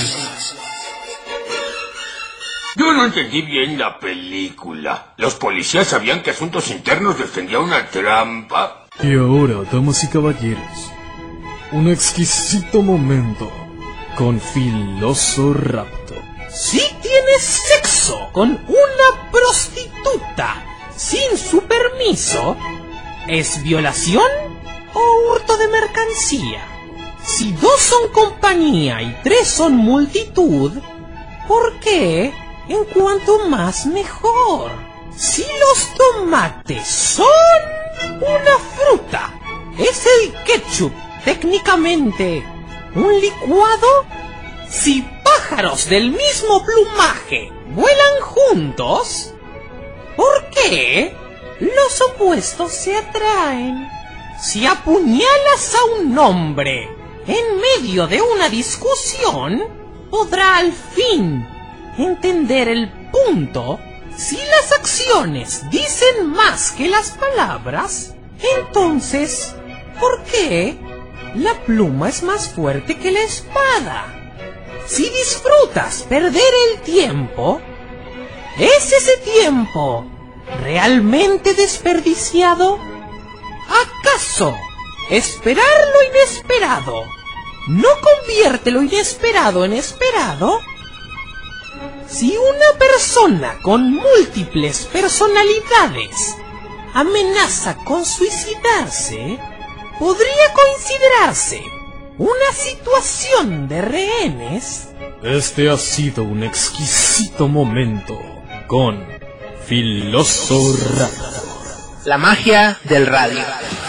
Yo no entendí bien la película. ¿Los policías sabían que Asuntos Internos defendía una trampa? Y ahora, damas y caballeros, un exquisito momento con Filósoraptor. Si tienes sexo con una prostituta sin su permiso, ¿es violación o hurto de mercancía? Si dos son compañía y tres son multitud, ¿por qué en cuanto más mejor? Si los tomates son una fruta, ¿es el ketchup técnicamente un licuado? Si pájaros del mismo plumaje vuelan juntos, ¿por qué los opuestos se atraen? Si apuñalas a un hombre en medio de una discusión, podrá al fin entender el punto. Si las acciones dicen más que las palabras, entonces, ¿por qué la pluma es más fuerte que la espada? Si disfrutas perder el tiempo, ¿es ese tiempo realmente desperdiciado? ¿Acaso esperar lo inesperado no convierte lo inesperado en esperado? Si una persona con múltiples personalidades amenaza con suicidarse, podría considerarse una situación de rehenes. Este ha sido un exquisito momento con Filósoraptor. La magia del radio.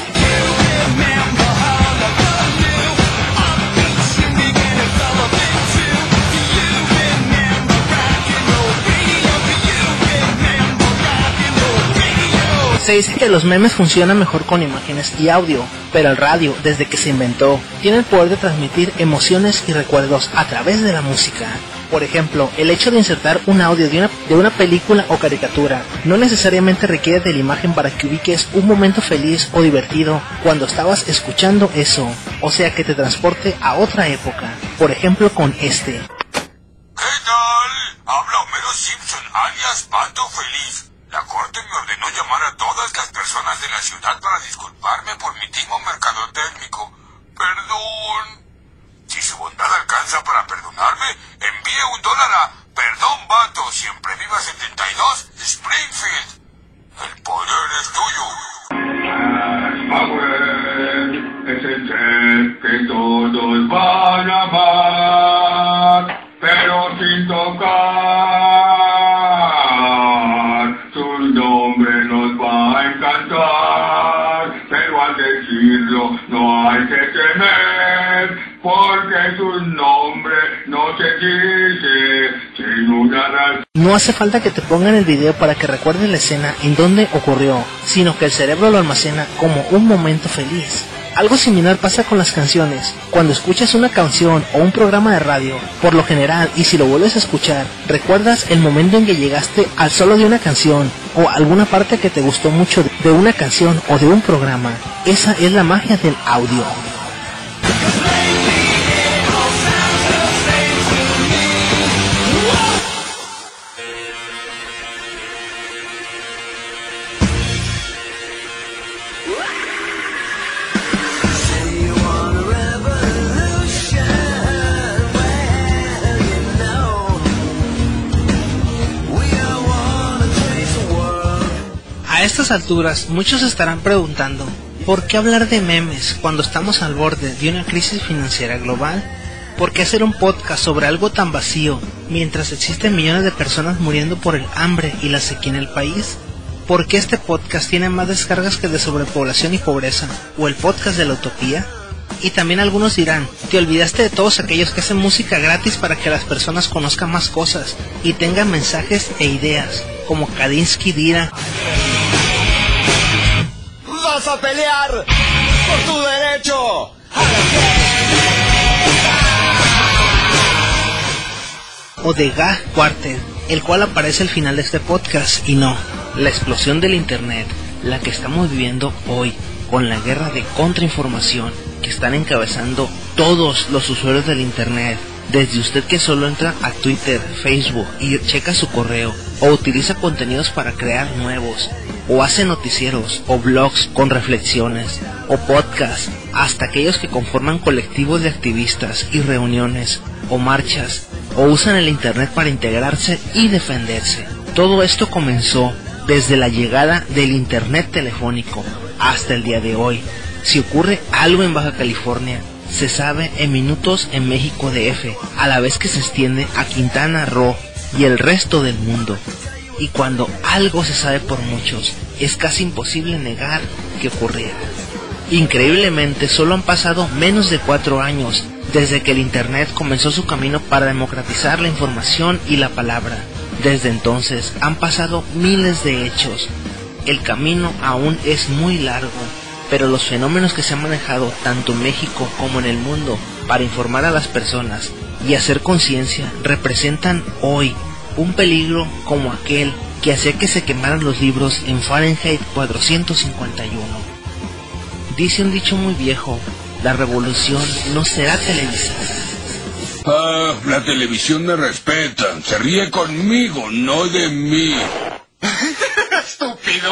Se dice que los memes funcionan mejor con imágenes y audio, pero el radio, desde que se inventó, tiene el poder de transmitir emociones y recuerdos a través de la música. Por ejemplo, el hecho de insertar un audio de una, de una película o caricatura no necesariamente requiere de la imagen para que ubiques un momento feliz o divertido cuando estabas escuchando eso, o sea que te transporte a otra época. Por ejemplo con este. ¿Qué tal? Habla Homero Simpson, alias Pato Feliz. La corte me ordenó llamar a todas las personas de la ciudad para disculparme por mi timo mercadotécnico. Perdón. Si su bondad alcanza para perdonarme, envíe un dólar a Perdón Vato, Siempre Viva setenta y dos, Springfield. El poder es tuyo. Power es el ser que todos van a amar, pero sin tocar. Su nombre nos va a encantar, pero al decirlo hay que temer, porque su nombre no se dice sin una razón. No hace falta que te pongan el video para que recuerdes la escena en donde ocurrió, sino que el cerebro lo almacena como un momento feliz. Algo similar pasa con las canciones. Cuando escuchas una canción o un programa de radio, por lo general, y si lo vuelves a escuchar, recuerdas el momento en que llegaste al solo de una canción o alguna parte que te gustó mucho de una canción o de un programa. Esa es la magia del audio. A estas alturas, muchos estarán preguntando, ¿por qué hablar de memes cuando estamos al borde de una crisis financiera global? ¿Por qué hacer un podcast sobre algo tan vacío mientras existen millones de personas muriendo por el hambre y la sequía en el país? ¿Por qué este podcast tiene más descargas que de sobrepoblación y pobreza? ¿O el podcast de la utopía? Y también algunos dirán, te olvidaste de todos aquellos que hacen música gratis para que las personas conozcan más cosas y tengan mensajes e ideas, como Kadinsky dirá: ¡Vas a pelear por tu derecho a la o de Gag Quartet, el cual aparece al final de este podcast. Y no, la explosión del internet, la que estamos viviendo hoy, con la guerra de contrainformación que están encabezando todos los usuarios del internet, desde usted que solo entra a Twitter, Facebook y checa su correo, o utiliza contenidos para crear nuevos, o hace noticieros o blogs con reflexiones, o podcasts, hasta aquellos que conforman colectivos de activistas y reuniones, o marchas, o usan el internet para integrarse y defenderse. Todo esto comenzó desde la llegada del internet telefónico hasta el día de hoy. Si ocurre algo en Baja California, se sabe en minutos en México D F, a la vez que se extiende a Quintana Roo y el resto del mundo. Y cuando algo se sabe por muchos, es casi imposible negar que ocurriera. Increíblemente, solo han pasado menos de cuatro años desde que el internet comenzó su camino para democratizar la información y la palabra. Desde entonces han pasado miles de hechos. El camino aún es muy largo, pero los fenómenos que se han manejado tanto en México como en el mundo para informar a las personas y hacer conciencia representan hoy un peligro como aquel que hacía que se quemaran los libros en Fahrenheit cuatrocientos cincuenta y uno. Dice un dicho muy viejo, la revolución no será televisada. Ah, la televisión me respeta, se ríe conmigo, no de mí. Estúpido.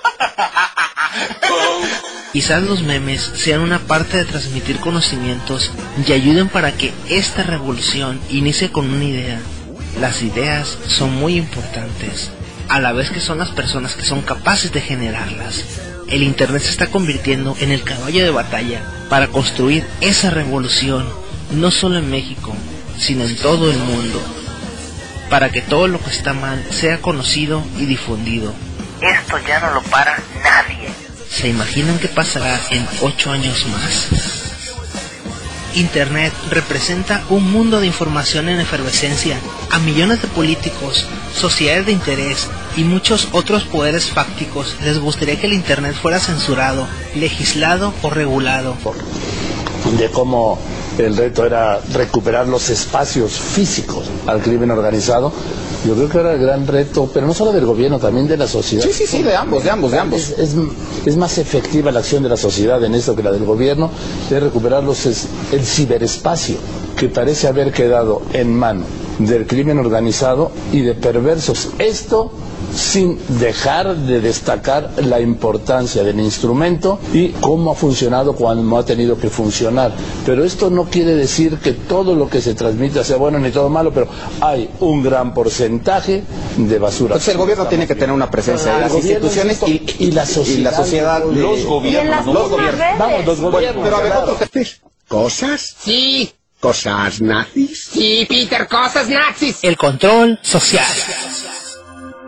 Quizás los memes sean una parte de transmitir conocimientos y ayuden para que esta revolución inicie con una idea. Las ideas son muy importantes, a la vez que son las personas que son capaces de generarlas. El internet se está convirtiendo en el caballo de batalla para construir esa revolución, no solo en México, sino en todo el mundo, para que todo lo que está mal sea conocido y difundido. Esto ya no lo para nadie. ¿Se imaginan qué pasará en ocho años más? Internet representa un mundo de información en efervescencia. A millones de políticos, sociedades de interés y muchos otros poderes fácticos les gustaría que el Internet fuera censurado, legislado o regulado. De cómo el reto era recuperar los espacios físicos al crimen organizado. Yo creo que era el gran reto, pero no solo del gobierno, también de la sociedad. Sí, sí, sí, de ambos, de ambos, de ambos. Es, es, es más efectiva la acción de la sociedad en esto que la del gobierno, de recuperar los, es, el ciberespacio, que parece haber quedado en mano del crimen organizado y de perversos. Esto sin dejar de destacar la importancia del instrumento y cómo ha funcionado cuando ha tenido que funcionar. Pero esto no quiere decir que todo lo que se transmita sea bueno ni todo malo, pero hay un gran porcentaje de basura. Entonces el gobierno tiene que tener una presencia de las instituciones y, y la sociedad. Y la sociedad de, los gobiernos. Los gobiernos. Vamos, los gobiernos. Pero a ver, claro. ¿Cosas? Sí. ¿Cosas nazis? Sí, Peter, cosas nazis. El control social.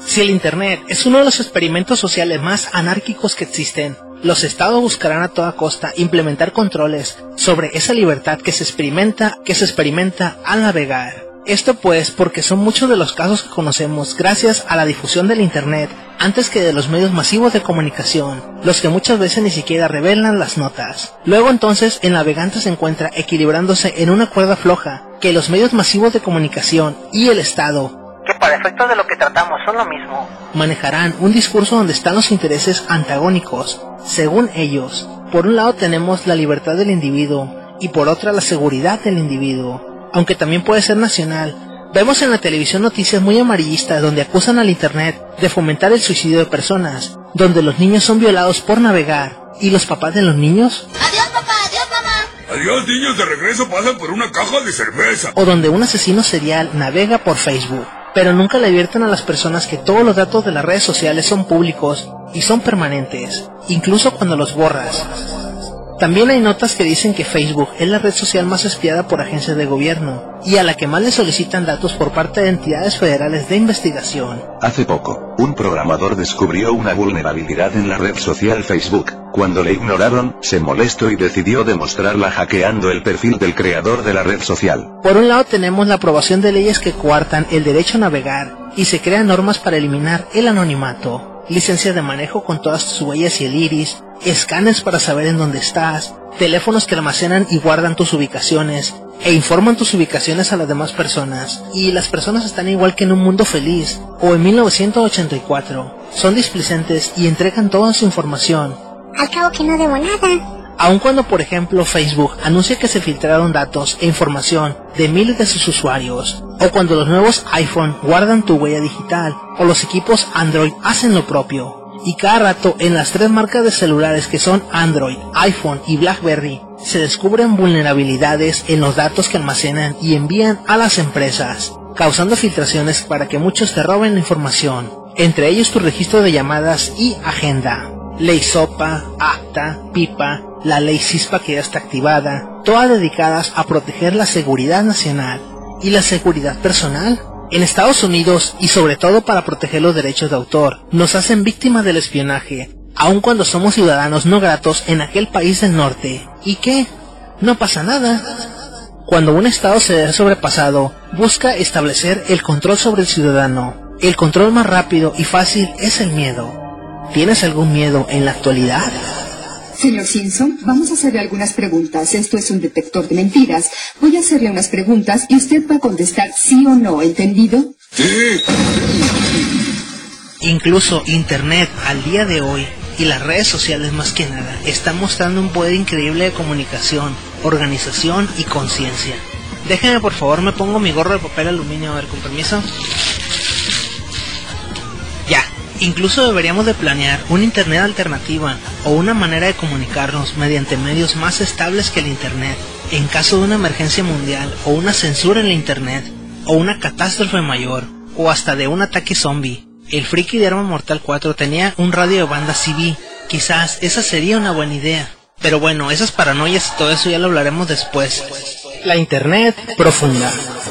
Si el Internet es uno de los experimentos sociales más anárquicos que existen, los estados buscarán a toda costa implementar controles sobre esa libertad que se experimenta, que se experimenta al navegar. Esto pues porque son muchos de los casos que conocemos gracias a la difusión del Internet antes que de los medios masivos de comunicación, los que muchas veces ni siquiera revelan las notas. Luego entonces el navegante se encuentra equilibrándose en una cuerda floja que los medios masivos de comunicación y el Estado, que para efectos de lo que tratamos son lo mismo, manejarán un discurso donde están los intereses antagónicos. Según ellos, por un lado tenemos la libertad del individuo y por otra la seguridad del individuo, aunque también puede ser nacional. Vemos en la televisión noticias muy amarillistas donde acusan al Internet de fomentar el suicidio de personas, donde los niños son violados por navegar, y los papás de los niños, Adiós papá, adiós mamá. Adiós niños, de regreso pasan por una caja de cerveza. o donde un asesino serial navega por Facebook. Pero nunca le advierten a las personas que todos los datos de las redes sociales son públicos y son permanentes, incluso cuando los borras. También hay notas que dicen que Facebook es la red social más espiada por agencias de gobierno y a la que más le solicitan datos por parte de entidades federales de investigación. Hace poco, un programador descubrió una vulnerabilidad en la red social Facebook. Cuando le ignoraron, se molestó y decidió demostrarla hackeando el perfil del creador de la red social. Por un lado tenemos la aprobación de leyes que coartan el derecho a navegar y se crean normas para eliminar el anonimato, licencias de manejo con todas tus huellas y el iris, escáneres para saber en dónde estás, teléfonos que almacenan y guardan tus ubicaciones e informan tus ubicaciones a las demás personas, y las personas están igual que en un mundo feliz o en mil novecientos ochenta y cuatro, son displicentes y entregan toda su información. Al cabo que no debo nada. Aun cuando, por ejemplo, Facebook anuncia que se filtraron datos e información de miles de sus usuarios, o cuando los nuevos iPhone guardan tu huella digital, o los equipos Android hacen lo propio. Y cada rato en las tres marcas de celulares que son Android, iPhone y BlackBerry, se descubren vulnerabilidades en los datos que almacenan y envían a las empresas, causando filtraciones para que muchos te roben la información, entre ellos tu registro de llamadas y agenda. Ley SOPA, ACTA, PIPA, la ley CISPA que ya está activada, todas dedicadas a proteger la seguridad nacional y la seguridad personal. En Estados Unidos, y sobre todo para proteger los derechos de autor, nos hacen víctimas del espionaje, aun cuando somos ciudadanos no gratos en aquel país del norte. ¿Y qué? No pasa nada. Cuando un Estado se ve sobrepasado, busca establecer el control sobre el ciudadano. El control más rápido y fácil es el miedo. ¿Tienes algún miedo en la actualidad? Señor Simpson, vamos a hacerle algunas preguntas. Esto es un detector de mentiras. Voy a hacerle unas preguntas y usted va a contestar sí o no, ¿entendido? Sí. Incluso Internet al día de hoy y las redes sociales más que nada están mostrando un poder increíble de comunicación, organización y conciencia. Déjenme por favor, me pongo mi gorro de papel aluminio, a ver, con permiso. Ya. Incluso deberíamos de planear una internet alternativa o una manera de comunicarnos mediante medios más estables que el internet en caso de una emergencia mundial o una censura en la internet o una catástrofe mayor o hasta de un ataque zombie. El friki de Arma Mortal cuatro tenía un radio de banda C B, quizás esa sería una buena idea. Pero bueno, esas paranoias y todo eso ya lo hablaremos después. La internet profunda.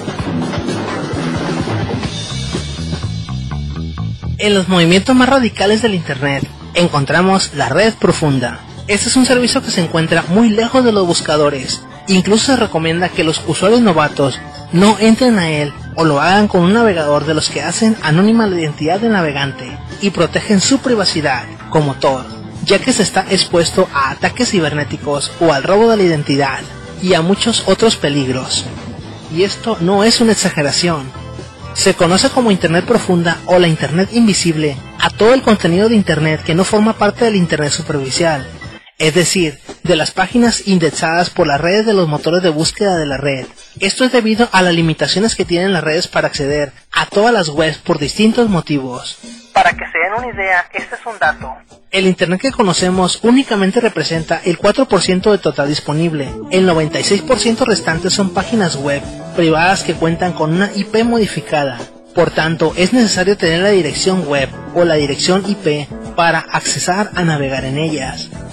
En los movimientos más radicales del Internet encontramos la red profunda. Este es un servicio que se encuentra muy lejos de los buscadores. Incluso se recomienda que los usuarios novatos no entren a él o lo hagan con un navegador de los que hacen anónima la identidad del navegante y protegen su privacidad, como Tor, ya que se está expuesto a ataques cibernéticos o al robo de la identidad y a muchos otros peligros. Y esto no es una exageración. Se conoce como Internet profunda o la Internet invisible a todo el contenido de Internet que no forma parte del Internet superficial, es decir, de las páginas indexadas por las redes de los motores de búsqueda de la red. Esto es debido a las limitaciones que tienen las redes para acceder a todas las webs por distintos motivos. Para que se den una idea, este es un dato. El Internet que conocemos únicamente representa el cuatro por ciento del total disponible. El noventa y seis por ciento restante son páginas web privadas que cuentan con una I P modificada. Por tanto, es necesario tener la dirección web o la dirección I P para accesar a navegar en ellas.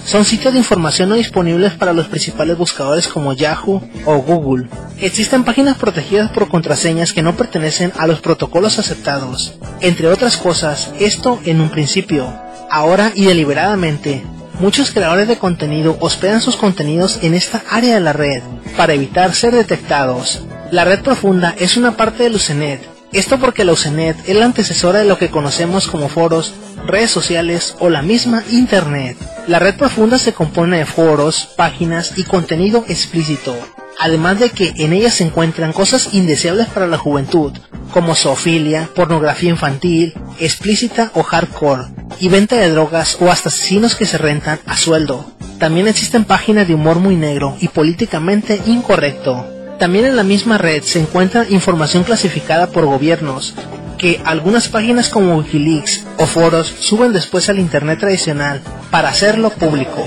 son sitios de información no disponibles para los principales buscadores como Yahoo o Google. Existen páginas protegidas por contraseñas que no pertenecen a los protocolos aceptados. Entre otras cosas, esto en un principio. Ahora y deliberadamente, muchos creadores de contenido hospedan sus contenidos en esta área de la red para evitar ser detectados. La red profunda es una parte de Lucenet. Esto porque la Lucenet es la antecesora de lo que conocemos como foros, redes sociales o la misma Internet. La red profunda se compone de foros, páginas y contenido explícito, además de que en ellas se encuentran cosas indeseables para la juventud, como zoofilia, pornografía infantil, explícita o hardcore, y venta de drogas o hasta asesinos que se rentan a sueldo. También existen páginas de humor muy negro y políticamente incorrecto. También en la misma red se encuentra información clasificada por gobiernos, que algunas páginas como Wikileaks o foros suben después al internet tradicional para hacerlo público.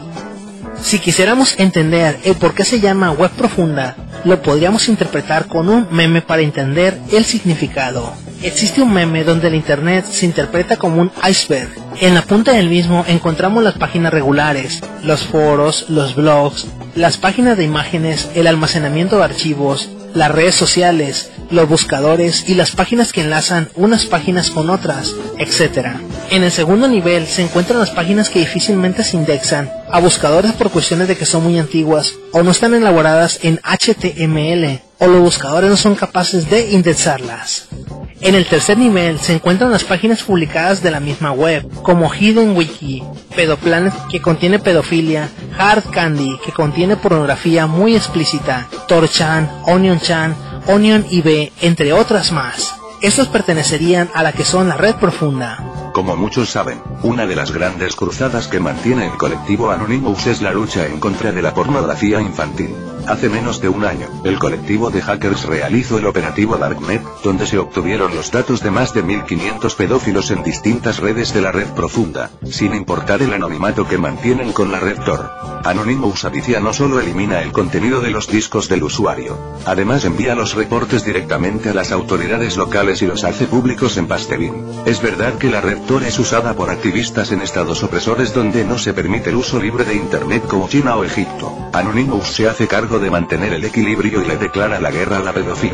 Si quisiéramos entender el por qué se llama web profunda, lo podríamos interpretar con un meme para entender el significado. Existe un meme donde el internet se interpreta como un iceberg. En la punta del mismo encontramos las páginas regulares, los foros, los blogs, las páginas de imágenes, el almacenamiento de archivos, las redes sociales, los buscadores y las páginas que enlazan unas páginas con otras, etcétera. En el segundo nivel se encuentran las páginas que difícilmente se indexan a buscadores por cuestiones de que son muy antiguas o no están elaboradas en H T M L o los buscadores no son capaces de indexarlas. En el tercer nivel se encuentran las páginas publicadas de la misma web, como Hidden Wiki, Pedoplanet que contiene pedofilia, Hard Candy que contiene pornografía muy explícita, Tor-chan, Onion-chan, Onion I B, entre otras más. Estos pertenecerían a la que son la red profunda. Como muchos saben, una de las grandes cruzadas que mantiene el colectivo Anonymous es la lucha en contra de la pornografía infantil. Hace menos de un año, el colectivo de hackers realizó el operativo Darknet, donde se obtuvieron los datos de más de mil quinientos pedófilos en distintas redes de la red profunda, sin importar el anonimato que mantienen con la red Tor. Anonymous Adicia no solo elimina el contenido de los discos del usuario, además envía los reportes directamente a las autoridades locales y los hace públicos en Pastelín. Es verdad que la red Tor es usada por activistas en estados opresores donde no se permite el uso libre de Internet como China o Egipto. Anonymous se hace cargo de mantener el equilibrio y le declara la guerra a la pedofilia.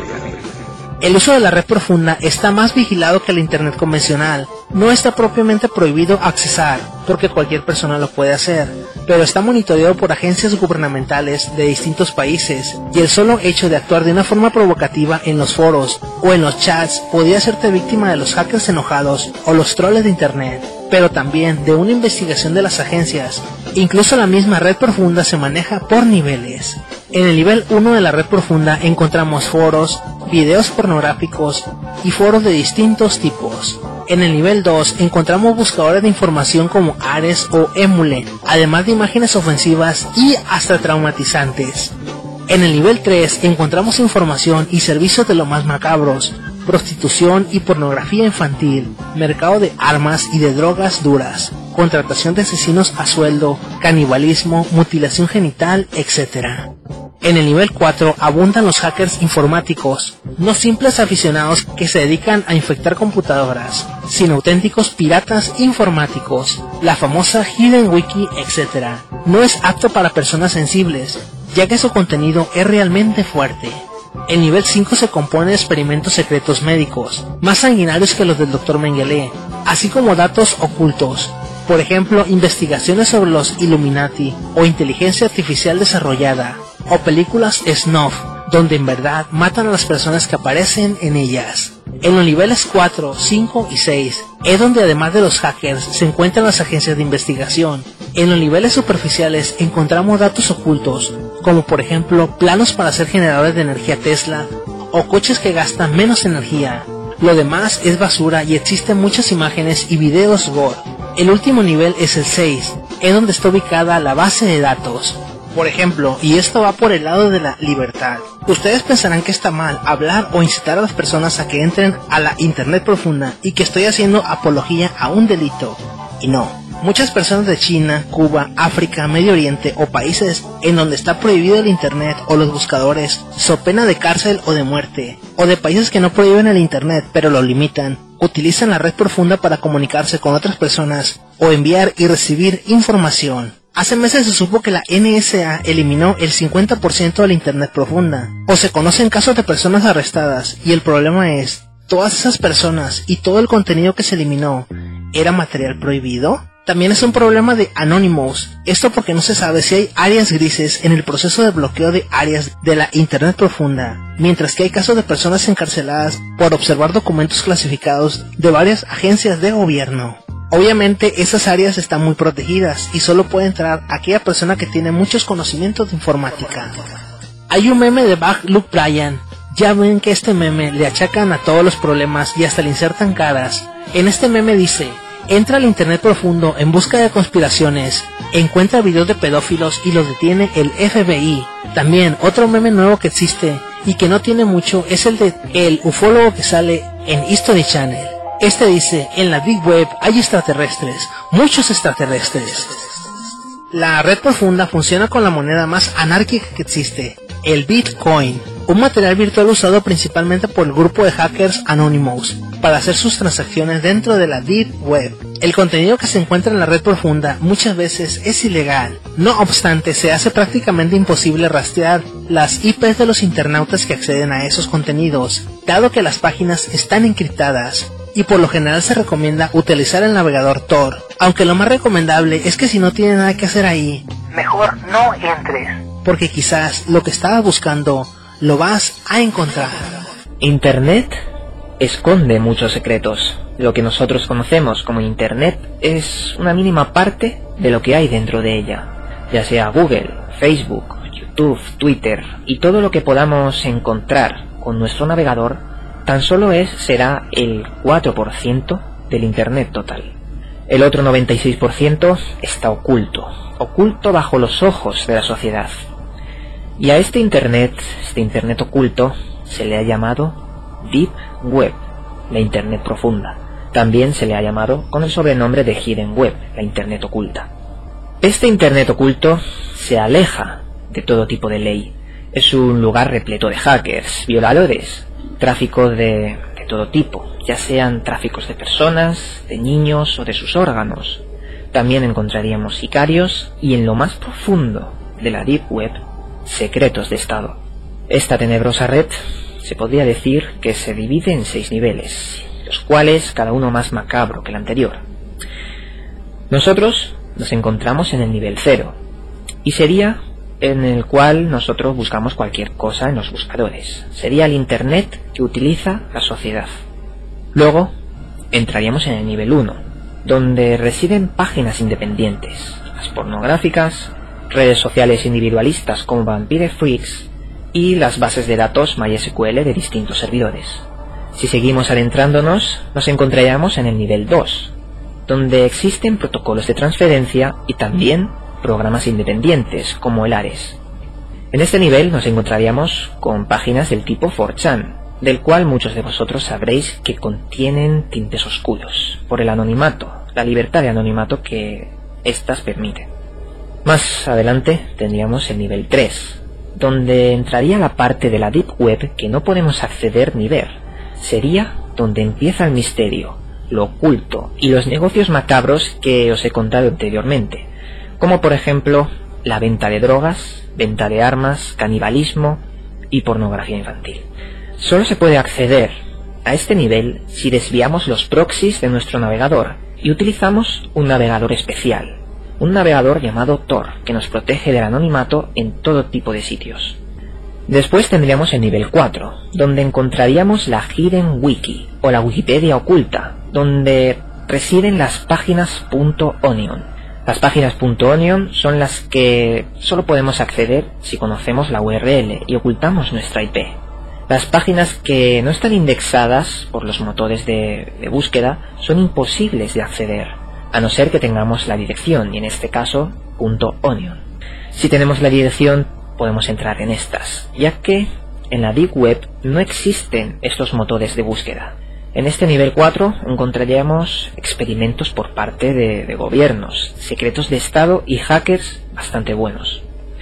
El uso de la red profunda está más vigilado que el Internet convencional. No está propiamente prohibido accesar, porque cualquier persona lo puede hacer, pero está monitoreado por agencias gubernamentales de distintos países, y el solo hecho de actuar de una forma provocativa en los foros o en los chats podría hacerte víctima de los hackers enojados o los troles de Internet, pero también de una investigación de las agencias. Incluso la misma red profunda se maneja por niveles. En el nivel uno de la red profunda encontramos foros, videos pornográficos y foros de distintos tipos. En el nivel dos encontramos buscadores de información como Ares o Emule, además de imágenes ofensivas y hasta traumatizantes. En el nivel tres encontramos información y servicios de lo más macabros, prostitución y pornografía infantil, mercado de armas y de drogas duras, contratación de asesinos a sueldo, canibalismo, mutilación genital, etcétera. En el nivel cuatro abundan los hackers informáticos, no simples aficionados que se dedican a infectar computadoras, sino auténticos piratas informáticos, la famosa Hidden Wiki, etcétera. No es apto para personas sensibles, ya que su contenido es realmente fuerte. El nivel cinco se compone de experimentos secretos médicos, más sanguinarios que los del doctor Mengele, así como datos ocultos. Por ejemplo, investigaciones sobre los Illuminati o inteligencia artificial desarrollada, o películas snuff, donde en verdad matan a las personas que aparecen en ellas. En los niveles cuatro, cinco y seis es donde además de los hackers se encuentran las agencias de investigación. En los niveles superficiales encontramos datos ocultos, como por ejemplo planos para hacer generadores de energía Tesla o coches que gastan menos energía. Lo demás es basura y existen muchas imágenes y videos gore. El último nivel es el seis, es donde está ubicada la base de datos. Por ejemplo, y esto va por el lado de la libertad. Ustedes pensarán que está mal hablar o incitar a las personas a que entren a la Internet profunda y que estoy haciendo apología a un delito. Y no. Muchas personas de China, Cuba, África, Medio Oriente o países en donde está prohibido el Internet o los buscadores, so pena de cárcel o de muerte, o de países que no prohíben el Internet pero lo limitan, utilizan la red profunda para comunicarse con otras personas o enviar y recibir información. Hace meses se supo que la N S A eliminó el cincuenta por ciento de la Internet profunda, o se conocen casos de personas arrestadas, y el problema es, ¿todas esas personas y todo el contenido que se eliminó era material prohibido? También es un problema de Anonymous, esto porque no se sabe si hay áreas grises en el proceso de bloqueo de áreas de la Internet profunda, mientras que hay casos de personas encarceladas por observar documentos clasificados de varias agencias de gobierno. Obviamente esas áreas están muy protegidas y solo puede entrar aquella persona que tiene muchos conocimientos de informática. Hay un meme de Bug Luke Bryan. Ya ven que este meme le achacan a todos los problemas y hasta le insertan caras. En este meme dice: entra al internet profundo en busca de conspiraciones, encuentra videos de pedófilos y los detiene el F B I. También otro meme nuevo que existe y que no tiene mucho es el de el ufólogo que sale en History Channel. Este dice: en la Deep Web hay extraterrestres, muchos extraterrestres. La red profunda funciona con la moneda más anárquica que existe, el Bitcoin, un material virtual usado principalmente por el grupo de hackers Anonymous para hacer sus transacciones dentro de la Deep Web. El contenido que se encuentra en la red profunda muchas veces es ilegal. No obstante, se hace prácticamente imposible rastrear las I Pes de los internautas que acceden a esos contenidos, dado que las páginas están encriptadas, y por lo general se recomienda utilizar el navegador Tor, aunque lo más recomendable es que si no tiene nada que hacer ahí, mejor no entres, porque quizás lo que estabas buscando lo vas a encontrar. Internet esconde muchos secretos. Lo que nosotros conocemos como Internet es una mínima parte de lo que hay dentro de ella, ya sea Google, Facebook, YouTube, Twitter y todo lo que podamos encontrar con nuestro navegador tan solo es será el cuatro por ciento del Internet total. El otro noventa y seis por ciento está oculto, oculto bajo los ojos de la sociedad. Y a este Internet, este Internet oculto, se le ha llamado Deep Web, la Internet profunda. También se le ha llamado con el sobrenombre de Hidden Web, la Internet oculta. Este Internet oculto se aleja de todo tipo de ley. Es un lugar repleto de hackers, violadores, tráfico de, de todo tipo, ya sean tráficos de personas, de niños o de sus órganos. También encontraríamos sicarios y en lo más profundo de la Deep Web, secretos de Estado. Esta tenebrosa red se podría decir que se divide en seis niveles, los cuales cada uno más macabro que el anterior. Nosotros nos encontramos en el nivel cero, y sería en el cual nosotros buscamos cualquier cosa en los buscadores. Sería el Internet que utiliza la sociedad. Luego entraríamos en el nivel uno, donde residen páginas independientes, las pornográficas, redes sociales individualistas como Vampire Freaks y las bases de datos MySQL de distintos servidores. Si seguimos adentrándonos, nos encontraríamos en el nivel dos, donde existen protocolos de transferencia y también programas independientes como el Ares. En este nivel nos encontraríamos con páginas del tipo cuatro chan, del cual muchos de vosotros sabréis que contienen tintes oscuros, por el anonimato, la libertad de anonimato que éstas permiten. Más adelante tendríamos el nivel tres, donde entraría la parte de la Deep Web que no podemos acceder ni ver. Sería donde empieza el misterio, lo oculto y los negocios macabros que os he contado anteriormente, como por ejemplo la venta de drogas, venta de armas, canibalismo y pornografía infantil. Solo se puede acceder a este nivel si desviamos los proxies de nuestro navegador y utilizamos un navegador especial, un navegador llamado Tor, que nos protege del anonimato en todo tipo de sitios. Después tendríamos el nivel cuatro, donde encontraríamos la Hidden Wiki, o la Wikipedia oculta, donde residen las páginas .onion. Las páginas .onion son las que solo podemos acceder si conocemos la U R L y ocultamos nuestra I P. Las páginas que no están indexadas por los motores de, de búsqueda son imposibles de acceder, a no ser que tengamos la dirección, y en este caso, .onion. Si tenemos la dirección, podemos entrar en estas, ya que en la Deep Web no existen estos motores de búsqueda. En este nivel cuatro encontraríamos experimentos por parte de, de gobiernos, secretos de Estado y hackers bastante buenos.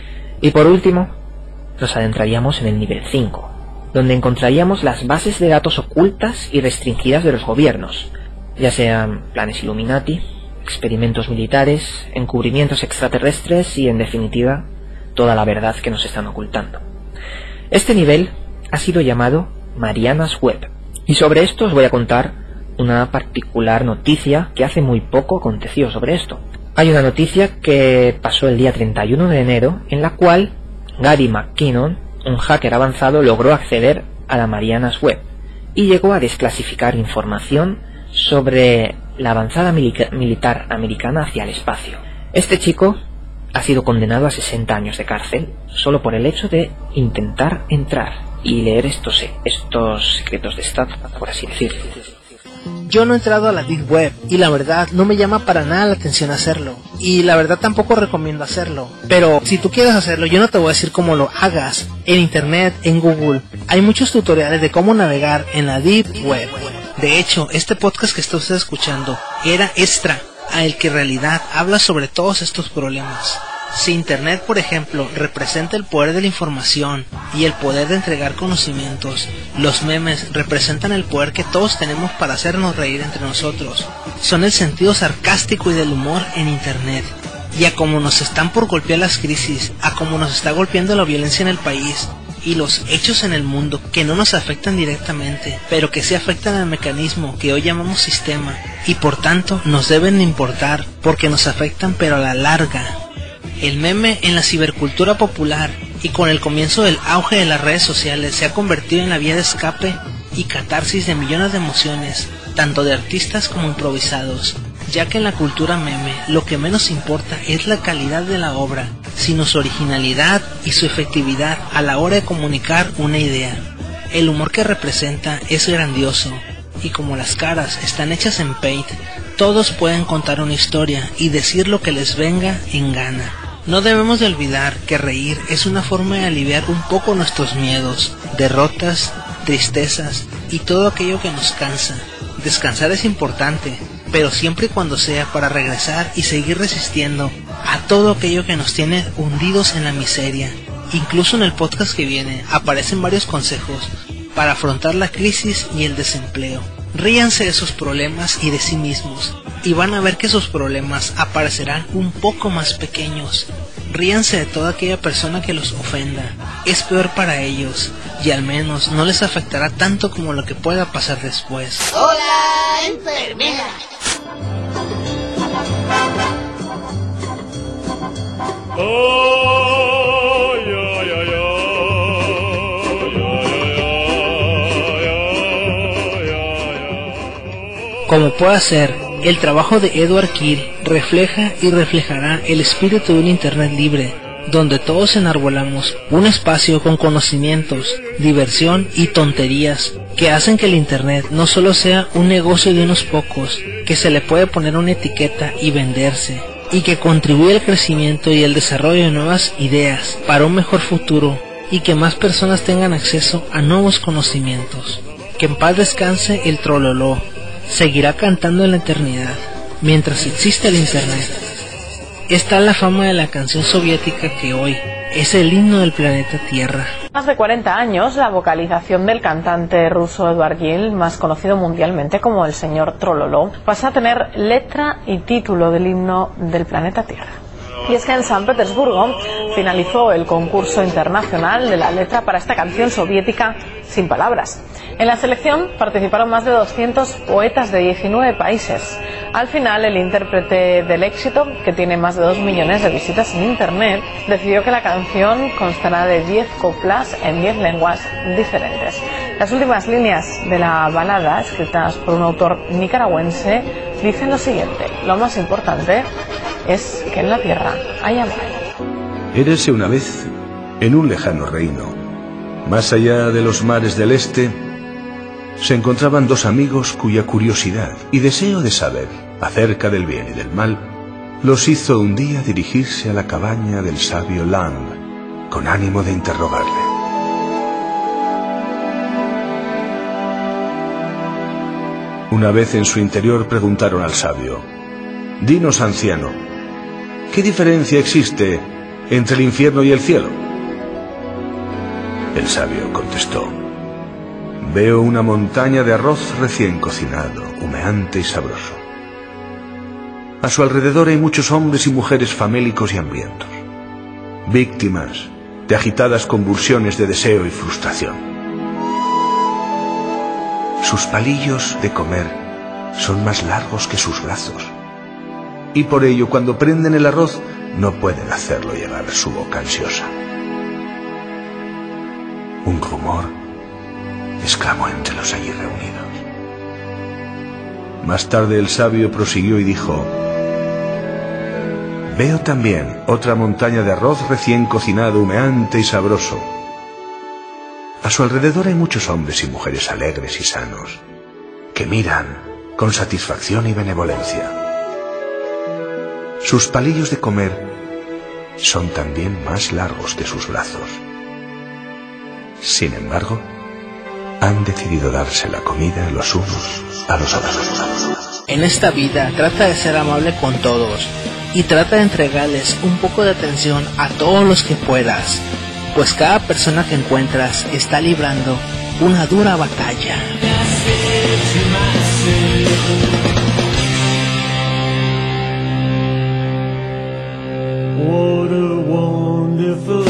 Y por último, nos adentraríamos en el nivel cinco, donde encontraríamos las bases de datos ocultas y restringidas de los gobiernos, ya sean planes Illuminati, experimentos militares, encubrimientos extraterrestres y, en definitiva, toda la verdad que nos están ocultando. Este nivel ha sido llamado Marianas Web, y sobre esto os voy a contar una particular noticia que hace muy poco aconteció sobre esto. Hay una noticia que pasó el día treinta y uno de enero, en la cual Gary McKinnon, un hacker avanzado, logró acceder a la Marianas Web y llegó a desclasificar información sobre la avanzada milica- militar americana hacia el espacio. Este chico ha sido condenado a sesenta años de cárcel solo por el hecho de intentar entrar y leer estos, estos secretos de Estado, por así decirlo. Yo no he entrado a la Deep Web y la verdad no me llama para nada la atención hacerlo, y la verdad tampoco recomiendo hacerlo, pero si tú quieres hacerlo yo no te voy a decir cómo lo hagas. En internet, en Google, hay muchos tutoriales de cómo navegar en la Deep Web. De hecho, este podcast que está usted escuchando era extra al que en realidad habla sobre todos estos problemas. Si Internet, por ejemplo, representa el poder de la información y el poder de entregar conocimientos, los memes representan el poder que todos tenemos para hacernos reír entre nosotros. Son el sentido sarcástico y del humor en Internet. Y a como nos están por golpear las crisis, a como nos está golpeando la violencia en el país y los hechos en el mundo que no nos afectan directamente, pero que sí afectan al mecanismo que hoy llamamos sistema, y por tanto nos deben importar porque nos afectan pero a la larga. El meme en la cibercultura popular y con el comienzo del auge de las redes sociales se ha convertido en la vía de escape y catarsis de millones de emociones, tanto de artistas como improvisados, ya que en la cultura meme lo que menos importa es la calidad de la obra, sino su originalidad y su efectividad a la hora de comunicar una idea. El humor que representa es grandioso, y como las caras están hechas en Paint, todos pueden contar una historia y decir lo que les venga en gana. No debemos de olvidar que reír es una forma de aliviar un poco nuestros miedos, derrotas, tristezas y todo aquello que nos cansa. Descansar es importante, pero siempre y cuando sea para regresar y seguir resistiendo a todo aquello que nos tiene hundidos en la miseria. Incluso en el podcast que viene aparecen varios consejos para afrontar la crisis y el desempleo. Ríanse de sus problemas y de sí mismos, y van a ver que sus problemas aparecerán un poco más pequeños. Ríanse de toda aquella persona que los ofenda. Es peor para ellos, y al menos no les afectará tanto como lo que pueda pasar después. ¡Hola, enfermera! Como pueda ser, el trabajo de Edward Kill refleja y reflejará el espíritu de un Internet libre, donde todos enarbolamos un espacio con conocimientos, diversión y tonterías que hacen que el Internet no solo sea un negocio de unos pocos, que se le puede poner una etiqueta y venderse, y que contribuye al crecimiento y el desarrollo de nuevas ideas para un mejor futuro, y que más personas tengan acceso a nuevos conocimientos. Que en paz descanse el trololó. Seguirá cantando en la eternidad, mientras existe el Internet. Está la fama de la canción soviética que hoy es el himno del planeta Tierra. Más de cuarenta años, la vocalización del cantante ruso Edward Gill, más conocido mundialmente como el señor Trololó, pasa a tener letra y título del himno del planeta Tierra. Y es que en San Petersburgo finalizó el concurso internacional de la letra para esta canción soviética sin palabras. En la selección participaron más de doscientos poetas de diecinueve países. Al final, el intérprete del éxito, que tiene más de dos millones de visitas en internet, decidió que la canción constará de diez coplas en diez lenguas diferentes. Las últimas líneas de la balada, escritas por un autor nicaragüense, dicen lo siguiente: lo más importante es que en la tierra haya mar. Érase una vez en un lejano reino, más allá de los mares del este, se encontraban dos amigos cuya curiosidad y deseo de saber acerca del bien y del mal los hizo un día dirigirse a la cabaña del sabio Lang con ánimo de interrogarle. Una vez en su interior preguntaron al sabio: «Dinos, anciano, ¿qué diferencia existe entre el infierno y el cielo?». El sabio contestó: «Veo una montaña de arroz recién cocinado, humeante y sabroso. A su alrededor hay muchos hombres y mujeres famélicos y hambrientos, víctimas de agitadas convulsiones de deseo y frustración. Sus palillos de comer son más largos que sus brazos, y por ello cuando prenden el arroz no pueden hacerlo llegar a su boca ansiosa. Un rumor exclamó entre los allí reunidos. Más tarde el sabio prosiguió y dijo: veo también otra montaña de arroz recién cocinado, humeante y sabroso. A su alrededor hay muchos hombres y mujeres alegres y sanos, que miran con satisfacción y benevolencia. Sus palillos de comer son también más largos que sus brazos. Sin embargo, han decidido darse la comida los unos a los otros. En esta vida trata de ser amable con todos y trata de entregarles un poco de atención a todos los que puedas, pues cada persona que encuentras está librando una dura batalla. What a wonderful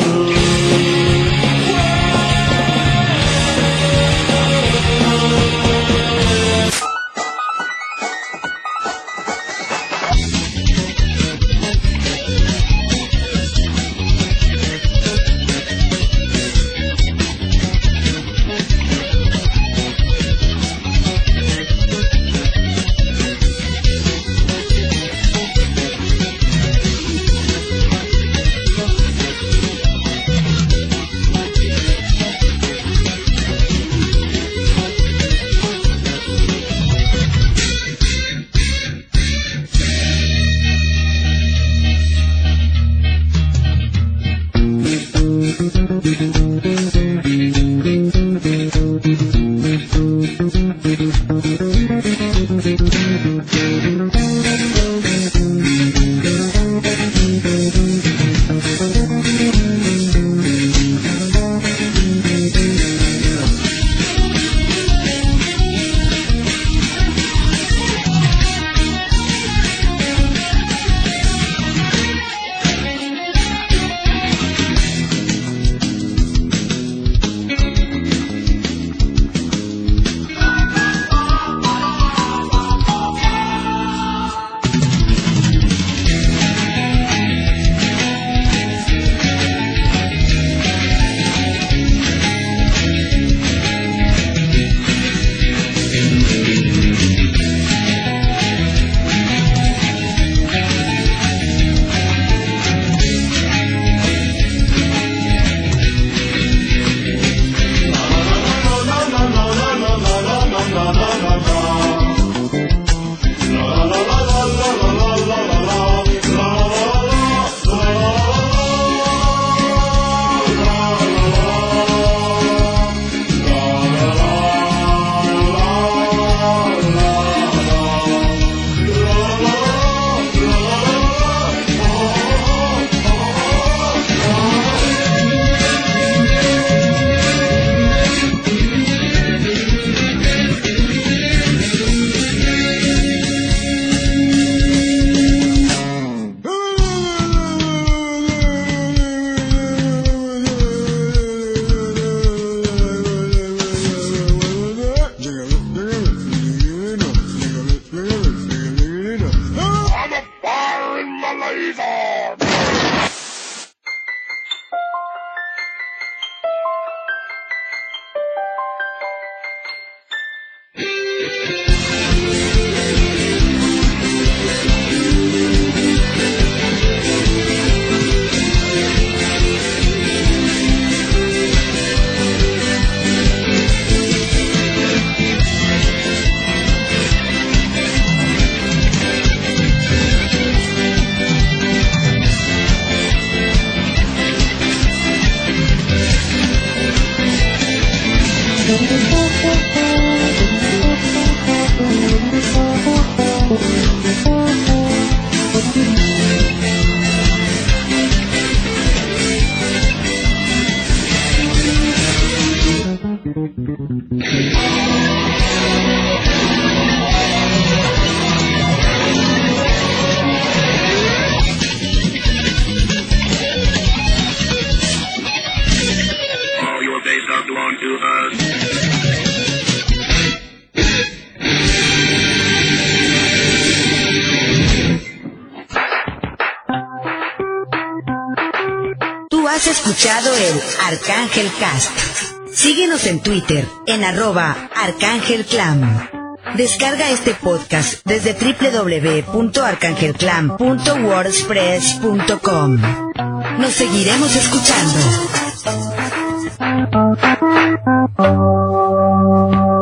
Has escuchado el Arcángel Cast. Síguenos en Twitter en arroba arcángelclam. Descarga este podcast desde doble u doble u doble u punto arcangelclam punto wordpress punto com. Nos seguiremos escuchando.